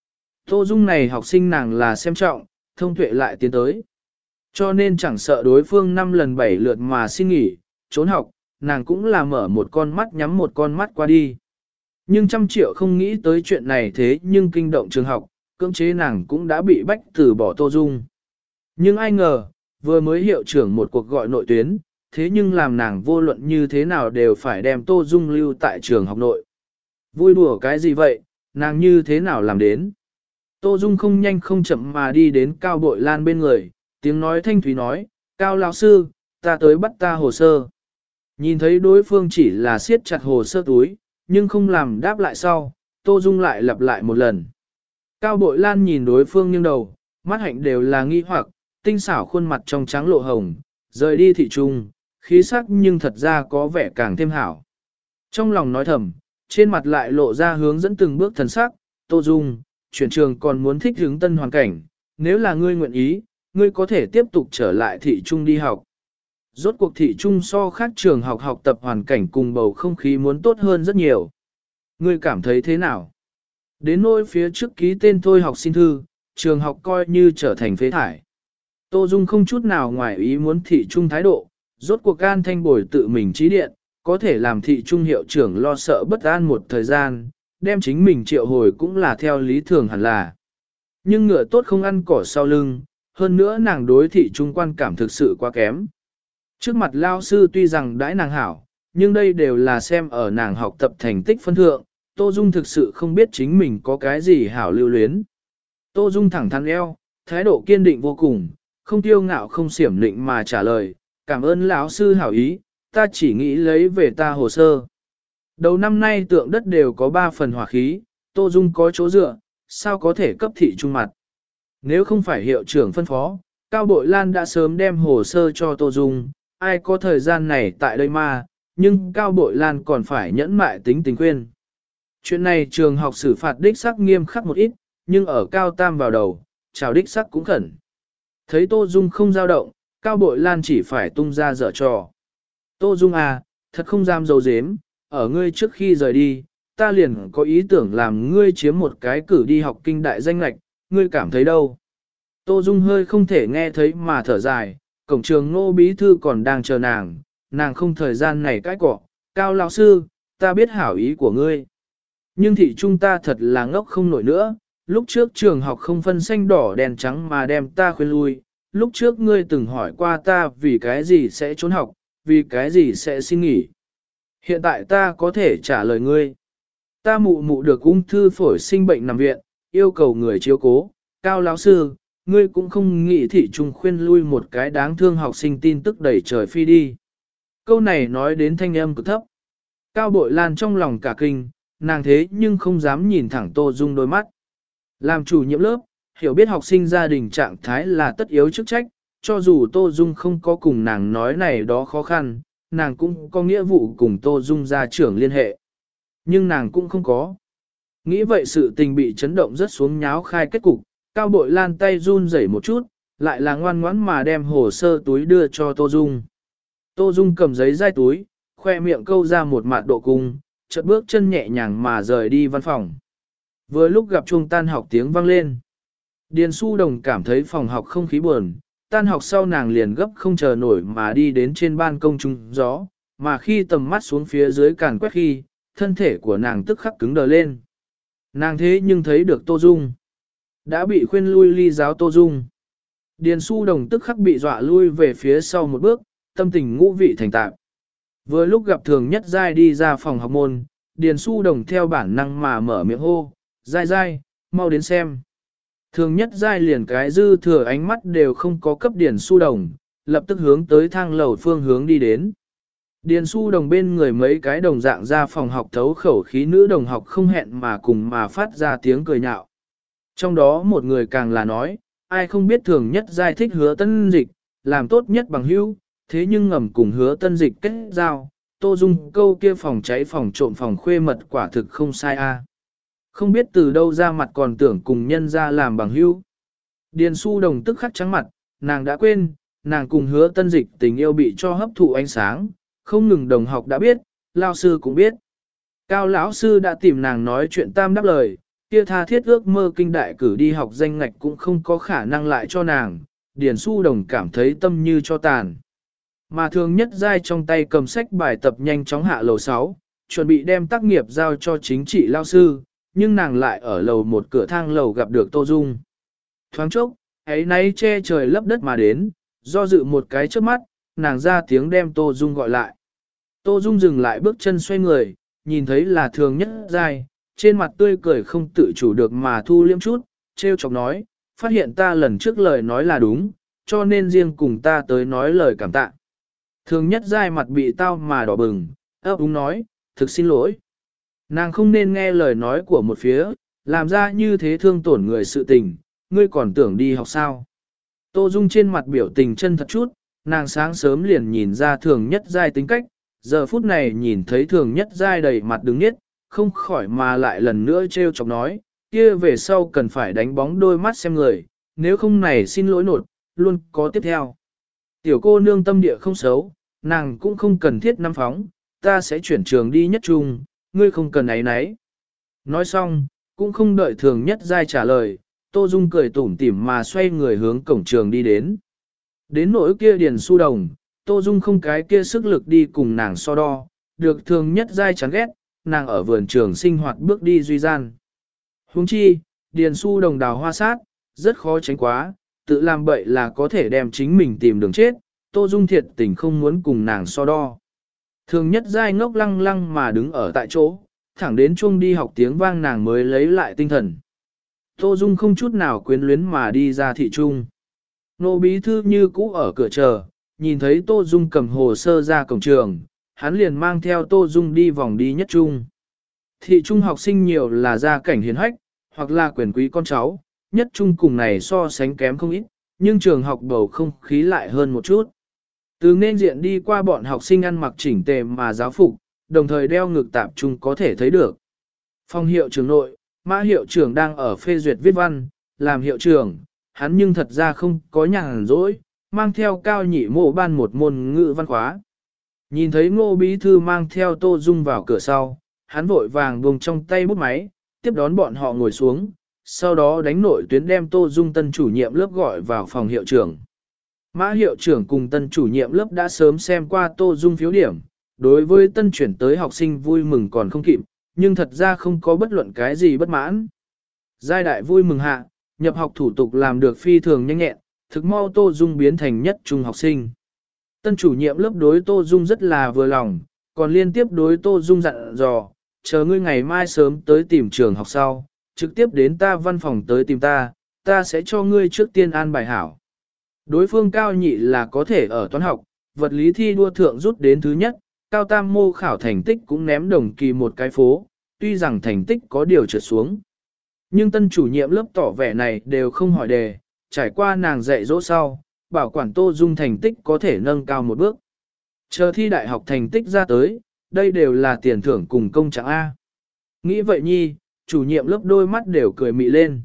Tô Dung này học sinh nàng là xem trọng, thông tuệ lại tiến tới. Cho nên chẳng sợ đối phương 5 lần 7 lượt mà xin nghỉ, trốn học, nàng cũng là mở một con mắt nhắm một con mắt qua đi. Nhưng 100 triệu không nghĩ tới chuyện này thế nhưng kinh động trường học, cưỡng chế nàng cũng đã bị bách từ bỏ Tô Dung. Nhưng ai ngờ, vừa mới hiệu trưởng một cuộc gọi nội tuyến, thế nhưng làm nàng vô luận như thế nào đều phải đem Tô Dung lưu tại trường học nội. Vui đùa cái gì vậy, nàng như thế nào làm đến? Tô Dung không nhanh không chậm mà đi đến Cao Bội Lan bên người, tiếng nói thanh thúy nói, Cao lão sư, ta tới bắt ta hồ sơ. Nhìn thấy đối phương chỉ là siết chặt hồ sơ túi, nhưng không làm đáp lại sau, Tô Dung lại lặp lại một lần. Cao Bội Lan nhìn đối phương nghiêng đầu, mắt hạnh đều là nghi hoặc, tinh xảo khuôn mặt trong trắng lộ hồng, rời đi thị trung, khí sắc nhưng thật ra có vẻ càng thêm hảo. Trong lòng nói thầm, trên mặt lại lộ ra hướng dẫn từng bước thần sắc, Tô Dung, chuyển trường còn muốn thích hướng tân hoàn cảnh, nếu là ngươi nguyện ý, ngươi có thể tiếp tục trở lại thị trung đi học. Rốt cuộc thị trung so khác trường học học tập hoàn cảnh cùng bầu không khí muốn tốt hơn rất nhiều. Ngươi cảm thấy thế nào? Đến nỗi phía trước ký tên thôi học xin thư, trường học coi như trở thành phế thải. Tô Dung không chút nào ngoài ý muốn thị trung thái độ, rốt cuộc An Thanh Bồi tự mình trí điện, có thể làm thị trung hiệu trưởng lo sợ bất an một thời gian, đem chính mình triệu hồi cũng là theo lý thường hẳn là. Nhưng ngựa tốt không ăn cỏ sau lưng, hơn nữa nàng đối thị trung quan cảm thực sự quá kém. Trước mặt lao sư tuy rằng đãi nàng hảo, nhưng đây đều là xem ở nàng học tập thành tích phân thượng, Tô Dung thực sự không biết chính mình có cái gì hảo lưu luyến. Tô Dung thẳng thắn eo, thái độ kiên định vô cùng, không tiêu ngạo không xiểm lịnh mà trả lời, cảm ơn lão sư hảo ý, ta chỉ nghĩ lấy về ta hồ sơ. Đầu năm nay tượng đất đều có 3 phần hỏa khí, Tô Dung có chỗ dựa, sao có thể cấp thị trung mặt. Nếu không phải hiệu trưởng phân phó, Cao Bội Lan đã sớm đem hồ sơ cho Tô Dung, ai có thời gian này tại đây mà, nhưng Cao Bội Lan còn phải nhẫn mại tính tình khuyên. Chuyện này trường học xử phạt đích sắc nghiêm khắc một ít, nhưng ở Cao Tam vào đầu, chào đích sắc cũng khẩn. Thấy Tô Dung không dao động, Cao Bội Lan chỉ phải tung ra dở trò. Tô Dung à, thật không dám dấu dếm, ở ngươi trước khi rời đi, ta liền có ý tưởng làm ngươi chiếm một cái cử đi học kinh đại danh lạch, ngươi cảm thấy đâu? Tô Dung hơi không thể nghe thấy mà thở dài, cổng trường Ngô bí thư còn đang chờ nàng không thời gian này cãi cọ. Cao lão sư, ta biết hảo ý của ngươi. Nhưng thị trung ta thật là ngốc không nổi nữa, lúc trước trường học không phân xanh đỏ đèn trắng mà đem ta khuyên lui, lúc trước ngươi từng hỏi qua ta vì cái gì sẽ trốn học, vì cái gì sẽ xin nghỉ. Hiện tại ta có thể trả lời ngươi. Ta mụ được ung thư phổi sinh bệnh nằm viện, yêu cầu người chiếu cố, Cao lão sư, ngươi cũng không nghĩ thị trung khuyên lui một cái đáng thương học sinh tin tức đẩy trời phi đi. Câu này nói đến thanh âm cực thấp. Cao Bội Lan trong lòng cả kinh, nàng thế nhưng không dám nhìn thẳng Tô Dung đôi mắt. Làm chủ nhiệm lớp, hiểu biết học sinh gia đình trạng thái là tất yếu chức trách, cho dù Tô Dung không có cùng nàng nói này đó khó khăn, nàng cũng có nghĩa vụ cùng Tô Dung gia trưởng liên hệ. Nhưng nàng cũng không có. Nghĩ vậy sự tình bị chấn động rất xuống nháo khai kết cục, Cao Bội Lan tay run rẩy một chút, lại là ngoan ngoãn mà đem hồ sơ túi đưa cho Tô Dung. Tô Dung cầm giấy dai túi, khoe miệng câu ra một mạt độ cung, chợt bước chân nhẹ nhàng mà rời đi văn phòng. Vừa lúc gặp chuông tan học tiếng vang lên. Điền Su Đồng cảm thấy phòng học không khí buồn, tan học sau nàng liền gấp không chờ nổi mà đi đến trên ban công trúng gió, mà khi tầm mắt xuống phía dưới càn quét khi, thân thể của nàng tức khắc cứng đờ lên. Nàng thế nhưng thấy được Tô Dung. Đã bị khuyên lui ly giáo Tô Dung. Điền Su Đồng tức khắc bị dọa lui về phía sau một bước, tâm tình ngũ vị thành tạp. Vừa lúc gặp Thường Nhất Giai đi ra phòng học môn, Điền Su Đồng theo bản năng mà mở miệng hô, Giai Giai, mau đến xem. Thường Nhất Giai liền cái dư thừa ánh mắt đều không có cấp Điền Su Đồng, lập tức hướng tới thang lầu phương hướng đi đến. Điền Su Đồng bên người mấy cái đồng dạng ra phòng học thấu khẩu khí nữ đồng học không hẹn mà cùng mà phát ra tiếng cười nhạo. Trong đó một người càng là nói, ai không biết Thường Nhất Giai thích Hứa Tân Dịch, làm tốt nhất bằng hữu, thế nhưng ngầm cùng Hứa Tân Dịch kết giao, Tô Dung câu kia phòng cháy phòng trộm phòng khuê mật quả thực không sai a. Không biết từ đâu ra mặt còn tưởng cùng nhân ra làm bằng hữu. Điền Su Đồng tức khắc trắng mặt, nàng đã quên, nàng cùng Hứa Tân Dịch tình yêu bị cho hấp thụ ánh sáng, không ngừng đồng học đã biết, lao sư cũng biết. Cao lão sư đã tìm nàng nói chuyện tam đáp lời, kia tha thiết ước mơ kinh đại cử đi học danh ngạch cũng không có khả năng lại cho nàng, Điền Su Đồng cảm thấy tâm như cho tàn. Mà Thường Nhất Giai trong tay cầm sách bài tập nhanh chóng hạ lầu 6, chuẩn bị đem tác nghiệp giao cho chính trị lao sư, nhưng nàng lại ở lầu một cửa thang lầu gặp được Tô Dung. Thoáng chốc, ấy nay che trời lấp đất mà đến, do dự một cái trước mắt, nàng ra tiếng đem Tô Dung gọi lại. Tô Dung dừng lại bước chân xoay người, nhìn thấy là Thường Nhất Giai, trên mặt tươi cười không tự chủ được mà thu liêm chút, treo chọc nói, phát hiện ta lần trước lời nói là đúng, cho nên riêng cùng ta tới nói lời cảm tạ. Thường Nhất Giai mặt bị tao mà đỏ bừng, ấp úng nói, thực xin lỗi. Nàng không nên nghe lời nói của một phía, làm ra như thế thương tổn người sự tình, ngươi còn tưởng đi học sao. Tô Dung trên mặt biểu tình chân thật chút, Nàng sáng sớm liền nhìn ra thường nhất giai tính cách, giờ phút này nhìn thấy thường nhất giai đầy mặt đứng nhất, không khỏi mà lại lần nữa trêu chọc nói, kia về sau cần phải đánh bóng đôi mắt xem người, nếu không này xin lỗi nột, luôn có tiếp theo. Tiểu cô nương tâm địa không xấu, nàng cũng không cần thiết nắm phóng, ta sẽ chuyển trường đi nhất trung, ngươi không cần ấy nấy. Nói xong, cũng không đợi thường nhất giai trả lời, Tô Dung cười tủm tỉm mà xoay người hướng cổng trường đi đến. Đến nỗi kia điền su đồng, Tô Dung không cái kia sức lực đi cùng nàng so đo, được thường nhất giai chán ghét, nàng ở vườn trường sinh hoạt bước đi duy gian. Huống chi, điền su đồng đào hoa sát, rất khó tránh quá, tự làm bậy là có thể đem chính mình tìm đường chết, Tô Dung thiệt tình không muốn cùng nàng so đo. Thường nhất giai ngốc lăng lăng mà đứng ở tại chỗ, thẳng đến chuông đi học tiếng vang nàng mới lấy lại tinh thần. Tô Dung không chút nào quyến luyến mà đi ra thị trung. Nô bí thư như cũ ở cửa chờ, nhìn thấy Tô Dung cầm hồ sơ ra cổng trường, hắn liền mang theo Tô Dung đi vòng đi nhất trung. Thị trung học sinh nhiều là gia cảnh hiền hách, hoặc là quyền quý con cháu, nhất trung cùng này so sánh kém không ít, nhưng trường học bầu không khí lại hơn một chút. Từ nên diện đi qua bọn học sinh ăn mặc chỉnh tề mà giáo phục, đồng thời đeo ngực tạp trung có thể thấy được. Phòng hiệu trưởng nội, Mã hiệu trưởng đang ở phê duyệt viết văn, làm hiệu trưởng, hắn nhưng thật ra không có nhàn rỗi, mang theo cao nhị mộ ban một môn ngữ văn khóa. Nhìn thấy Ngô bí thư mang theo Tô Dung vào cửa sau, hắn vội vàng buông trong tay bút máy, tiếp đón bọn họ ngồi xuống, sau đó đánh nội tuyến đem Tô Dung tân chủ nhiệm lớp gọi vào phòng hiệu trưởng. Mã hiệu trưởng cùng tân chủ nhiệm lớp đã sớm xem qua Tô Dung phiếu điểm, đối với tân chuyển tới học sinh vui mừng còn không kịp, nhưng thật ra không có bất luận cái gì bất mãn. Giai đại vui mừng hạ, nhập học thủ tục làm được phi thường nhanh nhẹn, thực mau Tô Dung biến thành nhất trung học sinh. Tân chủ nhiệm lớp đối Tô Dung rất là vừa lòng, còn liên tiếp đối Tô Dung dặn dò, chờ ngươi ngày mai sớm tới tìm trường học sau, trực tiếp đến ta văn phòng tới tìm ta, ta sẽ cho ngươi trước tiên an bài hảo. Đối phương cao nhị là có thể ở toán học, vật lý thi đua thượng rút đến thứ nhất, cao tam mô khảo thành tích cũng ném đồng kỳ một cái phố, tuy rằng thành tích có điều trượt xuống. Nhưng tân chủ nhiệm lớp tỏ vẻ này đều không hỏi đề, trải qua nàng dạy dỗ sau, bảo quản Tô Dung thành tích có thể nâng cao một bước. Chờ thi đại học thành tích ra tới, đây đều là tiền thưởng cùng công trạng A. Nghĩ vậy nhi, chủ nhiệm lớp đôi mắt đều cười mị lên.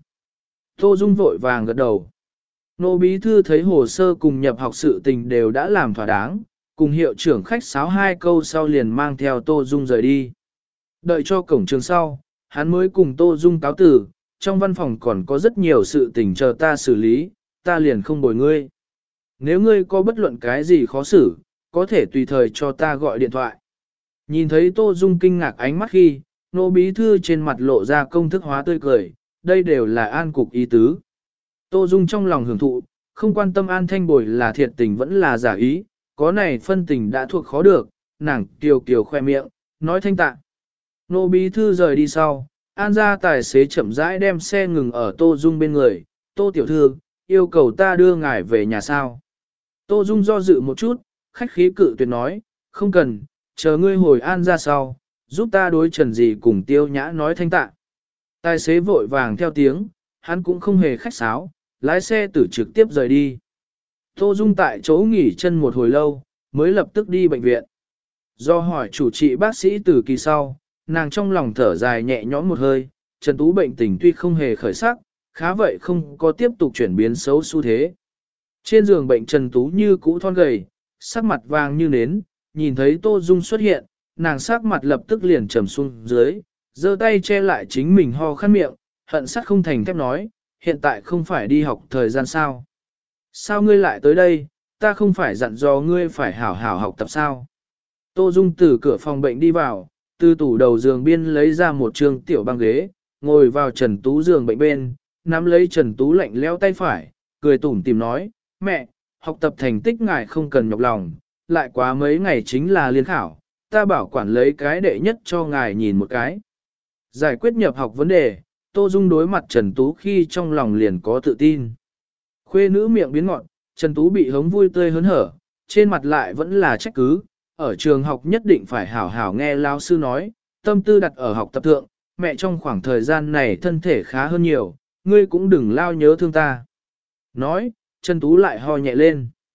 Tô Dung vội vàng gật đầu. Nô bí thư thấy hồ sơ cùng nhập học sự tình đều đã làm thỏa đáng, cùng hiệu trưởng khách sáo hai câu sau liền mang theo Tô Dung rời đi. Đợi cho cổng trường sau, hắn mới cùng Tô Dung cáo tử, trong văn phòng còn có rất nhiều sự tình chờ ta xử lý, ta liền không bồi ngươi. Nếu ngươi có bất luận cái gì khó xử, có thể tùy thời cho ta gọi điện thoại. Nhìn thấy Tô Dung kinh ngạc ánh mắt khi, nô bí thư trên mặt lộ ra công thức hóa tươi cười, đây đều là an cục ý tứ. Tô Dung trong lòng hưởng thụ, không quan tâm an thanh bồi là thiệt tình vẫn là giả ý, có này phân tình đã thuộc khó được, nàng kiều kiều khoe miệng, nói thanh tạ. Nô bí thư rời đi sau, an ra tài xế chậm rãi đem xe ngừng ở Tô Dung bên người, Tô tiểu thư, yêu cầu ta đưa ngài về nhà sao. Tô Dung do dự một chút, khách khí cự tuyệt nói, không cần, chờ ngươi hồi an ra sau, giúp ta đối trần gì cùng tiêu nhã nói thanh tạ. Tài xế vội vàng theo tiếng, hắn cũng không hề khách sáo, lái xe tử trực tiếp rời đi. Tô Dung tại chỗ nghỉ chân một hồi lâu, mới lập tức đi bệnh viện. Do hỏi chủ trị bác sĩ từ kỳ sau, nàng trong lòng thở dài nhẹ nhõm một hơi, Trần Tú bệnh tình tuy không hề khởi sắc, khá vậy không có tiếp tục chuyển biến xấu xu thế. Trên giường bệnh Trần Tú như cũ thon gầy, sắc mặt vàng như nến, nhìn thấy Tô Dung xuất hiện, nàng sắc mặt lập tức liền trầm xuống dưới, giơ tay che lại chính mình ho khăn miệng, hận sắc không thành thép nói, hiện tại không phải đi học thời gian sao. Sao ngươi lại tới đây, ta không phải dặn dò ngươi phải hảo hảo học tập sao. Tô Dung từ cửa phòng bệnh đi vào, từ tủ đầu giường biên lấy ra một trường tiểu băng ghế, ngồi vào Trần Tú giường bệnh bên, nắm lấy Trần Tú lạnh leo tay phải, cười tủm tìm nói, mẹ, học tập thành tích ngài không cần nhọc lòng, lại quá mấy ngày chính là liên khảo, ta bảo quản lấy cái đệ nhất cho ngài nhìn một cái. Giải quyết nhập học vấn đề, Tô Dung đối mặt Trần Tú khi trong lòng liền có tự tin. Khuê nữ miệng biến ngọn, Trần Tú bị hống vui tươi hớn hở, trên mặt lại vẫn là trách cứ, ở trường học nhất định phải hảo hảo nghe lao sư nói, tâm tư đặt ở học tập thượng, mẹ trong khoảng thời gian này thân thể khá hơn nhiều, ngươi cũng đừng lao nhớ thương ta. Nói, Trần Tú lại ho nhẹ lên.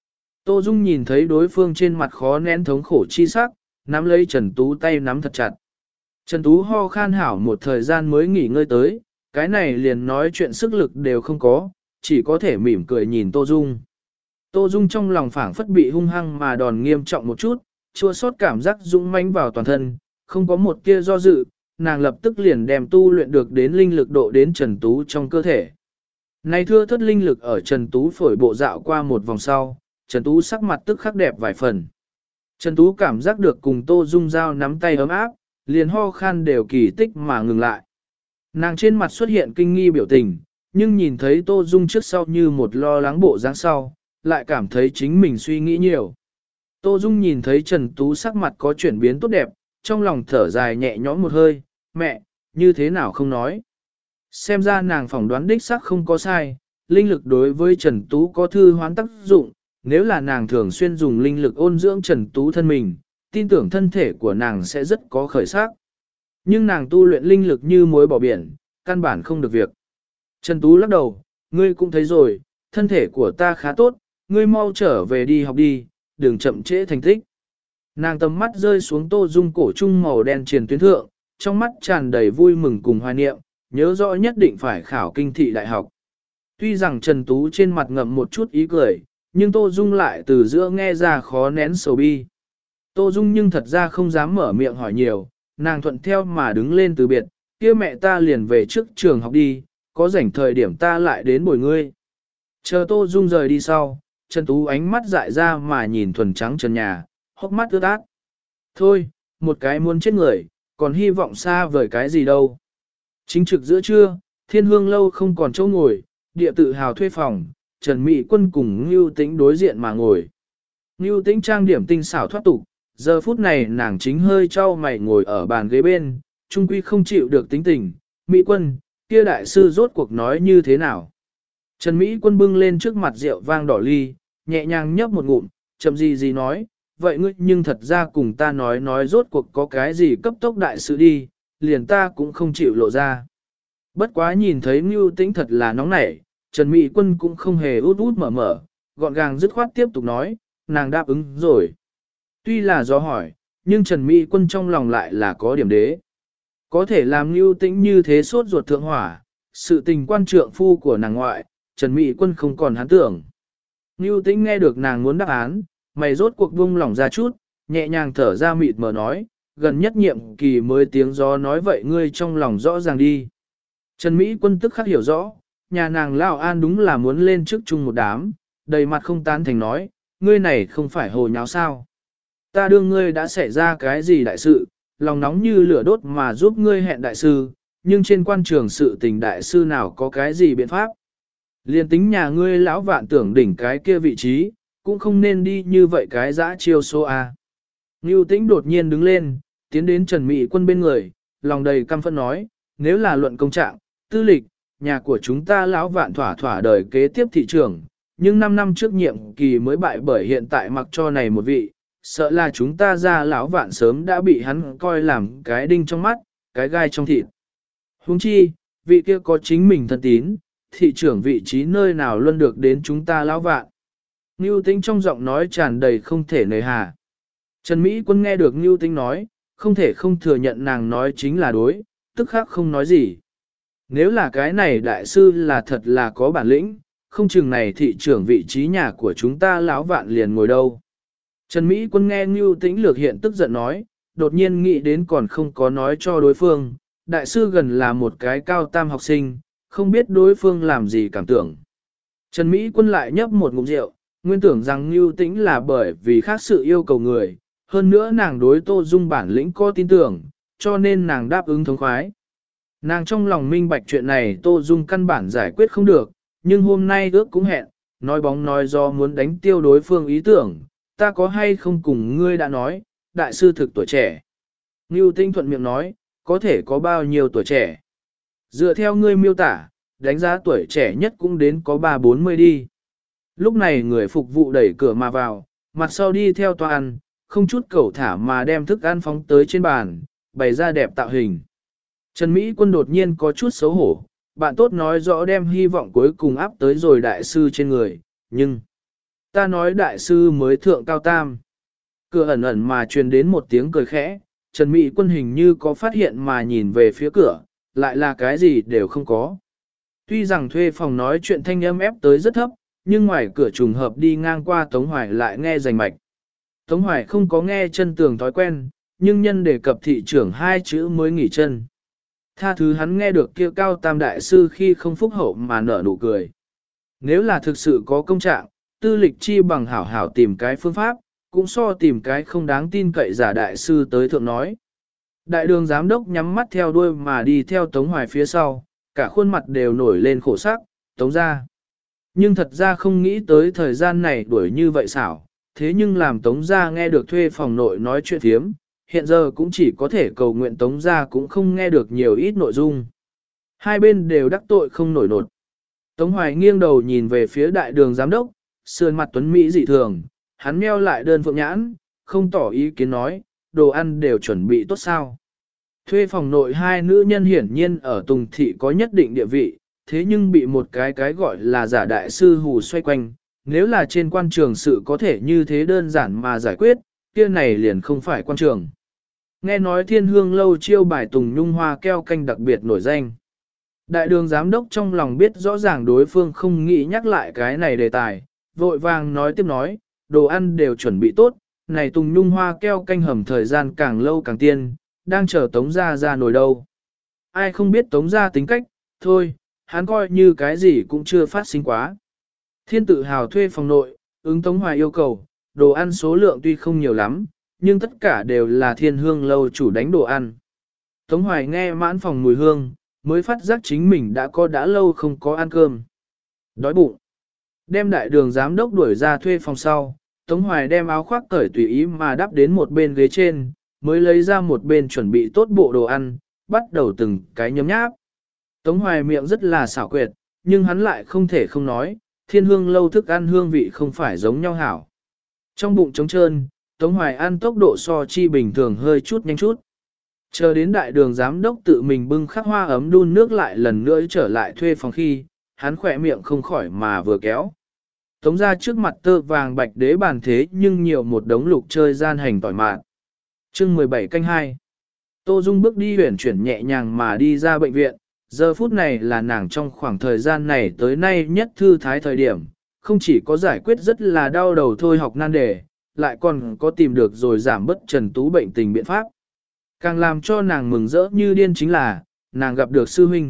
Tô Dung nhìn thấy đối phương trên mặt khó nén thống khổ chi sắc, nắm lấy Trần Tú tay nắm thật chặt. Trần Tú ho khan hảo một thời gian mới nghỉ ngơi tới, cái này liền nói chuyện sức lực đều không có, chỉ có thể mỉm cười nhìn Tô Dung. Tô Dung trong lòng phảng phất bị hung hăng mà đòn nghiêm trọng một chút, chua xót cảm giác dũng mãnh vào toàn thân, không có một tia do dự, nàng lập tức liền đem tu luyện được đến linh lực độ đến Trần Tú trong cơ thể. Này thưa thất linh lực ở Trần Tú phổi bộ dạo qua một vòng sau, Trần Tú sắc mặt tức khắc đẹp vài phần. Trần Tú cảm giác được cùng Tô Dung dao nắm tay ấm áp, liền ho khan đều kỳ tích mà ngừng lại. Nàng trên mặt xuất hiện kinh nghi biểu tình, nhưng nhìn thấy Tô Dung trước sau như một lo lắng bộ dáng sau, lại cảm thấy chính mình suy nghĩ nhiều. Tô Dung nhìn thấy Trần Tú sắc mặt có chuyển biến tốt đẹp, trong lòng thở dài nhẹ nhõm một hơi, mẹ, như thế nào không nói. Xem ra nàng phỏng đoán đích xác không có sai, linh lực đối với Trần Tú có thư hoán tác dụng, nếu là nàng thường xuyên dùng linh lực ôn dưỡng Trần Tú thân mình, tin tưởng thân thể của nàng sẽ rất có khởi sắc. Nhưng nàng tu luyện linh lực như muối bỏ biển, căn bản không được việc. Trần Tú lắc đầu, ngươi cũng thấy rồi, thân thể của ta khá tốt, ngươi mau trở về đi học đi, đừng chậm trễ thành tích. Nàng tầm mắt rơi xuống Tô Dung cổ trung màu đen triền tuyến thượng, trong mắt tràn đầy vui mừng cùng hoài niệm, nhớ rõ nhất định phải khảo kinh thị đại học. Tuy rằng Trần Tú trên mặt ngậm một chút ý cười, nhưng Tô Dung lại từ giữa nghe ra khó nén sầu bi. Tô Dung nhưng thật ra không dám mở miệng hỏi nhiều, nàng thuận theo mà đứng lên từ biệt, kia mẹ ta liền về trước trường học đi, có rảnh thời điểm ta lại đến bồi ngươi. Chờ Tô Dung rời đi sau, Trần Tú ánh mắt dại ra mà nhìn thuần trắng trần nhà, hốc mắt ướt át. Thôi, một cái muốn chết người, còn hy vọng xa vời cái gì đâu. Chính trực giữa trưa, Thiên Hương lâu không còn chỗ ngồi, địa tự hào thuê phòng, Trần Mỹ Quân cùng Ngưu Tĩnh đối diện mà ngồi. Ngưu Tĩnh trang điểm tinh xảo thoát tục, giờ phút này nàng chính hơi trao mày ngồi ở bàn ghế bên, trung quy không chịu được tính tình. Mỹ Quân, kia đại sư rốt cuộc nói như thế nào? Trần Mỹ Quân bưng lên trước mặt rượu vang đỏ ly, nhẹ nhàng nhấp một ngụm, chậm gì nói, vậy ngươi nhưng thật ra cùng ta nói rốt cuộc có cái gì cấp tốc đại sự đi, liền ta cũng không chịu lộ ra. Bất quá nhìn thấy Ngưu Tĩnh thật là nóng nảy, Trần Mỹ Quân cũng không hề út út mở mở, gọn gàng dứt khoát tiếp tục nói, nàng đáp ứng rồi. Tuy là do hỏi, nhưng Trần Mỹ Quân trong lòng lại là có điểm đế. Có thể làm Ngưu Tĩnh như thế sốt ruột thượng hỏa, sự tình quan trượng phu của nàng ngoại, Trần Mỹ Quân không còn hắn tưởng. Ngưu Tĩnh nghe được nàng muốn đáp án, mày rốt cuộc buông lỏng ra chút, nhẹ nhàng thở ra mịt mờ nói, gần nhất nhiệm kỳ mới tiếng gió nói vậy ngươi trong lòng rõ ràng đi. Trần Mỹ Quân tức khắc hiểu rõ, nhà nàng Lão An đúng là muốn lên trước chung một đám, đầy mặt không tán thành nói, ngươi này không phải hồ nháo sao. Ta đương ngươi đã xảy ra cái gì đại sự, lòng nóng như lửa đốt mà giúp ngươi hẹn đại sư, nhưng trên quan trường sự tình đại sư nào có cái gì biện pháp. Liên tính nhà ngươi lão vạn tưởng đỉnh cái kia vị trí, cũng không nên đi như vậy cái dã chiêu số A. Ngưu Tĩnh đột nhiên đứng lên, tiến đến Trần Mỹ Quân bên người, lòng đầy căm phẫn nói, nếu là luận công trạng, tư lịch, nhà của chúng ta lão vạn thỏa thỏa đời kế tiếp thị trường, nhưng 5 năm trước nhiệm kỳ mới bại bởi hiện tại mặc cho này một vị, sợ là chúng ta ra lão vạn sớm đã bị hắn coi làm cái đinh trong mắt, cái gai trong thịt. Huống chi, vị kia có chính mình thân tín, thị trưởng vị trí nơi nào luôn được đến chúng ta lão vạn. Ngưu Tĩnh trong giọng nói tràn đầy không thể nề hà. Trần Mỹ Quân nghe được Ngưu Tĩnh nói, không thể không thừa nhận nàng nói chính là đối, tức khắc không nói gì. Nếu là cái này đại sư là thật là có bản lĩnh, không chừng này thị trưởng vị trí nhà của chúng ta lão vạn liền ngồi đâu. Trần Mỹ Quân nghe Ngưu Tĩnh lược hiện tức giận nói, đột nhiên nghĩ đến còn không có nói cho đối phương, đại sư gần là một cái cao tam học sinh, không biết đối phương làm gì cảm tưởng. Trần Mỹ Quân lại nhấp một ngụm rượu, nguyên tưởng rằng Ngưu Tĩnh là bởi vì khác sự yêu cầu người, hơn nữa nàng đối Tô Dung bản lĩnh có tin tưởng, cho nên nàng đáp ứng thống khoái. Nàng trong lòng minh bạch chuyện này Tô Dung căn bản giải quyết không được, nhưng hôm nay ước cũng hẹn, nói bóng nói do muốn đánh tiêu đối phương ý tưởng, ta có hay không cùng ngươi đã nói, đại sư thực tuổi trẻ. Ngưu Tĩnh thuận miệng nói, có thể có bao nhiêu tuổi trẻ. Dựa theo ngươi miêu tả, đánh giá tuổi trẻ nhất cũng đến có 3-40 đi. Lúc này người phục vụ đẩy cửa mà vào, mặt sau đi theo toa ăn, không chút cẩu thả mà đem thức ăn phóng tới trên bàn, bày ra đẹp tạo hình. Trần Mỹ Quân đột nhiên có chút xấu hổ, bạn tốt nói rõ đem hy vọng cuối cùng áp tới rồi đại sư trên người, nhưng ta nói đại sư mới thượng cao tam. Cửa ẩn ẩn mà truyền đến một tiếng cười khẽ, Trần Mỹ Quân hình như có phát hiện mà nhìn về phía cửa, lại là cái gì đều không có. Tuy rằng thuê phòng nói chuyện thanh âm ép tới rất thấp, nhưng ngoài cửa trùng hợp đi ngang qua Tống Hoài lại nghe rành mạch. Tống Hoài không có nghe chân tường thói quen, nhưng nhân đề cập thị trưởng hai chữ mới nghỉ chân. Tha thứ hắn nghe được kia cao tam đại sư khi không phúc hậu mà nở nụ cười. Nếu là thực sự có công trạng, tư lịch chi bằng hảo hảo tìm cái phương pháp, cũng so tìm cái không đáng tin cậy giả đại sư tới thượng nói. Đại đường giám đốc nhắm mắt theo đuôi mà đi theo Tống Hoài phía sau, cả khuôn mặt đều nổi lên khổ sắc, Tống ra. Nhưng thật ra không nghĩ tới thời gian này đuổi như vậy xảo, thế nhưng làm Tống ra nghe được thuê phòng nội nói chuyện thiếm, hiện giờ cũng chỉ có thể cầu nguyện Tống ra cũng không nghe được nhiều ít nội dung. Hai bên đều đắc tội không nổi nột. Tống Hoài nghiêng đầu nhìn về phía đại đường giám đốc, sườn mặt tuấn Mỹ dị thường, hắn meo lại đơn phượng nhãn, không tỏ ý kiến nói, đồ ăn đều chuẩn bị tốt sao. Thuê phòng nội hai nữ nhân hiển nhiên ở Tùng Thị có nhất định địa vị, thế nhưng bị một cái gọi là giả đại sư hù xoay quanh, nếu là trên quan trường sự có thể như thế đơn giản mà giải quyết, kia này liền không phải quan trường. Nghe nói Thiên Hương lâu chiêu bài Tùng Nhung Hoa keo canh đặc biệt nổi danh. Đại đường giám đốc trong lòng biết rõ ràng đối phương không nghĩ nhắc lại cái này đề tài, vội vàng nói tiếp nói, đồ ăn đều chuẩn bị tốt, này Tùng Nhung Hoa keo canh hầm thời gian càng lâu càng tiên, đang chờ Tống gia ra nồi đâu. Ai không biết Tống gia tính cách, thôi, hắn coi như cái gì cũng chưa phát sinh quá. Thiên tự hào thuê phòng nội, ứng Tống Hoài yêu cầu, đồ ăn số lượng tuy không nhiều lắm, nhưng tất cả đều là Thiên Hương lâu chủ đánh đồ ăn. Tống Hoài nghe mãn phòng mùi hương, mới phát giác chính mình đã lâu không có ăn cơm. Đói bụng. Đem đại đường giám đốc đuổi ra thuê phòng sau, Tống Hoài đem áo khoác cởi tùy ý mà đắp đến một bên ghế trên, mới lấy ra một bên chuẩn bị tốt bộ đồ ăn, bắt đầu từng cái nhấm nháp. Tống Hoài miệng rất là xảo quyệt, nhưng hắn lại không thể không nói, Thiên Hương lâu thức ăn hương vị không phải giống nhau hảo. Trong bụng trống trơn, Tống Hoài ăn tốc độ so chi bình thường hơi chút nhanh chút. Chờ đến đại đường giám đốc tự mình bưng khắc hoa ấm đun nước lại lần nữa trở lại thuê phòng khi, hắn khỏe miệng không khỏi mà vừa kéo. Tống ra trước mặt tơ vàng bạch đế bàn thế nhưng nhiều một đống lục chơi gian hành tỏi mạn. Chương 17 canh 2. Tô Dung bước đi huyển chuyển nhẹ nhàng mà đi ra bệnh viện, giờ phút này là nàng trong khoảng thời gian này tới nay nhất thư thái thời điểm, không chỉ có giải quyết rất là đau đầu thôi học nan đề, lại còn có tìm được rồi giảm bất trần tú bệnh tình biện pháp. Càng làm cho nàng mừng rỡ như điên chính là, nàng gặp được sư huynh.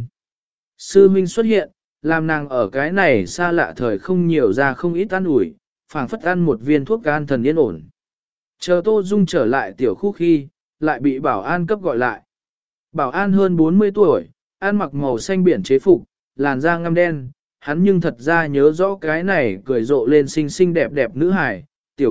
Sư huynh xuất hiện, làm nàng ở cái này xa lạ thời không nhiều ra không ít ăn ủi, phảng phất ăn một viên thuốc gan thần yên ổn. Chờ Tô Dung trở lại tiểu khu khi, lại bị bảo an cấp gọi lại. Bảo an hơn 40 tuổi, ăn mặc màu xanh biển chế phục, làn da ngăm đen, hắn nhưng thật ra nhớ rõ cái này cười rộ lên xinh xinh đẹp đẹp nữ hải, tiểu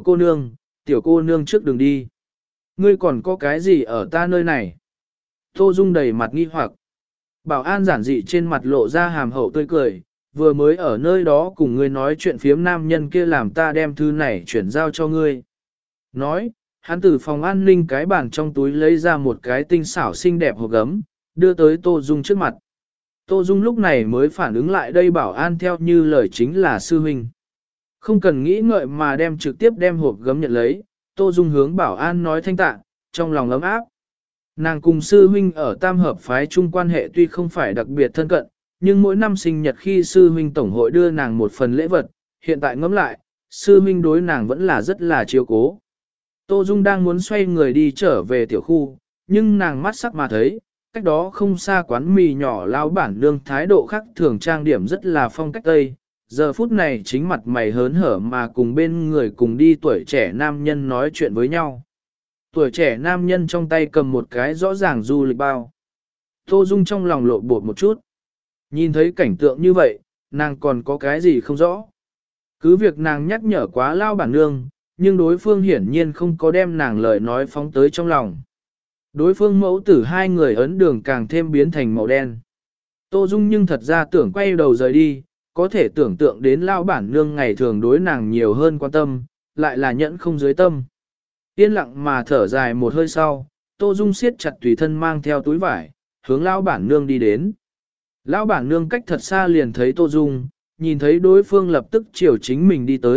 cô nương trước đường đi. Ngươi còn có cái gì ở ta nơi này? Tô Dung đầy mặt nghi hoặc. Bảo an giản dị trên mặt lộ ra hàm hậu tươi cười, vừa mới ở nơi đó cùng ngươi nói chuyện phiếm nam nhân kia làm ta đem thư này chuyển giao cho ngươi. Nói, hắn từ phòng an ninh cái bàn trong túi lấy ra một cái tinh xảo xinh đẹp hộp gấm, đưa tới Tô Dung trước mặt. Tô Dung lúc này mới phản ứng lại đây bảo an theo như lời chính là sư huynh. Không cần nghĩ ngợi mà trực tiếp đem hộp gấm nhận lấy, Tô Dung hướng bảo an nói thanh tạ, trong lòng ấm áp. Nàng cùng sư huynh ở tam hợp phái chung quan hệ tuy không phải đặc biệt thân cận, nhưng mỗi năm sinh nhật khi sư huynh tổng hội đưa nàng một phần lễ vật, hiện tại ngẫm lại, sư huynh đối nàng vẫn là rất là chiếu cố. Tô Dung đang muốn xoay người đi trở về tiểu khu, nhưng nàng mắt sắc mà thấy, cách đó không xa quán mì nhỏ lão bản nương thái độ khác thường trang điểm rất là phong cách Tây. Giờ phút này chính mặt mày hớn hở mà cùng bên người cùng đi tuổi trẻ nam nhân nói chuyện với nhau. Tuổi trẻ nam nhân trong tay cầm một cái rõ ràng du lịch bao. Tô Dung trong lòng lộ bột một chút. Nhìn thấy cảnh tượng như vậy, nàng còn có cái gì không rõ. Cứ việc nàng nhắc nhở quá lao bản nương, nhưng đối phương hiển nhiên không có đem nàng lời nói phóng tới trong lòng. Đối phương mẫu tử hai người ấn đường càng thêm biến thành màu đen. Tô Dung nhưng thật ra tưởng quay đầu rời đi, có thể tưởng tượng đến lao bản nương ngày thường đối nàng nhiều hơn quan tâm, lại là nhẫn không dưới tâm. Yên lặng mà thở dài một hơi sau, Tô Dung siết chặt tùy thân mang theo túi vải, hướng lao bản nương đi đến. Lão bản nương cách thật xa liền thấy Tô Dung, nhìn thấy đối phương lập tức chiều chính mình đi tới,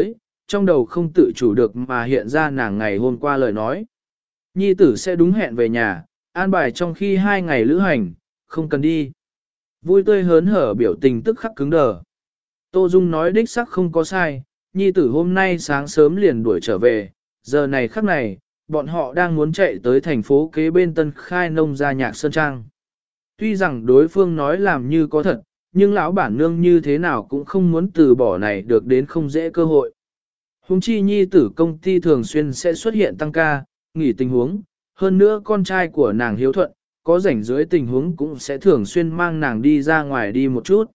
trong đầu không tự chủ được mà hiện ra nàng ngày hôm qua lời nói. Nhi tử sẽ đúng hẹn về nhà, an bài trong khi 2 ngày lữ hành, không cần đi. Vui tươi hớn hở biểu tình tức khắc cứng đờ. Tô Dung nói đích xác không có sai, nhi tử hôm nay sáng sớm liền đuổi trở về, giờ này khắc này, bọn họ đang muốn chạy tới thành phố kế bên Tân Khai Nông gia nhạc Sơn Trang. Tuy rằng đối phương nói làm như có thật, nhưng lão bản nương như thế nào cũng không muốn từ bỏ này được đến không dễ cơ hội. Huống chi nhi tử công ty thường xuyên sẽ xuất hiện tăng ca, nghỉ tình huống, hơn nữa con trai của nàng hiếu thuận, có rảnh dưới tình huống cũng sẽ thường xuyên mang nàng đi ra ngoài đi một chút.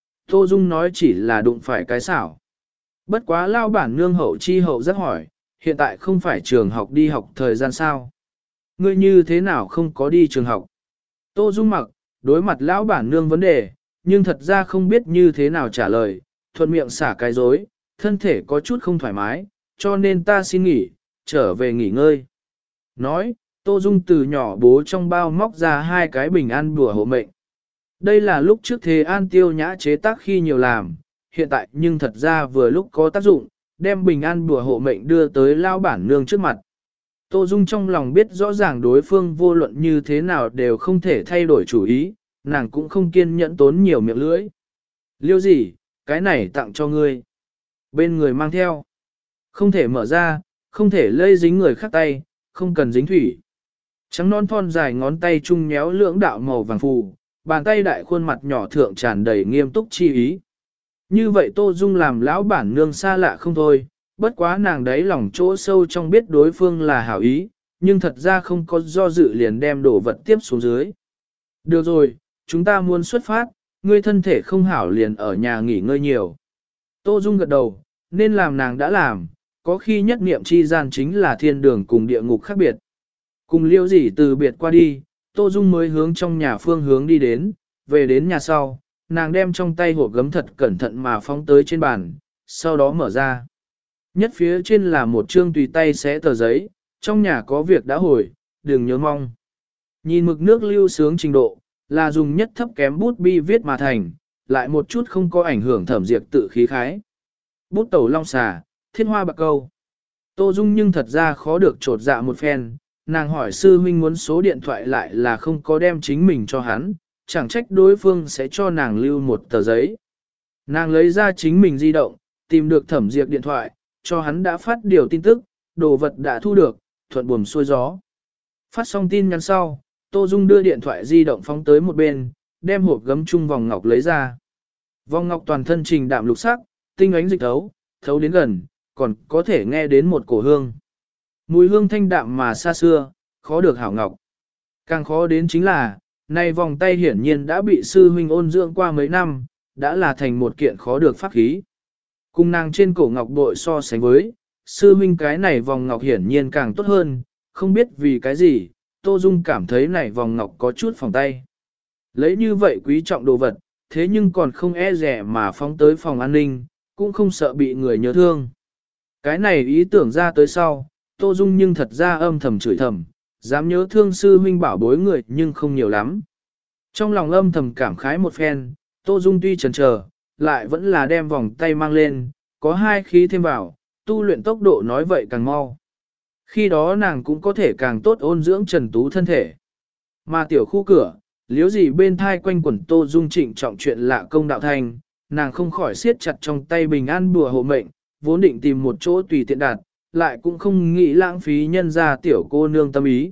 Tô Dung nói chỉ là đụng phải cái xảo. Bất quá lao bản nương hậu chi hậu rất hỏi, hiện tại không phải trường học đi học thời gian sao? Ngươi như thế nào không có đi trường học? Tô Dung mặc, đối mặt lão bản nương vấn đề, nhưng thật ra không biết như thế nào trả lời, thuận miệng xả cái dối, thân thể có chút không thoải mái, cho nên ta xin nghỉ, trở về nghỉ ngơi. Nói, Tô Dung từ nhỏ bố trong bao móc ra 2 cái bình an đùa hộ mệnh. Đây là lúc trước thế an tiêu nhã chế tác khi nhiều làm, hiện tại nhưng thật ra vừa lúc có tác dụng, đem bình an đùa hộ mệnh đưa tới lao bản nương trước mặt. Tô Dung trong lòng biết rõ ràng đối phương vô luận như thế nào đều không thể thay đổi chủ ý, nàng cũng không kiên nhẫn tốn nhiều miệng lưỡi. Liêu gì, cái này tặng cho ngươi. Bên người mang theo. Không thể mở ra, không thể lây dính người khác tay, không cần dính thủy. Trắng non thon dài ngón tay chung nhéo lưỡng đạo màu vàng phù, bàn tay đại khuôn mặt nhỏ thượng tràn đầy nghiêm túc chi ý. Như vậy Tô Dung làm lão bản nương xa lạ không thôi, bất quá nàng đấy lòng chỗ sâu trong biết đối phương là hảo ý, nhưng thật ra không có do dự liền đem đồ vật tiếp xuống dưới. Được rồi, chúng ta muốn xuất phát, ngươi thân thể không hảo liền ở nhà nghỉ ngơi nhiều. Tô Dung gật đầu, nên làm nàng đã làm, có khi nhất niệm chi gian chính là thiên đường cùng địa ngục khác biệt. Cùng Liêu Dĩ từ biệt qua đi, Tô Dung mới hướng trong nhà phương hướng đi đến, về đến nhà sau, nàng đem trong tay hộp gấm thật cẩn thận mà phóng tới trên bàn, sau đó mở ra. Nhất phía trên là một chương tùy tay xé tờ giấy, trong nhà có việc đã hồi, đừng nhớ mong. Nhìn mực nước lưu sướng trình độ, là dùng nhất thấp kém bút bi viết mà thành, lại một chút không có ảnh hưởng thẩm diệt tự khí khái. Bút tẩu long xà, thiên hoa bạc câu. Tô Dung nhưng thật ra khó được trột dạ một phen, nàng hỏi sư huynh muốn số điện thoại lại là không có đem chính mình cho hắn, chẳng trách đối phương sẽ cho nàng lưu một tờ giấy. Nàng lấy ra chính mình di động, tìm được thẩm diệt điện thoại, cho hắn đã phát điều tin tức, đồ vật đã thu được, thuận buồm xuôi gió. Phát xong tin nhắn sau, Tô Dung đưa điện thoại di động phóng tới một bên, đem hộp gấm chung vòng ngọc lấy ra. Vòng ngọc toàn thân trình đạm lục sắc, tinh ánh dịch thấu, thấu đến gần, còn có thể nghe đến một cổ hương. Mùi hương thanh đạm mà xa xưa, khó được hảo ngọc. Càng khó đến chính là, này vòng tay hiển nhiên đã bị sư huynh ôn dưỡng qua mấy năm, đã là thành một kiện khó được pháp khí. Cùng nàng trên cổ ngọc bội so sánh với, sư huynh cái này vòng ngọc hiển nhiên càng tốt hơn, không biết vì cái gì, Tô Dung cảm thấy này vòng ngọc có chút phòng tay. Lấy như vậy quý trọng đồ vật, thế nhưng còn không e rẻ mà phóng tới phòng an ninh, cũng không sợ bị người nhớ thương. Cái này ý tưởng ra tới sau, Tô Dung nhưng thật ra âm thầm chửi thầm, dám nhớ thương sư huynh bảo bối người nhưng không nhiều lắm. Trong lòng âm thầm cảm khái một phen, Tô Dung tuy chần chờ, lại vẫn là đem vòng tay mang lên, có 2 khí thêm vào, tu luyện tốc độ nói vậy càng mau. Khi đó nàng cũng có thể càng tốt ôn dưỡng Trần Tú thân thể. Mà tiểu khu cửa, liếu gì bên thai quanh quẩn Tô Dung trịnh trọng chuyện lạ công đạo thành, nàng không khỏi siết chặt trong tay bình an bùa hộ mệnh, vốn định tìm một chỗ tùy tiện đạt, lại cũng không nghĩ lãng phí nhân ra tiểu cô nương tâm ý.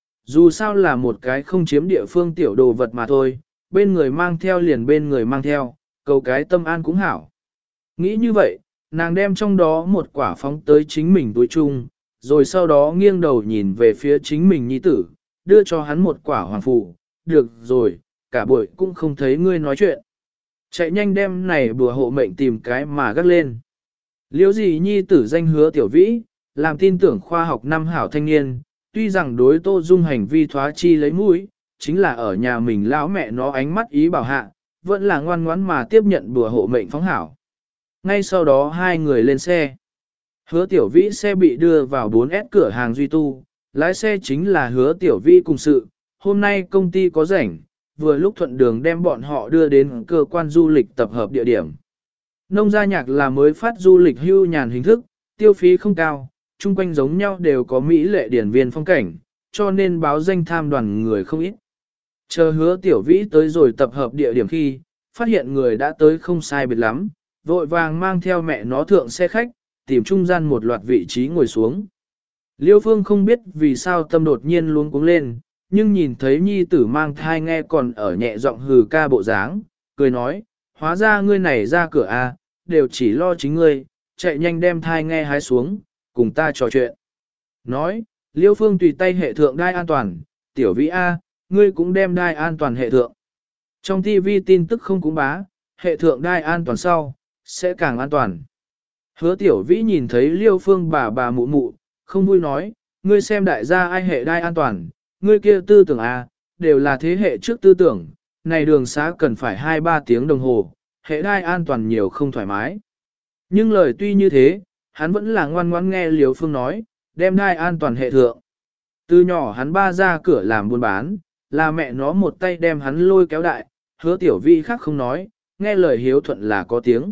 Dù sao là một cái không chiếm địa phương tiểu đồ vật mà thôi, bên người mang theo liền bên người mang theo, cầu cái tâm an cũng hảo. Nghĩ như vậy, nàng đem trong đó một quả phóng tới chính mình túi chung, rồi sau đó nghiêng đầu nhìn về phía chính mình nhi tử, đưa cho hắn một quả hoàng phù. Được rồi, cả buổi cũng không thấy ngươi nói chuyện. Chạy nhanh đem này bùa hộ mệnh tìm cái mà gắt lên. Liễu gì nhi tử danh Hứa Tiểu Vĩ, làm tin tưởng khoa học năm hảo thanh niên, tuy rằng đối Tô Dung hành vi thoá chi lấy mũi, chính là ở nhà mình lão mẹ nó ánh mắt ý bảo hạ, vẫn là ngoan ngoãn mà tiếp nhận bùa hộ mệnh phóng hảo. Ngay sau đó 2 người lên xe. Hứa Tiểu Vĩ xe bị đưa vào 4S cửa hàng duy tu, lái xe chính là Hứa Tiểu Vĩ cùng sự, hôm nay công ty có rảnh, vừa lúc thuận đường đem bọn họ đưa đến cơ quan du lịch tập hợp địa điểm. Nông gia nhạc là mới phát du lịch hưu nhàn hình thức, tiêu phí không cao, chung quanh giống nhau đều có mỹ lệ điển viên phong cảnh, cho nên báo danh tham đoàn người không ít. Chờ Hứa Tiểu Vĩ tới rồi tập hợp địa điểm khi, phát hiện người đã tới không sai biệt lắm, vội vàng mang theo mẹ nó thượng xe khách, tìm trung gian một loạt vị trí ngồi xuống. Liêu Phương không biết vì sao tâm đột nhiên luống cuống lên, nhưng nhìn thấy nhi tử mang thai nghe còn ở nhẹ giọng hừ ca bộ dáng, cười nói, hóa ra ngươi này ra cửa à, đều chỉ lo chính ngươi, chạy nhanh đem thai nghe hái xuống, cùng ta trò chuyện. Nói, Liêu Phương tùy tay hệ thượng đai an toàn, Tiểu Vĩ A, ngươi cũng đem đai an toàn hệ thượng. Trong TV tin tức không cũng bá, hệ thượng đai an toàn sau, sẽ càng an toàn. Hứa Tiểu Vĩ nhìn thấy Liêu Phương bà mụ mụ, không vui nói, ngươi xem đại gia ai hệ đai an toàn, ngươi kia tư tưởng A, đều là thế hệ trước tư tưởng, này đường xá cần phải 2-3 tiếng đồng hồ, hệ đai an toàn nhiều không thoải mái. Nhưng lời tuy như thế, hắn vẫn là ngoan ngoãn nghe Liêu Phương nói, đem đai an toàn hệ thượng. Từ nhỏ hắn ba ra cửa làm buôn bán, là mẹ nó một tay đem hắn lôi kéo đại, Hứa Tiểu Vĩ khác không nói, nghe lời hiếu thuận là có tiếng.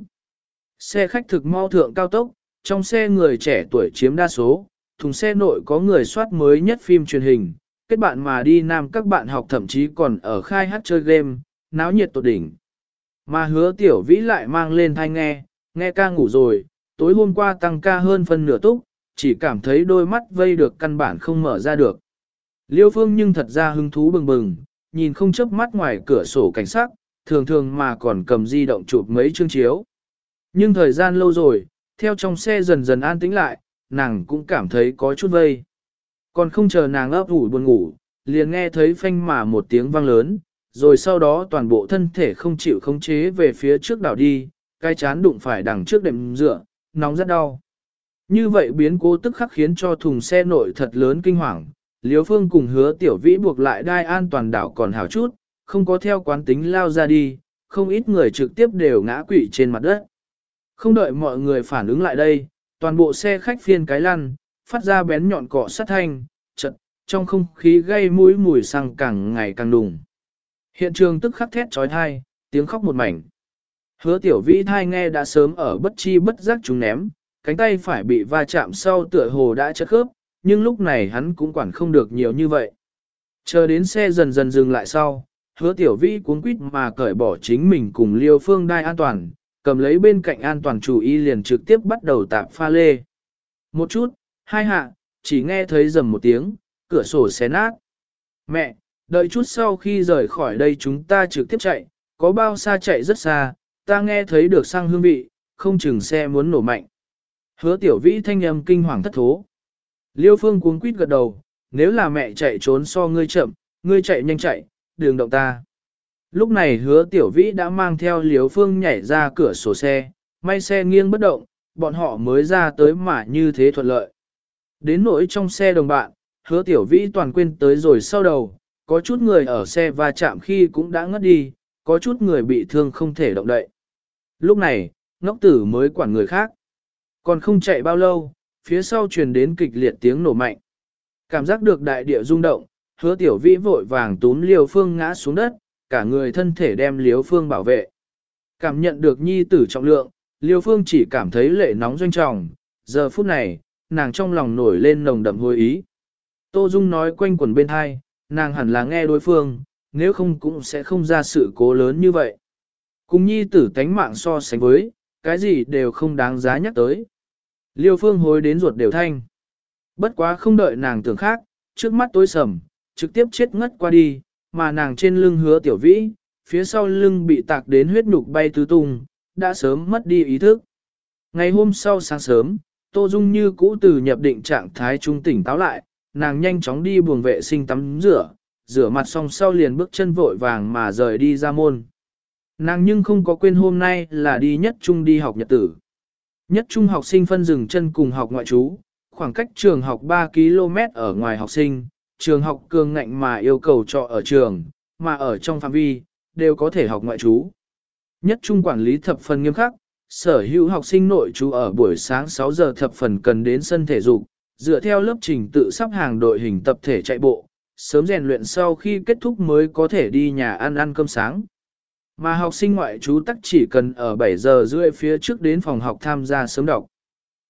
Xe khách thực mau thượng cao tốc, trong xe người trẻ tuổi chiếm đa số, thùng xe nội có người soát mới nhất phim truyền hình, kết bạn mà đi nam các bạn học thậm chí còn ở khai hát chơi game, náo nhiệt tột đỉnh. Mà Hứa Tiểu Vĩ lại mang lên thai nghe ca ngủ rồi, tối hôm qua tăng ca hơn phân nửa túc, chỉ cảm thấy đôi mắt vây được căn bản không mở ra được. Liêu Phương nhưng thật ra hứng thú bừng bừng, nhìn không chớp mắt ngoài cửa sổ cảnh sát, thường thường mà còn cầm di động chụp mấy chương chiếu. Nhưng thời gian lâu rồi, theo trong xe dần dần an tĩnh lại, nàng cũng cảm thấy có chút vây. Còn không chờ nàng ấp ủ buồn ngủ, liền nghe thấy phanh mà một tiếng vang lớn, rồi sau đó toàn bộ thân thể không chịu khống chế về phía trước đảo đi, cái chán đụng phải đằng trước đệm dựa, nóng rất đau. Như vậy biến cố tức khắc khiến cho thùng xe nội thật lớn kinh hoàng, Liêu Phương cùng Hứa Tiểu Vĩ buộc lại đai an toàn đảo còn hảo chút, không có theo quán tính lao ra đi, không ít người trực tiếp đều ngã quỵ trên mặt đất. Không đợi mọi người phản ứng lại đây, toàn bộ xe khách phiên cái lăn, phát ra bén nhọn cọ sát thanh, chật, trong không khí gây mũi mùi xăng càng ngày càng đùng. Hiện trường tức khắc thét trói thai, tiếng khóc một mảnh. Hứa Tiểu Vĩ thai nghe đã sớm ở bất chi bất giác chúng ném, cánh tay phải bị va chạm sau tựa hồ đã chất khớp, nhưng lúc này hắn cũng quản không được nhiều như vậy. Chờ đến xe dần dần dừng lại sau, Hứa Tiểu Vĩ cuống quýt mà cởi bỏ chính mình cùng Liêu Phương đai an toàn, cầm lấy bên cạnh an toàn chủ y liền trực tiếp bắt đầu tạp pha lê. Một chút, hai hạ, chỉ nghe thấy rầm một tiếng, cửa sổ xé nát. Mẹ, đợi chút sau khi rời khỏi đây chúng ta trực tiếp chạy, có bao xa chạy rất xa, ta nghe thấy được xăng hương vị, không chừng xe muốn nổ mạnh. Hứa Tiểu Vĩ thanh âm kinh hoàng thất thố. Liêu Phương cuống quýt gật đầu, nếu là mẹ chạy trốn so ngươi chậm, ngươi chạy nhanh chạy, đừng động ta. Lúc này Hứa Tiểu Vĩ đã mang theo Liêu Phương nhảy ra cửa sổ xe, may xe nghiêng bất động, bọn họ mới ra tới mà như thế thuận lợi. Đến nỗi trong xe đồng bạn, Hứa Tiểu Vĩ toàn quên tới rồi sau đầu, có chút người ở xe va chạm khi cũng đã ngất đi, có chút người bị thương không thể động đậy. Lúc này, ngốc tử mới quản người khác. Còn không chạy bao lâu, phía sau truyền đến kịch liệt tiếng nổ mạnh. Cảm giác được đại địa rung động, Hứa Tiểu Vĩ vội vàng túm Liêu Phương ngã xuống đất, cả người thân thể đem Liêu Phương bảo vệ. Cảm nhận được nhi tử trọng lượng, Liêu Phương chỉ cảm thấy lệ nóng doanh trọng, giờ phút này, nàng trong lòng nổi lên nồng đậm hối ý. Tô Dung nói quanh quẩn bên hai, nàng hẳn là nghe đối phương, nếu không cũng sẽ không ra sự cố lớn như vậy. Cùng nhi tử tánh mạng so sánh với, cái gì đều không đáng giá nhắc tới. Liêu Phương hối đến ruột đều thanh. Bất quá không đợi nàng tưởng khác, trước mắt tối sầm, trực tiếp chết ngất qua đi, mà nàng trên lưng Hứa Tiểu Vĩ, phía sau lưng bị tạc đến huyết nhục bay tứ tung, đã sớm mất đi ý thức. Ngày hôm sau sáng sớm, Tô Dung như cũ từ nhập định trạng thái trung tỉnh táo lại, nàng nhanh chóng đi buồng vệ sinh tắm rửa mặt xong sau liền bước chân vội vàng mà rời đi ra môn. Nàng nhưng không có quên hôm nay là đi nhất trung đi học nhật tử. Nhất trung học sinh phân dừng chân cùng học ngoại trú, khoảng cách trường học 3 km ở ngoài học sinh, trường học cường ngạnh mà yêu cầu trọ ở trường, mà ở trong phạm vi, đều có thể học ngoại trú. Nhất trung quản lý thập phần nghiêm khắc, sở hữu học sinh nội trú ở buổi sáng 6 giờ thập phần cần đến sân thể dục, dựa theo lớp trình tự sắp hàng đội hình tập thể chạy bộ, sớm rèn luyện sau khi kết thúc mới có thể đi nhà ăn cơm sáng. Mà học sinh ngoại trú tắc chỉ cần ở 7 giờ rưỡi phía trước đến phòng học tham gia sớm đọc.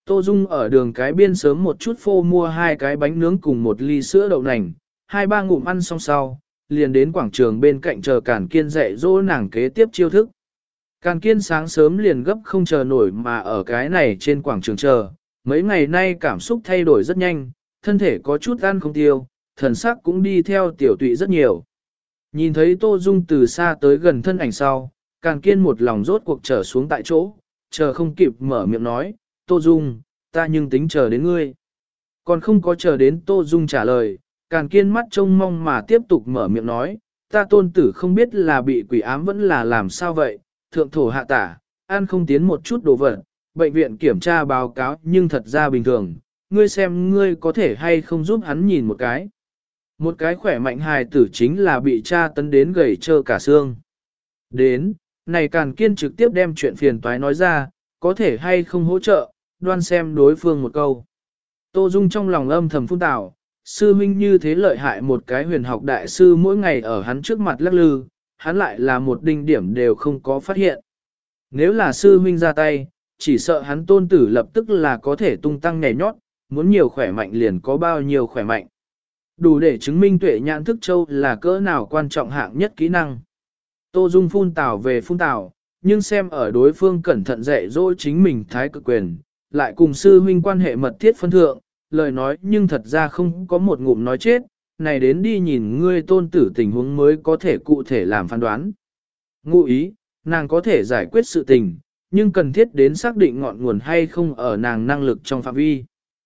Tô Dung ở đường cái biên sớm một chút phô mua 2 cái bánh nướng cùng 1 ly sữa đậu nành, 2-3 ngụm ăn xong sau, liền đến quảng trường bên cạnh chờ Càn Kiên dạy dỗ nàng kế tiếp chiêu thức. Càn Kiên sáng sớm liền gấp không chờ nổi mà ở cái này trên quảng trường chờ, mấy ngày nay cảm xúc thay đổi rất nhanh, thân thể có chút ăn không tiêu, thần sắc cũng đi theo tiểu tụy rất nhiều. Nhìn thấy Tô Dung từ xa tới gần thân ảnh sau, Càn Kiên một lòng rốt cuộc trở xuống tại chỗ, chờ không kịp mở miệng nói, Tô Dung, ta nhưng tính chờ đến ngươi. Còn không có chờ đến Tô Dung trả lời, Càn Kiên mắt trông mong mà tiếp tục mở miệng nói, ta tôn tử không biết là bị quỷ ám vẫn là làm sao vậy, thượng thổ hạ tả, ăn không tiến một chút đồ vật, bệnh viện kiểm tra báo cáo nhưng thật ra bình thường, ngươi xem ngươi có thể hay không giúp hắn nhìn một cái. Một cái khỏe mạnh hài tử chính là bị tra tấn đến gầy trơ cả xương. Đến, này Càn Kiên trực tiếp đem chuyện phiền toái nói ra, có thể hay không hỗ trợ, đoan xem đối phương một câu. Tô Dung trong lòng âm thầm phun tào, sư huynh như thế lợi hại một cái huyền học đại sư mỗi ngày ở hắn trước mặt lắc lư, hắn lại là một đinh điểm đều không có phát hiện. Nếu là sư huynh ra tay, chỉ sợ hắn tôn tử lập tức là có thể tung tăng nhảy nhót, muốn nhiều khỏe mạnh liền có bao nhiêu khỏe mạnh. Đủ để chứng minh tuệ nhãn thức châu là cỡ nào quan trọng hạng nhất kỹ năng. Tô Dung phun tào về phun tào, nhưng xem ở đối phương cẩn thận dạy dỗ chính mình thái cực quyền, lại cùng sư huynh quan hệ mật thiết phân thượng, lời nói nhưng thật ra không có một ngụm nói chết, này đến đi nhìn ngươi tôn tử tình huống mới có thể cụ thể làm phán đoán. Ngụ ý, nàng có thể giải quyết sự tình, nhưng cần thiết đến xác định ngọn nguồn hay không ở nàng năng lực trong phạm vi.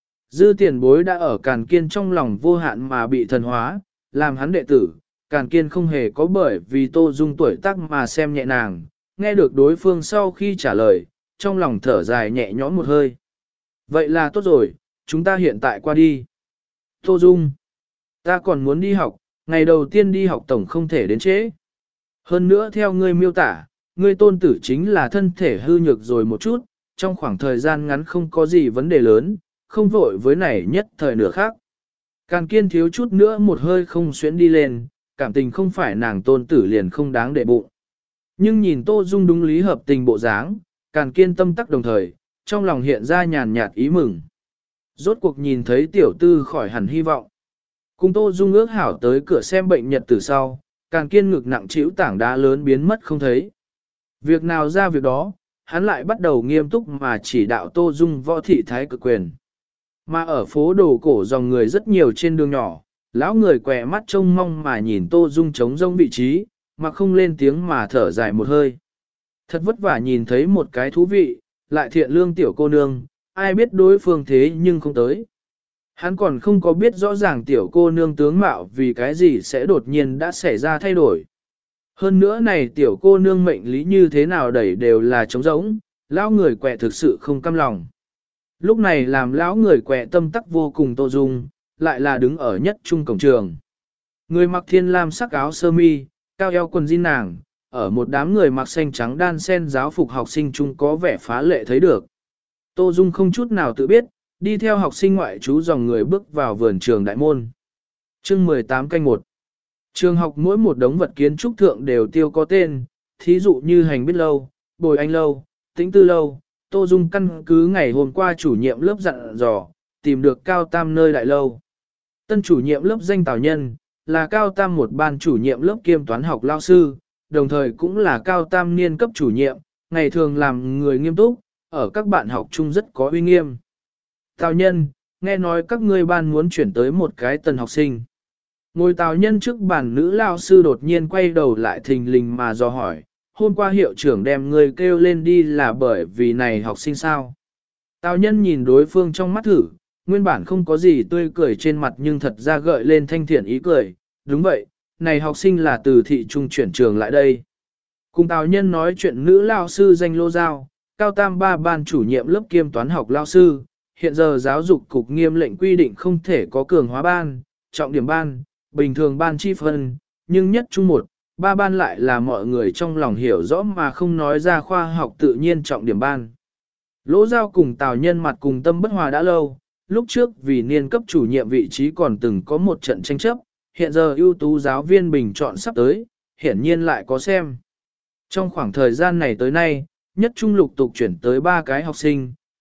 Dư tiền bối đã ở Càn Kiên trong lòng vô hạn mà bị thần hóa, làm hắn đệ tử, Càn Kiên không hề có bởi vì Tô Dung tuổi tác mà xem nhẹ nàng, nghe được đối phương sau khi trả lời, trong lòng thở dài nhẹ nhõm một hơi. Vậy là tốt rồi, chúng ta hiện tại qua đi. Tô Dung, ta còn muốn đi học, ngày đầu tiên đi học tổng không thể đến trễ. Hơn nữa theo ngươi miêu tả, ngươi tôn tử chính là thân thể hư nhược rồi một chút, trong khoảng thời gian ngắn không có gì vấn đề lớn, không vội với này nhất thời nửa khác. Càn Kiên thiếu chút nữa một hơi không xuyến đi lên, cảm tình không phải nàng tôn tử liền không đáng để bụng. Nhưng nhìn Tô Dung đúng lý hợp tình bộ dáng, Càn Kiên tâm tắc đồng thời, trong lòng hiện ra nhàn nhạt ý mừng. Rốt cuộc nhìn thấy tiểu tư khỏi hẳn hy vọng. Cùng Tô Dung ước hảo tới cửa xem bệnh nhật từ sau, Càn Kiên ngực nặng trĩu tảng đá lớn biến mất không thấy. Việc nào ra việc đó, hắn lại bắt đầu nghiêm túc mà chỉ đạo Tô Dung võ thị thái cực quyền. Mà ở phố đồ cổ dòng người rất nhiều trên đường nhỏ, lão người quẹ mắt trông mong mà nhìn Tô Dung trống rông vị trí, mà không lên tiếng mà thở dài một hơi. Thật vất vả nhìn thấy một cái thú vị, lại thiện lương tiểu cô nương, ai biết đối phương thế nhưng không tới. Hắn còn không có biết rõ ràng tiểu cô nương tướng mạo vì cái gì sẽ đột nhiên đã xảy ra thay đổi. Hơn nữa này tiểu cô nương mệnh lý như thế nào đẩy đều là trống rỗng, lão người quẹ thực sự không căm lòng. Lúc này làm lão người quẹ tâm tắc vô cùng Tô Dung, lại là đứng ở nhất trung cổng trường. Người mặc thiên lam sắc áo sơ mi, cao eo quần jean nàng, ở một đám người mặc xanh trắng đan sen giáo phục học sinh chung có vẻ phá lệ thấy được. Tô Dung không chút nào tự biết, đi theo học sinh ngoại trú dòng người bước vào vườn trường đại môn. Chương 18 canh 1. Trường học mỗi một đống vật kiến trúc thượng đều tiêu có tên, thí dụ như hành biết lâu, bồi anh lâu, tĩnh tư lâu. Tô Dung căn cứ ngày hôm qua chủ nhiệm lớp dặn dò, tìm được Cao Tam nơi đại lâu. Tân chủ nhiệm lớp danh Tào Nhân, là Cao Tam một ban chủ nhiệm lớp kiêm toán học lao sư, đồng thời cũng là Cao Tam niên cấp chủ nhiệm, ngày thường làm người nghiêm túc, ở các bạn học chung rất có uy nghiêm. Tào Nhân, nghe nói các ngươi ban muốn chuyển tới một cái tân học sinh. Ngồi Tào Nhân trước bàn nữ lao sư đột nhiên quay đầu lại thình lình mà dò hỏi, hôm qua hiệu trưởng đem ngươi kêu lên đi là bởi vì này học sinh sao. Tào Nhân nhìn đối phương trong mắt thử, nguyên bản không có gì tươi cười trên mặt nhưng thật ra gợi lên thanh thiện ý cười, đúng vậy, này học sinh là từ thị trung chuyển trường lại đây. Cùng Tào Nhân nói chuyện nữ lao sư danh Lô Giao, Cao Tam ba ban chủ nhiệm lớp kiêm toán học lao sư, hiện giờ giáo dục cục nghiêm lệnh quy định không thể có cường hóa ban, trọng điểm ban, bình thường ban chi phân, nhưng nhất trung một, ba ban lại là mọi người trong lòng hiểu rõ mà không nói ra khoa học tự nhiên trọng điểm ban. Lỗ Giao cùng Tào Nhân mặt cùng tâm bất hòa đã lâu, lúc trước vì niên cấp chủ nhiệm vị trí còn từng có một trận tranh chấp, hiện giờ ưu tú giáo viên bình chọn sắp tới, hiển nhiên lại có xem. Trong khoảng thời gian này tới nay, nhất trung lục tục chuyển tới 3 cái học sinh,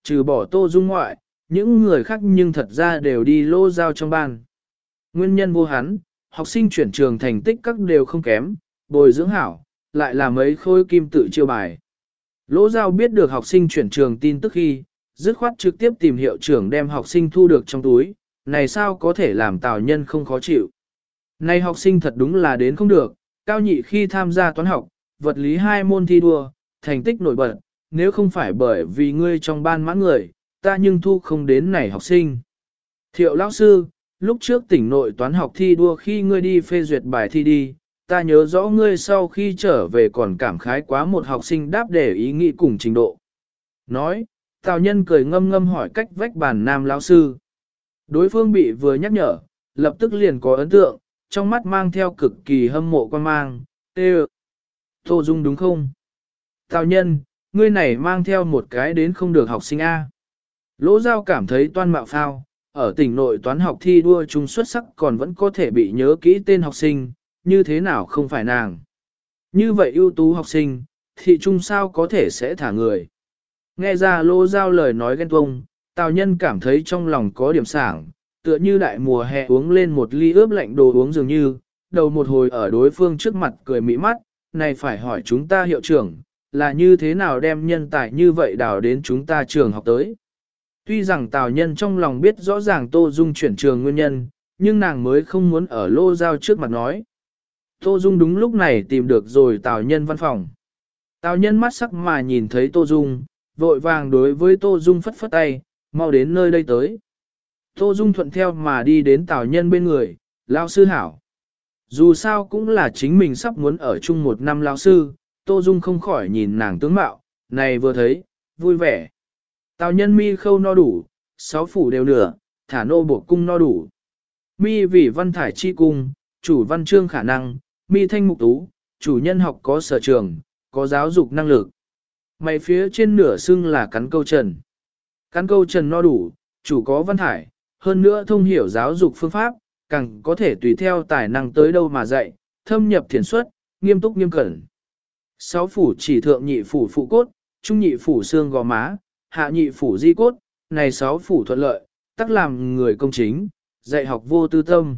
trừ bỏ Tô Dung ngoại, những người khác nhưng thật ra đều đi Lô Giao trong ban. Nguyên nhân vô hắn, học sinh chuyển trường thành tích các đều không kém, bồi dưỡng hảo, lại là mấy khối kim tự chiêu bài. Lỗ Giao biết được học sinh chuyển trường tin tức khi, dứt khoát trực tiếp tìm hiệu trưởng đem học sinh thu được trong túi, này sao có thể làm Tào Nhân không khó chịu. Này học sinh thật đúng là đến không được, cao nhị khi tham gia toán học, vật lý 2 môn thi đua, thành tích nổi bật, nếu không phải bởi vì ngươi trong ban mãn người, ta nhưng thu không đến này học sinh. Thiệu lão sư, lúc trước tỉnh nội toán học thi đua khi ngươi đi phê duyệt bài thi đi, ta nhớ rõ ngươi sau khi trở về còn cảm khái quá một học sinh đáp để ý nghĩ cùng trình độ. Nói, Tào Nhân cười ngâm ngâm hỏi cách vách bàn nam lão sư. Đối phương bị vừa nhắc nhở, lập tức liền có ấn tượng, trong mắt mang theo cực kỳ hâm mộ quan mang, tê Tô Dung đúng không? Tào Nhân, ngươi này mang theo một cái đến không được học sinh A. Lỗ Giao cảm thấy toan mạo phao, ở tỉnh nội toán học thi đua chung xuất sắc còn vẫn có thể bị nhớ kỹ tên học sinh, như thế nào không phải nàng. Như vậy ưu tú học sinh, thị trung sao có thể sẽ thả người. Nghe ra Lỗ Giao lời nói ghen tuông, Tào Nhân cảm thấy trong lòng có điểm sảng, tựa như đại mùa hè uống lên một ly ướp lạnh đồ uống dường như, đầu một hồi ở đối phương trước mặt cười mỹ mắt, này phải hỏi chúng ta hiệu trưởng, là như thế nào đem nhân tài như vậy đào đến chúng ta trường học tới. Tuy rằng Tào Nhân trong lòng biết rõ ràng Tô Dung chuyển trường nguyên nhân, nhưng nàng mới không muốn ở Lô Giao trước mặt nói. Tô Dung đúng lúc này tìm được rồi Tào Nhân văn phòng. Tào Nhân mắt sắc mà nhìn thấy Tô Dung, vội vàng đối với Tô Dung phất phất tay, mau đến nơi đây tới. Tô Dung thuận theo mà đi đến Tào Nhân bên người, lão sư hảo. Dù sao cũng là chính mình sắp muốn ở chung một năm lão sư, Tô Dung không khỏi nhìn nàng tướng mạo, này vừa thấy, vui vẻ. Tào Nhân mi khâu no đủ, 6 phủ đều nửa, thả nô buộc cung no đủ. Mi vì văn thải chi cung, chủ văn chương khả năng, mi thanh mục tú, chủ nhân học có sở trường, có giáo dục năng lực. Mày phía trên nửa xưng là cắn câu trần. Cắn câu trần no đủ, chủ có văn thải, hơn nữa thông hiểu giáo dục phương pháp, càng có thể tùy theo tài năng tới đâu mà dạy, thâm nhập thiền xuất, nghiêm túc nghiêm cẩn. 6 phủ chỉ thượng nhị phủ phụ cốt, trung nhị phủ xương gò má, hạ nhị phủ di cốt, này 6 phủ thuận lợi, tắc làm người công chính, dạy học vô tư tâm.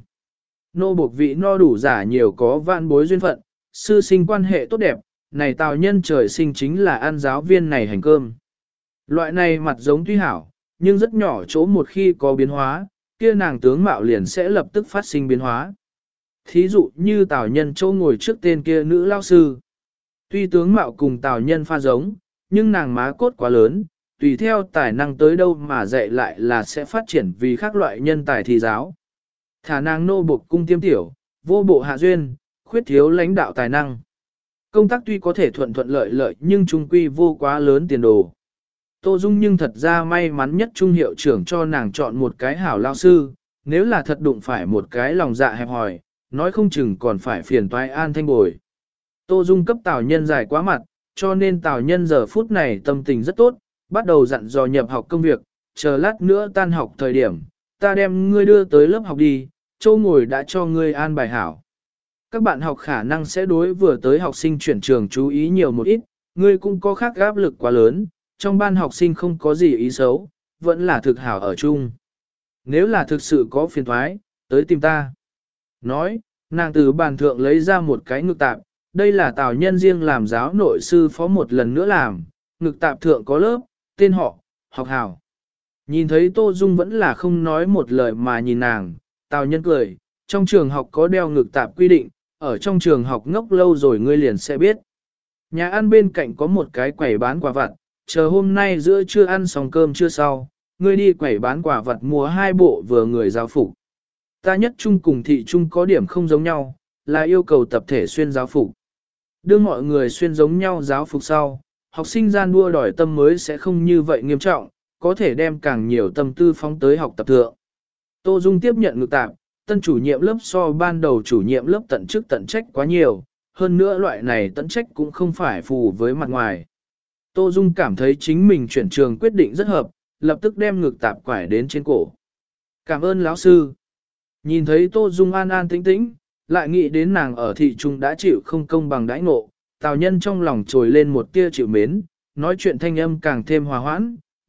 Nô buộc vị no đủ giả nhiều có vạn bối duyên phận, sư sinh quan hệ tốt đẹp, này Tào Nhân trời sinh chính là ăn giáo viên này hành cơm. Loại này mặt giống tuy hảo, nhưng rất nhỏ chỗ một khi có biến hóa, kia nàng tướng mạo liền sẽ lập tức phát sinh biến hóa. Thí dụ như Tào Nhân châu ngồi trước tên kia nữ lao sư. Tuy tướng mạo cùng Tào Nhân pha giống, nhưng nàng má cốt quá lớn, tùy theo tài năng tới đâu mà dạy lại là sẽ phát triển vì khác loại nhân tài thì giáo. Thả nàng nô buộc cung tiêm tiểu, vô bộ hạ duyên, khuyết thiếu lãnh đạo tài năng. Công tác tuy có thể thuận lợi lợi nhưng trung quy vô quá lớn tiền đồ. Tô Dung nhưng thật ra may mắn nhất trung hiệu trưởng cho nàng chọn một cái hảo lao sư, nếu là thật đụng phải một cái lòng dạ hẹp hòi, nói không chừng còn phải phiền toái an thanh bồi. Tô Dung cấp Tào Nhân dài quá mặt, cho nên Tào Nhân giờ phút này tâm tình rất tốt, bắt đầu dặn dò nhập học công việc, chờ lát nữa tan học thời điểm, ta đem ngươi đưa tới lớp học đi, châu ngồi đã cho ngươi an bài hảo. Các bạn học khả năng sẽ đối vừa tới học sinh chuyển trường chú ý nhiều một ít, ngươi cũng có khác áp lực quá lớn, trong ban học sinh không có gì ý xấu, vẫn là thực hảo ở chung. Nếu là thực sự có phiền thoái, tới tìm ta. Nói, nàng từ bàn thượng lấy ra một cái ngực tạp, đây là Tào Nhân riêng làm giáo nội sư phó một lần nữa làm, ngực tạp thượng có lớp, tên họ, học hảo. Nhìn thấy Tô Dung vẫn là không nói một lời mà nhìn nàng, Tào Nhân cười, trong trường học có đeo ngực tạp quy định, ở trong trường học ngốc lâu rồi ngươi liền sẽ biết. Nhà ăn bên cạnh có một cái quầy bán quà vặt, chờ hôm nay giữa trưa ăn xong cơm trưa sau, ngươi đi quầy bán quà vặt mua 2 bộ vừa người giáo phục. Ta nhất trung cùng thị trung có điểm không giống nhau, là yêu cầu tập thể xuyên giáo phục. Đưa mọi người xuyên giống nhau giáo phục sau, học sinh gian đua đòi tâm mới sẽ không như vậy nghiêm trọng, có thể đem càng nhiều tâm tư phóng tới học tập thượng. Tô Dung tiếp nhận ngược tạp, tân chủ nhiệm lớp so ban đầu chủ nhiệm lớp tận chức tận trách quá nhiều, hơn nữa loại này tận trách cũng không phải phù với mặt ngoài. Tô Dung cảm thấy chính mình chuyển trường quyết định rất hợp, lập tức đem ngược tạp quải đến trên cổ. Cảm ơn lão sư. Nhìn thấy Tô Dung an an tĩnh tĩnh, lại nghĩ đến nàng ở thị trung đã chịu không công bằng đãi ngộ, Tào Nhân trong lòng trồi lên một tia chịu mến, nói chuyện thanh âm càng thêm hòa hoãn,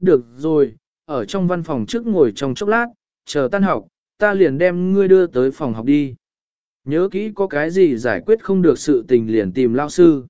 được rồi, ở trong văn phòng trước ngồi trong chốc lát, chờ tan học, ta liền đem ngươi đưa tới phòng học đi. Nhớ kỹ có cái gì giải quyết không được sự tình liền tìm lao sư.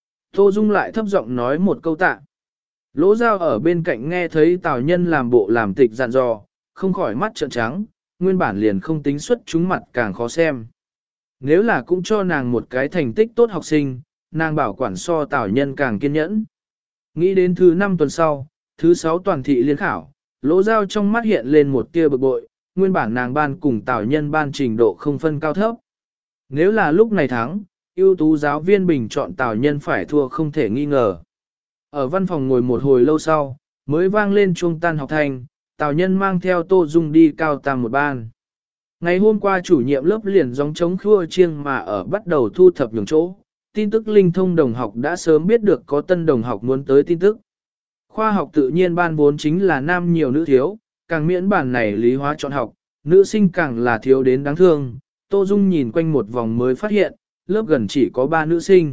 Tô Dung lại thấp giọng nói một câu tạ. Lỗ Giao ở bên cạnh nghe thấy Tào Nhân làm bộ làm tịch dặn dò, không khỏi mắt trợn trắng, nguyên bản liền không tính xuất chúng mặt càng khó xem. Nếu là cũng cho nàng một cái thành tích tốt học sinh, nàng bảo quản so Tào Nhân càng kiên nhẫn. Nghĩ đến thứ 5 tuần sau, thứ 6 toàn thị liên khảo, Lỗ Giao trong mắt hiện lên một tia bực bội, nguyên bản nàng ban cùng Tào Nhân ban trình độ không phân cao thấp. Nếu là lúc này thắng, ưu tú giáo viên bình chọn Tào Nhân phải thua không thể nghi ngờ. Ở văn phòng ngồi một hồi lâu sau, mới vang lên chuông tan học thành, Tào Nhân mang theo Tô Dung đi cao tam một ban. Ngày hôm qua chủ nhiệm lớp liền gióng trống khua chiêng mà ở bắt đầu thu thập nhường chỗ, tin tức linh thông đồng học đã sớm biết được có tân đồng học muốn tới tin tức. Khoa học tự nhiên ban vốn chính là nam nhiều nữ thiếu, càng miễn bản này lý hóa chọn học, nữ sinh càng là thiếu đến đáng thương. Tô Dung nhìn quanh một vòng mới phát hiện, lớp gần chỉ có 3 nữ sinh.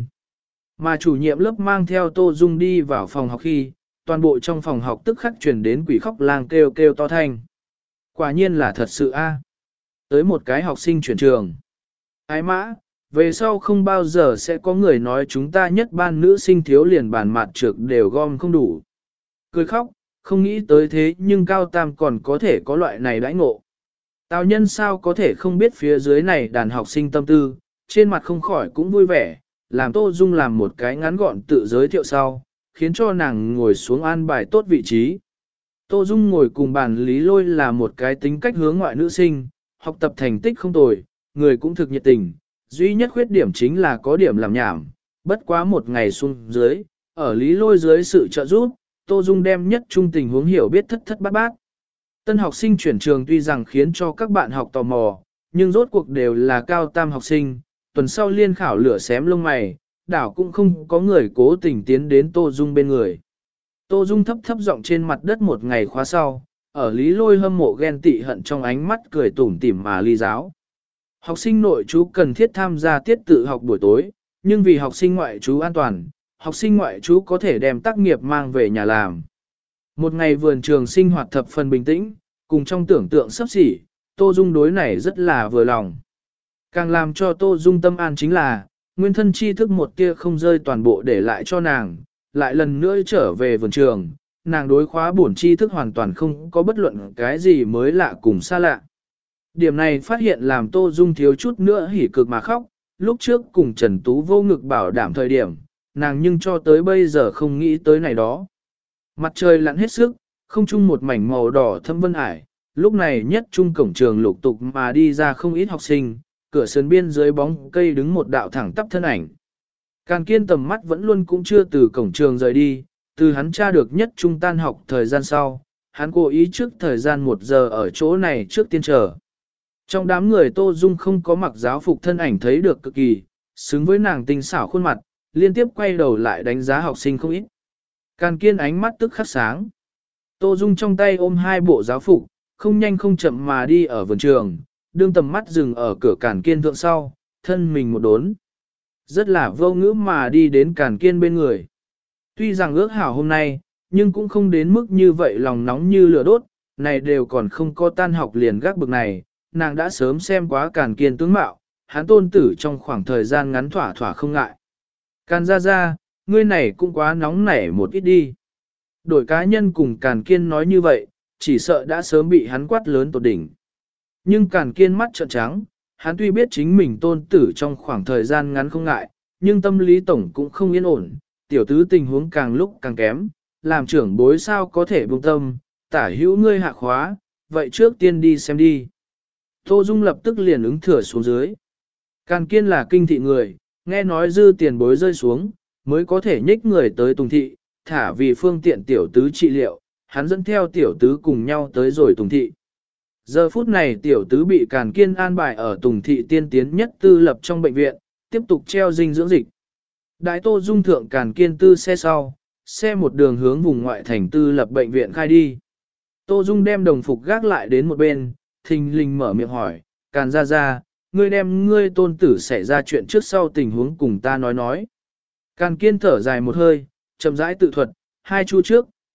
Mà chủ nhiệm lớp mang theo Tô Dung đi vào phòng học khi, toàn bộ trong phòng học tức khắc truyền đến quỷ khóc lang kêu kêu to thanh. Quả nhiên là thật sự a. Tới một cái học sinh chuyển trường. Ái mã, về sau không bao giờ sẽ có người nói chúng ta nhất ban nữ sinh thiếu liền bàn mặt trược đều gom không đủ. Cười khóc, không nghĩ tới thế nhưng cao tam còn có thể có loại này đãi ngộ. Tào Nhân sao có thể không biết phía dưới này đàn học sinh tâm tư, trên mặt không khỏi cũng vui vẻ, làm Tô Dung làm một cái ngắn gọn tự giới thiệu sau, khiến cho nàng ngồi xuống an bài tốt vị trí. Tô Dung ngồi cùng bàn Lý Lôi là một cái tính cách hướng ngoại nữ sinh, học tập thành tích không tồi, người cũng thực nhiệt tình, duy nhất khuyết điểm chính là có điểm làm nhảm, bất quá một ngày xuống dưới, ở Lý Lôi dưới sự trợ giúp, Tô Dung đem nhất trung tình huống hiểu biết thất thất bát bát. Tân học sinh chuyển trường tuy rằng khiến cho các bạn học tò mò, nhưng rốt cuộc đều là cao tam học sinh, tuần sau liên khảo lửa xém lông mày, đảo cũng không có người cố tình tiến đến Tô Dung bên người. Tô Dung thấp thấp giọng trên mặt đất một ngày khóa sau, ở Lý Lôi hâm mộ ghen tị hận trong ánh mắt cười tủm tỉm mà ly giáo. Học sinh nội trú cần thiết tham gia tiết tự học buổi tối, nhưng vì học sinh ngoại trú an toàn, học sinh ngoại trú có thể đem tác nghiệp mang về nhà làm. Một ngày vườn trường sinh hoạt thập phần bình tĩnh, cùng trong tưởng tượng sắp xỉ, Tô Dung đối này rất là vừa lòng. Càng làm cho Tô Dung tâm an chính là, nguyên thân tri thức một tia không rơi toàn bộ để lại cho nàng, lại lần nữa trở về vườn trường, nàng đối khóa bổn tri thức hoàn toàn không có bất luận cái gì mới lạ cùng xa lạ. Điểm này phát hiện làm Tô Dung thiếu chút nữa hỉ cực mà khóc, lúc trước cùng Trần Tú vô ngực bảo đảm thời điểm, nàng nhưng cho tới bây giờ không nghĩ tới này đó. Mặt trời lặn hết sức, không chung một mảnh màu đỏ thâm vân ải, lúc này nhất trung cổng trường lục tục mà đi ra không ít học sinh, cửa sân biên dưới bóng cây đứng một đạo thẳng tắp thân ảnh. Càn Kiên tầm mắt vẫn luôn cũng chưa từ cổng trường rời đi, từ hắn tra được nhất trung tan học thời gian sau, hắn cố ý trước thời gian 1 giờ ở chỗ này trước tiên chờ. Trong đám người Tô Dung không có mặc giáo phục thân ảnh thấy được cực kỳ, xứng với nàng tinh xảo khuôn mặt, liên tiếp quay đầu lại đánh giá học sinh không ít. Càn Kiên ánh mắt tức khắc sáng. Tô Dung trong tay ôm 2 bộ giáo phục, không nhanh không chậm mà đi ở vườn trường, đương tầm mắt dừng ở cửa Càn Kiên thượng sau, thân mình một đốn. Rất là vô ngữ mà đi đến Càn Kiên bên người. Tuy rằng ước hảo hôm nay, nhưng cũng không đến mức như vậy lòng nóng như lửa đốt, này đều còn không có tan học liền gác bực này, nàng đã sớm xem quá Càn Kiên tướng mạo, hắn tôn tử trong khoảng thời gian ngắn thỏa thỏa không ngại. Càn ra, ngươi này cũng quá nóng nảy một ít đi. Đổi cá nhân cùng Càn Kiên nói như vậy, chỉ sợ đã sớm bị hắn quát lớn tột đỉnh. Nhưng Càn Kiên mắt trợn trắng, hắn tuy biết chính mình tôn tử trong khoảng thời gian ngắn không ngại, nhưng tâm lý tổng cũng không yên ổn, tiểu tứ tình huống càng lúc càng kém, làm trưởng bối sao có thể buông tâm, tả hữu ngươi hạ khóa, vậy trước tiên đi xem đi. Tô Dung lập tức liền ứng thừa xuống dưới. Càn Kiên là kinh thị người, nghe nói dư tiền bối rơi xuống, mới có thể nhích người tới Tùng thị, thả vì phương tiện tiểu tứ trị liệu, hắn dẫn theo tiểu tứ cùng nhau tới rồi Tùng thị. Giờ phút này tiểu tứ bị Càn Kiên an bài ở Tùng thị tiên tiến nhất tư lập trong bệnh viện, tiếp tục treo dinh dưỡng dịch. Đại Tô Dung thượng Càn Kiên tư xe sau, xe một đường hướng vùng ngoại thành tư lập bệnh viện khai đi. Tô Dung đem đồng phục gác lại đến một bên, thình lình mở miệng hỏi, Càn ra, ngươi đem ngươi tôn tử xảy ra chuyện trước sau tình huống cùng ta nói. Càn Kiên thở dài một hơi, chậm rãi tự thuật, 2 chu trước,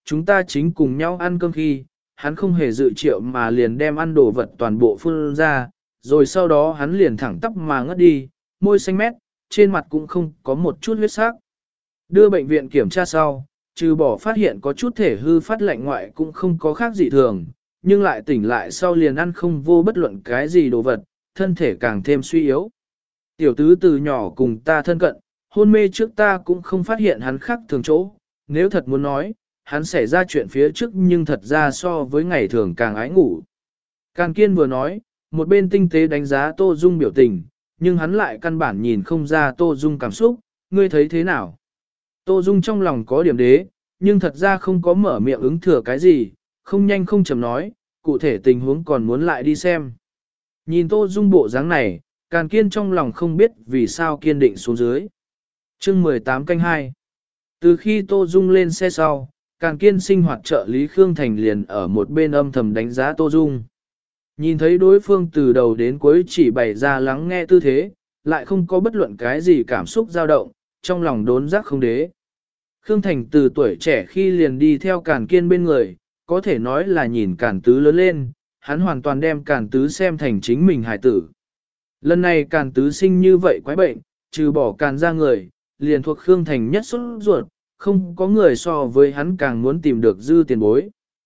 chúng ta chính cùng nhau ăn cơm khi, hắn không hề dự triệu mà liền đem ăn đồ vật toàn bộ phun ra, rồi sau đó hắn liền thẳng tắp mà ngất đi, môi xanh mét, trên mặt cũng không có một chút huyết sắc. Đưa bệnh viện kiểm tra sau, trừ bỏ phát hiện có chút thể hư phát lạnh ngoại cũng không có khác gì thường, nhưng lại tỉnh lại sau liền ăn không vô bất luận cái gì đồ vật, thân thể càng thêm suy yếu. Tiểu tứ từ nhỏ cùng ta thân cận, hôn mê trước ta cũng không phát hiện hắn khác thường chỗ, nếu thật muốn nói, hắn xảy ra chuyện phía trước nhưng thật ra so với ngày thường càng ái ngủ. Càn Kiên vừa nói, một bên tinh tế đánh giá Tô Dung biểu tình, nhưng hắn lại căn bản nhìn không ra Tô Dung cảm xúc, ngươi thấy thế nào? Tô Dung trong lòng có điểm đế, nhưng thật ra không có mở miệng ứng thừa cái gì, không nhanh không chậm nói, cụ thể tình huống còn muốn lại đi xem. Nhìn Tô Dung bộ dáng này, Càn Kiên trong lòng không biết vì sao kiên định xuống dưới. Chương 18 canh 2. Từ khi Tô Dung lên xe sau, Càn Kiên sinh hoạt trợ lý Khương Thành liền ở một bên âm thầm đánh giá Tô Dung. Nhìn thấy đối phương từ đầu đến cuối chỉ bày ra lắng nghe tư thế, lại không có bất luận cái gì cảm xúc dao động, trong lòng đốn giác không đế. Khương Thành từ tuổi trẻ khi liền đi theo Càn Kiên bên người, có thể nói là nhìn Càn Tứ lớn lên, hắn hoàn toàn đem Càn Tứ xem thành chính mình hải tử. Lần này Càn Tứ sinh như vậy quái bệnh, trừ bỏ Càn ra người, liền thuộc Khương Thành nhất xuất ruột, không có người so với hắn càng muốn tìm được dư tiền bối.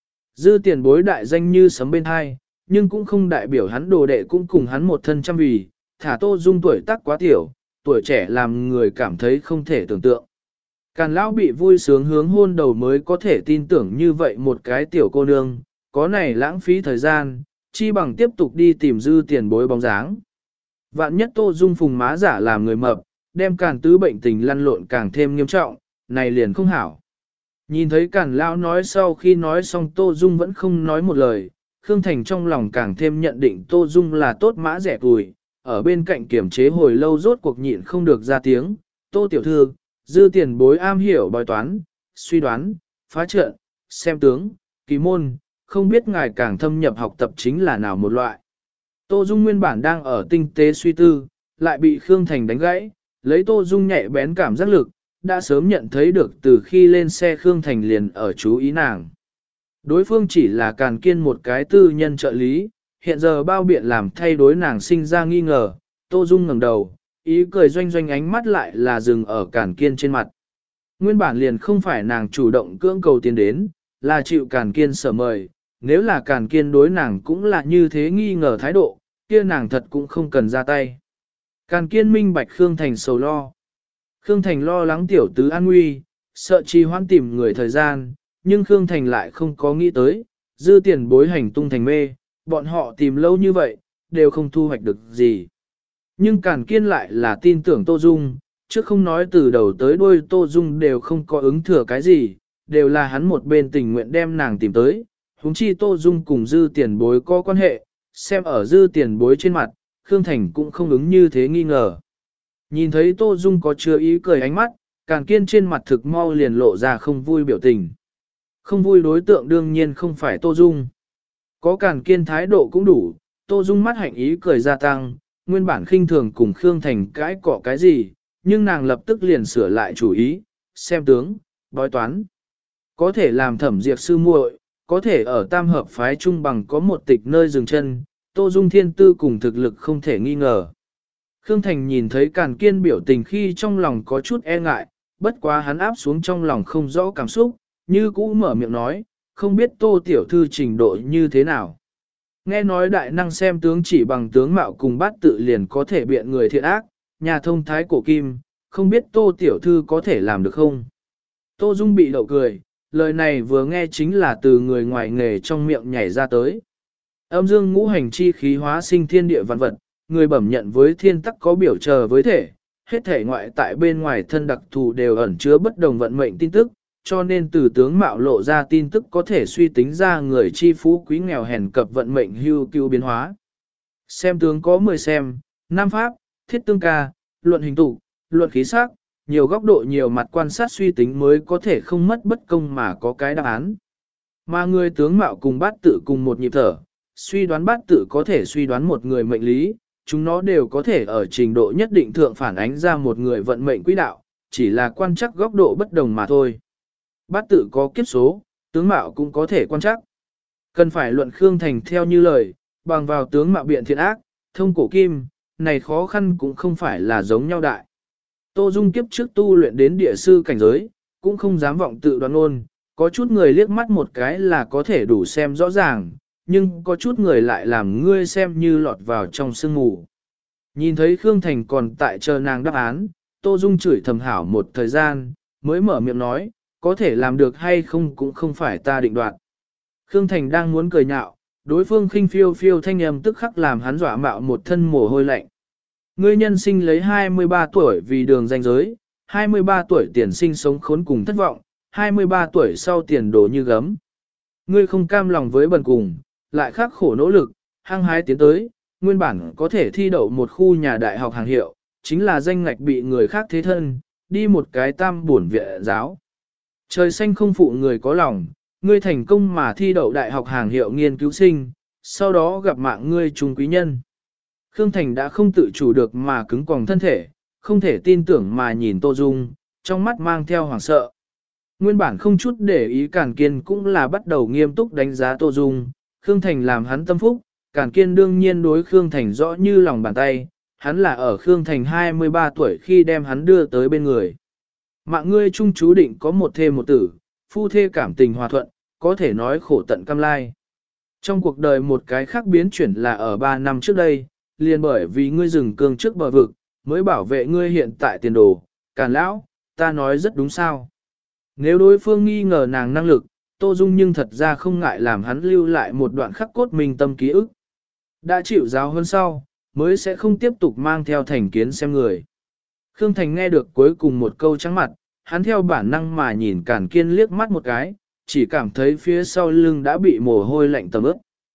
Dư tiền bối đại danh như sấm bên hai, nhưng cũng không đại biểu hắn đồ đệ cũng cùng hắn một thân trăm vì, thả Tô Dung tuổi tác quá tiểu, tuổi trẻ làm người cảm thấy không thể tưởng tượng. Càn lão bị vui sướng hướng hôn đầu mới có thể tin tưởng như vậy một cái tiểu cô nương, có này lãng phí thời gian, chi bằng tiếp tục đi tìm dư tiền bối bóng dáng. Vạn nhất Tô Dung phùng má giả làm người mập, đem Càn Tứ bệnh tình lăn lộn càng thêm nghiêm trọng, này liền không hảo. Nhìn thấy Càn lão nói sau khi nói xong Tô Dung vẫn không nói một lời, Khương Thành trong lòng càng thêm nhận định Tô Dung là tốt mã rẻ tuổi, ở bên cạnh kiểm chế hồi lâu rốt cuộc nhịn không được ra tiếng, Tô tiểu thư, dư tiền bối am hiểu bói toán, suy đoán, phá trận, xem tướng, kỳ môn, không biết ngài càng thâm nhập học tập chính là nào một loại. Tô Dung nguyên bản đang ở tinh tế suy tư, lại bị Khương Thành đánh gãy, lấy Tô Dung nhạy bén cảm giác lực, đã sớm nhận thấy được từ khi lên xe Khương Thành liền ở chú ý nàng. Đối phương chỉ là Càn Kiên một cái tư nhân trợ lý, hiện giờ bao biện làm thay đối nàng sinh ra nghi ngờ, Tô Dung ngẩng đầu, ý cười doanh doanh ánh mắt lại là dừng ở Càn Kiên trên mặt. Nguyên bản liền không phải nàng chủ động cưỡng cầu tiến đến, là chịu Càn Kiên sở mời, nếu là Càn Kiên đối nàng cũng là như thế nghi ngờ thái độ, kia nàng thật cũng không cần ra tay. Càn Kiên minh bạch Khương Thành sầu lo. Khương Thành lo lắng tiểu tứ an nguy, sợ trì hoãn tìm người thời gian, nhưng Khương Thành lại không có nghĩ tới, dư tiền bối hành tung thành mê, bọn họ tìm lâu như vậy, đều không thu hoạch được gì. Nhưng Càn Kiên lại là tin tưởng Tô Dung, chứ không nói từ đầu tới đuôi Tô Dung đều không có ứng thừa cái gì, đều là hắn một bên tình nguyện đem nàng tìm tới, huống chi Tô Dung cùng dư tiền bối có quan hệ, xem ở dư tiền bối trên mặt, Khương Thành cũng không ứng như thế nghi ngờ. Nhìn thấy Tô Dung có chứa ý cười ánh mắt, Càn Kiên trên mặt thực mau liền lộ ra không vui biểu tình. Không vui đối tượng đương nhiên không phải Tô Dung. Có Càn Kiên thái độ cũng đủ, Tô Dung mắt hạnh ý cười gia tăng, nguyên bản khinh thường cùng Khương Thành cãi cọ cái gì, nhưng nàng lập tức liền sửa lại chủ ý, xem tướng, bói toán. Có thể làm thẩm diệt sư muội, có thể ở tam hợp phái trung bằng có một tịch nơi dừng chân, Tô Dung thiên tư cùng thực lực không thể nghi ngờ. Khương Thành nhìn thấy Càn Kiên biểu tình khi trong lòng có chút e ngại, bất quá hắn áp xuống trong lòng không rõ cảm xúc, như cũ mở miệng nói, không biết Tô tiểu thư trình độ như thế nào. Nghe nói đại năng xem tướng chỉ bằng tướng mạo cùng bát tự liền có thể biện người thiện ác, nhà thông thái cổ kim, không biết Tô tiểu thư có thể làm được không? Tô Dung bị đậu cười, lời này vừa nghe chính là từ người ngoài nghề trong miệng nhảy ra tới. Âm dương ngũ hành chi khí hóa sinh thiên địa vạn vật, người bẩm nhận với thiên tắc có biểu chờ với thể, hết thể ngoại tại bên ngoài thân đặc thù đều ẩn chứa bất đồng vận mệnh tin tức, cho nên từ tướng mạo lộ ra tin tức có thể suy tính ra người chi phú quý nghèo hèn cập vận mệnh hưu cứu biến hóa. Xem tướng có 10 xem, nam pháp, thiết tương ca, luận hình tụ, luận khí sắc, nhiều góc độ nhiều mặt quan sát suy tính mới có thể không mất bất công mà có cái đáp án. Mà người tướng mạo cùng bát tự cùng một nhịp thở, suy đoán bát tự có thể suy đoán một người mệnh lý, chúng nó đều có thể ở trình độ nhất định thượng phản ánh ra một người vận mệnh quỹ đạo, chỉ là quan chắc góc độ bất đồng mà thôi. Bát tự có kiếp số, tướng mạo cũng có thể quan trắc. Cần phải luận Khương Thành theo như lời, bằng vào tướng mạo biện thiện ác, thông cổ kim, này khó khăn cũng không phải là giống nhau đại. Tô Dung kiếp trước tu luyện đến địa sư cảnh giới, cũng không dám vọng tự đoán ôn, có chút người liếc mắt một cái là có thể đủ xem rõ ràng, nhưng có chút người lại làm ngươi xem như lọt vào trong sương mù. Nhìn thấy Khương Thành còn tại chờ nàng đáp án, Tô Dung chửi thầm hảo một thời gian, mới mở miệng nói, có thể làm được hay không cũng không phải ta định đoạt. Khương Thành đang muốn cười nhạo, đối phương khinh phiêu phiêu thanh âm tức khắc làm hắn dọa mạo một thân mồ hôi lạnh. Ngươi nhân sinh lấy 23 tuổi vì đường danh giới, 23 tuổi tiền sinh sống khốn cùng thất vọng, 23 tuổi sau tiền đồ như gấm. Ngươi không cam lòng với bần cùng, lại khắc khổ nỗ lực, hăng hái tiến tới, nguyên bản có thể thi đậu một khu nhà đại học hàng hiệu, chính là danh ngạch bị người khác thế thân, đi một cái tam bổn viện giáo. Trời xanh không phụ người có lòng, ngươi thành công mà thi đậu đại học hàng hiệu nghiên cứu sinh, sau đó gặp mạng ngươi trung quý nhân. Khương Thành đã không tự chủ được mà cứng còng thân thể, không thể tin tưởng mà nhìn Tô Dung, trong mắt mang theo hoảng sợ. Nguyên bản không chút để ý Càn Kiên cũng là bắt đầu nghiêm túc đánh giá Tô Dung, Khương Thành làm hắn tâm phúc, Càn Kiên đương nhiên đối Khương Thành rõ như lòng bàn tay, hắn là ở Khương Thành 23 tuổi khi đem hắn đưa tới bên người. Mạng ngươi chung chú định có một thê một tử, phu thê cảm tình hòa thuận, có thể nói khổ tận cam lai. Trong cuộc đời một cái khác biến chuyển là ở 3 năm trước đây, liền bởi vì ngươi dừng cương trước bờ vực, mới bảo vệ ngươi hiện tại tiền đồ, Càn lão, ta nói rất đúng sao. Nếu đối phương nghi ngờ nàng năng lực, Tô Dung nhưng thật ra không ngại làm hắn lưu lại một đoạn khắc cốt mình tâm ký ức. Đã chịu giáo hơn sau, mới sẽ không tiếp tục mang theo thành kiến xem người. Khương Thành nghe được cuối cùng một câu trắng mặt, hắn theo bản năng mà nhìn Càn Kiên liếc mắt một cái, chỉ cảm thấy phía sau lưng đã bị mồ hôi lạnh tầm ướt.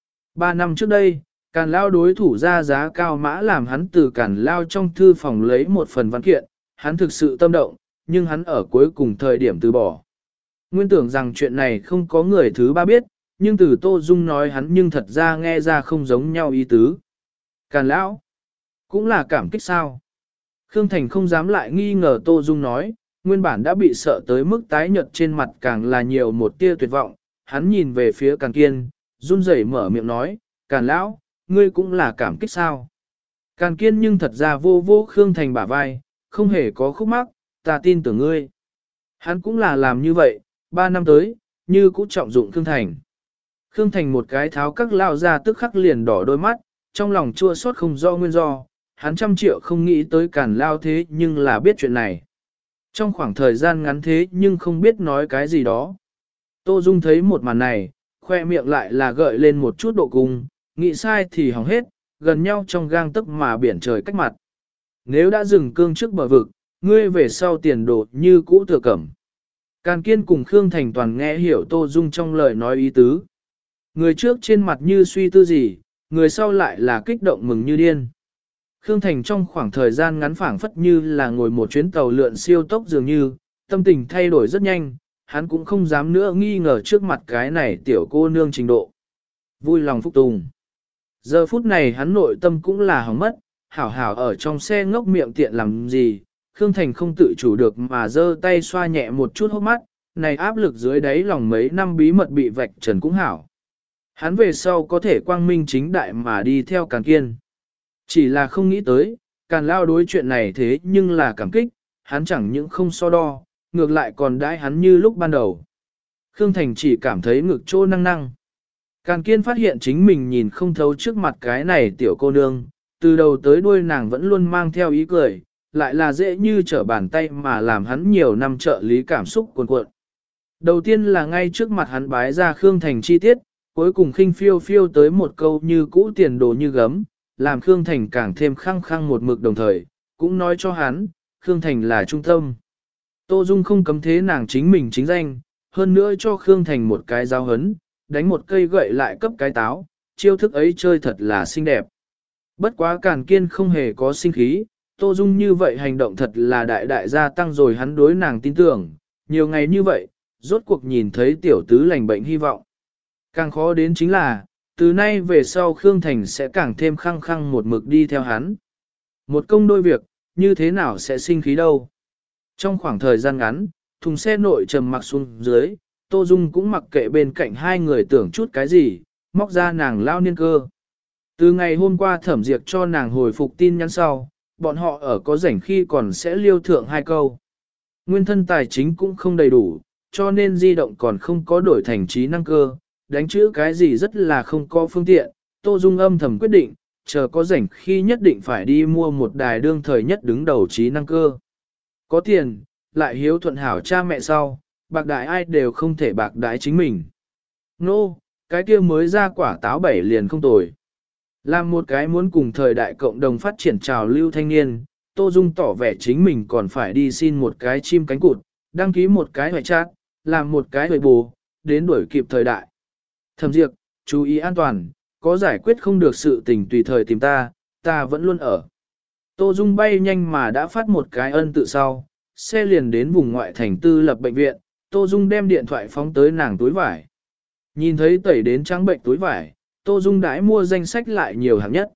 3 năm trước đây, Càn Lao đối thủ ra giá cao mã làm hắn từ Càn Lao trong thư phòng lấy một phần văn kiện, hắn thực sự tâm động, nhưng hắn ở cuối cùng thời điểm từ bỏ. Nguyên tưởng rằng chuyện này không có người thứ ba biết, nhưng từ Tô Dung nói hắn nhưng thật ra nghe ra không giống nhau ý tứ. Càn Lão, cũng là cảm kích sao. Khương Thành không dám lại nghi ngờ Tô Dung nói, nguyên bản đã bị sợ tới mức tái nhợt trên mặt càng là nhiều một tia tuyệt vọng, hắn nhìn về phía Càn Kiên, run rẩy mở miệng nói, Càn Lão, ngươi cũng là cảm kích sao. Càn Kiên nhưng thật ra vô vô Khương Thành bả vai, không hề có khúc mắc, ta tin tưởng ngươi. Hắn cũng là làm như vậy, 3 năm tới, như cũng trọng dụng Khương Thành. Khương Thành một cái tháo các lao ra tức khắc liền đỏ đôi mắt, trong lòng chua xót không do nguyên do, hắn 100 triệu không nghĩ tới Càn Lao thế nhưng là biết chuyện này. Trong khoảng thời gian ngắn thế nhưng không biết nói cái gì đó. Tô Dung thấy một màn này, khoe miệng lại là gợi lên một chút độ cung, nghĩ sai thì hỏng hết, gần nhau trong gang tấc mà biển trời cách mặt. Nếu đã dừng cương trước bờ vực, ngươi về sau tiền đồ như cũ thừa cẩm. Càn Kiên cùng Khương Thành toàn nghe hiểu Tô Dung trong lời nói ý tứ. Người trước trên mặt như suy tư gì, người sau lại là kích động mừng như điên. Khương Thành trong khoảng thời gian ngắn phảng phất như là ngồi một chuyến tàu lượn siêu tốc dường như, tâm tình thay đổi rất nhanh, hắn cũng không dám nữa nghi ngờ trước mặt cái này tiểu cô nương trình độ. Vui lòng phúc tùng. Giờ phút này hắn nội tâm cũng là hỏng mất, hảo hảo ở trong xe ngốc miệng tiện làm gì, Khương Thành không tự chủ được mà giơ tay xoa nhẹ một chút hốc mắt, này áp lực dưới đáy lòng mấy năm bí mật bị vạch trần cũng hảo. Hắn về sau có thể quang minh chính đại mà đi theo Càn Kiên. Chỉ là không nghĩ tới, Càn Lao đối chuyện này thế nhưng là cảm kích, hắn chẳng những không so đo, ngược lại còn đãi hắn như lúc ban đầu. Khương Thành chỉ cảm thấy ngực trô năng năng. Càn Kiên phát hiện chính mình nhìn không thấu trước mặt cái này tiểu cô nương, từ đầu tới đuôi nàng vẫn luôn mang theo ý cười, lại là dễ như trở bàn tay mà làm hắn nhiều năm trợ lý cảm xúc cuồn cuộn. Đầu tiên là ngay trước mặt hắn bái ra Khương Thành chi tiết, cuối cùng khinh phiêu phiêu tới một câu như cũ tiền đồ như gấm, làm Khương Thành càng thêm khăng khăng một mực đồng thời, cũng nói cho hắn, Khương Thành là trung tâm. Tô Dung không cấm thế nàng chính mình chính danh, hơn nữa cho Khương Thành một cái giáo hấn, đánh một cây gậy lại cấp cái táo, chiêu thức ấy chơi thật là xinh đẹp. Bất quá Càn Kiên không hề có sinh khí, Tô Dung như vậy hành động thật là đại đại gia tăng rồi hắn đối nàng tin tưởng, nhiều ngày như vậy, rốt cuộc nhìn thấy tiểu tứ lành bệnh hy vọng. Càng khó đến chính là, từ nay về sau Khương Thành sẽ càng thêm khăng khăng một mực đi theo hắn. Một công đôi việc, như thế nào sẽ sinh khí đâu. Trong khoảng thời gian ngắn, thùng xe nội trầm mặc xuống dưới, Tô Dung cũng mặc kệ bên cạnh hai người tưởng chút cái gì, móc ra nàng lao niên cơ. Từ ngày hôm qua Thẩm Diệp cho nàng hồi phục tin nhắn sau, bọn họ ở có rảnh khi còn sẽ liêu thượng hai câu. Nguyên thân tài chính cũng không đầy đủ, cho nên di động còn không có đổi thành trí năng cơ, đánh chữ cái gì rất là không có phương tiện. Tô Dung âm thầm quyết định, chờ có rảnh khi nhất định phải đi mua một đài đương thời nhất đứng đầu trí năng cơ. Có tiền, lại hiếu thuận hảo cha mẹ sau, bạc đại ai đều không thể bạc đái chính mình. Nô, cái kia mới ra quả táo bảy liền không tồi. Làm một cái muốn cùng thời đại cộng đồng phát triển trào lưu thanh niên, Tô Dung tỏ vẻ chính mình còn phải đi xin một cái chim cánh cụt, đăng ký một cái hoài chat, làm một cái hoài bù, đến đuổi kịp thời đại. Thẩm Diệp, chú ý an toàn, có giải quyết không được sự tình tùy thời tìm ta vẫn luôn ở. Tô Dung bay nhanh mà đã phát một cái ân tự sau, xe liền đến vùng ngoại thành tư lập bệnh viện, Tô Dung đem điện thoại phóng tới nàng túi vải. Nhìn thấy tẩy đến trắng bệnh túi vải, Tô Dung đãi mua danh sách lại nhiều hạng nhất.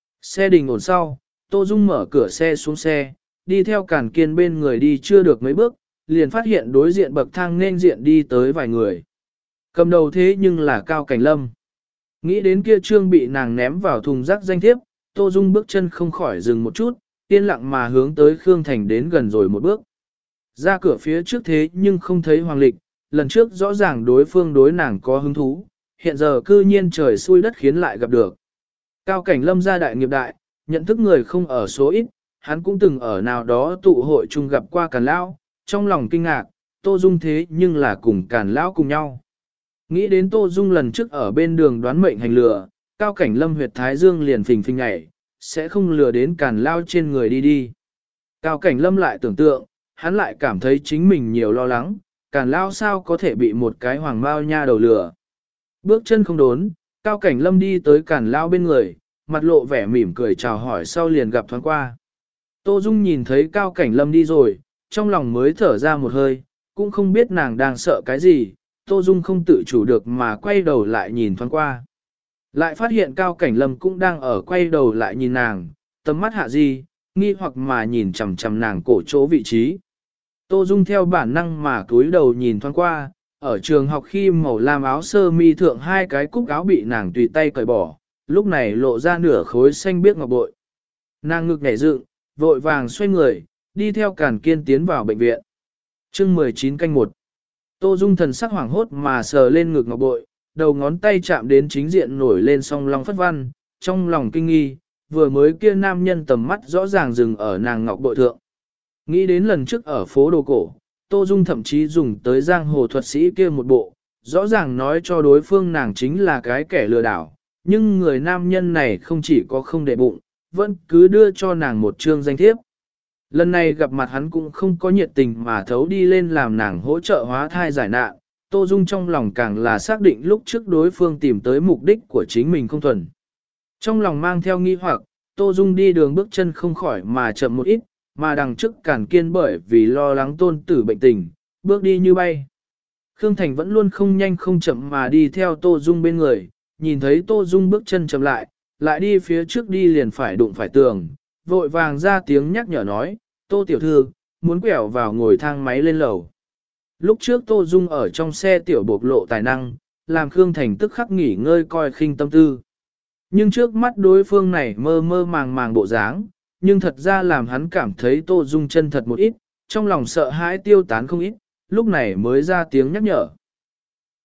Xe đình ổn sau, Tô Dung mở cửa xe xuống xe, đi theo Càn Kiên bên người đi chưa được mấy bước, liền phát hiện đối diện bậc thang nên diện đi tới vài người. Cầm đầu thế nhưng là Cao Cảnh Lâm. Nghĩ đến kia trương bị nàng ném vào thùng rác danh thiếp, Tô Dung bước chân không khỏi dừng một chút, yên lặng mà hướng tới Khương Thành đến gần rồi một bước. Ra cửa phía trước thế nhưng không thấy Hoàng Lịch, lần trước rõ ràng đối phương đối nàng có hứng thú, hiện giờ cư nhiên trời xui đất khiến lại gặp được. Cao Cảnh Lâm gia đại nghiệp đại, nhận thức người không ở số ít, hắn cũng từng ở nào đó tụ hội chung gặp qua Càn Lão, trong lòng kinh ngạc, Tô Dung thế nhưng là cùng Càn Lão cùng nhau. Nghĩ đến Tô Dung lần trước ở bên đường đoán mệnh hành lừa, Cao Cảnh Lâm huyệt thái dương liền phình phình nhảy, sẽ không lừa đến Càn Lão trên người đi. Cao Cảnh Lâm lại tưởng tượng, hắn lại cảm thấy chính mình nhiều lo lắng, Càn Lão sao có thể bị một cái hoàng mao nha đầu lừa. Bước chân không đốn, Cao Cảnh Lâm đi tới Càn Lão bên người, mặt lộ vẻ mỉm cười chào hỏi sau liền gặp thoáng qua. Tô Dung nhìn thấy Cao Cảnh Lâm đi rồi, trong lòng mới thở ra một hơi, cũng không biết nàng đang sợ cái gì, Tô Dung không tự chủ được mà quay đầu lại nhìn thoáng qua. Lại phát hiện Cao Cảnh Lâm cũng đang ở quay đầu lại nhìn nàng, tầm mắt hạ gì, nghi hoặc mà nhìn chằm chằm nàng cổ chỗ vị trí. Tô Dung theo bản năng mà cúi đầu nhìn thoáng qua, ở trường học khi màu lam áo sơ mi thượng hai cái cúc áo bị nàng tùy tay cởi bỏ, lúc này lộ ra nửa khối xanh biếc ngọc bội. Nàng ngực nhảy dựng, vội vàng xoay người, đi theo Càn Kiên tiến vào bệnh viện. Chương 19 canh 1. Tô Dung thần sắc hoảng hốt mà sờ lên ngực ngọc bội, đầu ngón tay chạm đến chính diện nổi lên song long phất văn, trong lòng kinh nghi, vừa mới kia nam nhân tầm mắt rõ ràng dừng ở nàng ngọc bội thượng. Nghĩ đến lần trước ở phố đồ cổ, Tô Dung thậm chí dùng tới giang hồ thuật sĩ kia một bộ, rõ ràng nói cho đối phương nàng chính là cái kẻ lừa đảo, nhưng người nam nhân này không chỉ có không để bụng, vẫn cứ đưa cho nàng một chương danh thiếp. Lần này gặp mặt hắn cũng không có nhiệt tình mà thấu đi lên làm nàng hỗ trợ hóa thai giải nạn, Tô Dung trong lòng càng là xác định lúc trước đối phương tìm tới mục đích của chính mình không thuần. Trong lòng mang theo nghi hoặc, Tô Dung đi đường bước chân không khỏi mà chậm một ít, mà đằng trước Càn Kiên bởi vì lo lắng tôn tử bệnh tình, bước đi như bay. Khương Thành vẫn luôn không nhanh không chậm mà đi theo Tô Dung bên người, nhìn thấy Tô Dung bước chân chậm lại đi phía trước đi liền phải đụng phải tường, vội vàng ra tiếng nhắc nhở nói, Tô tiểu thư, muốn quẹo vào ngồi thang máy lên lầu. Lúc trước Tô Dung ở trong xe tiểu bộc lộ tài năng, làm Khương Thành tức khắc nghỉ ngơi coi khinh tâm tư. Nhưng trước mắt đối phương này mơ mơ màng màng bộ dáng, nhưng thật ra làm hắn cảm thấy Tô Dung chân thật một ít, trong lòng sợ hãi tiêu tán không ít, lúc này mới ra tiếng nhắc nhở.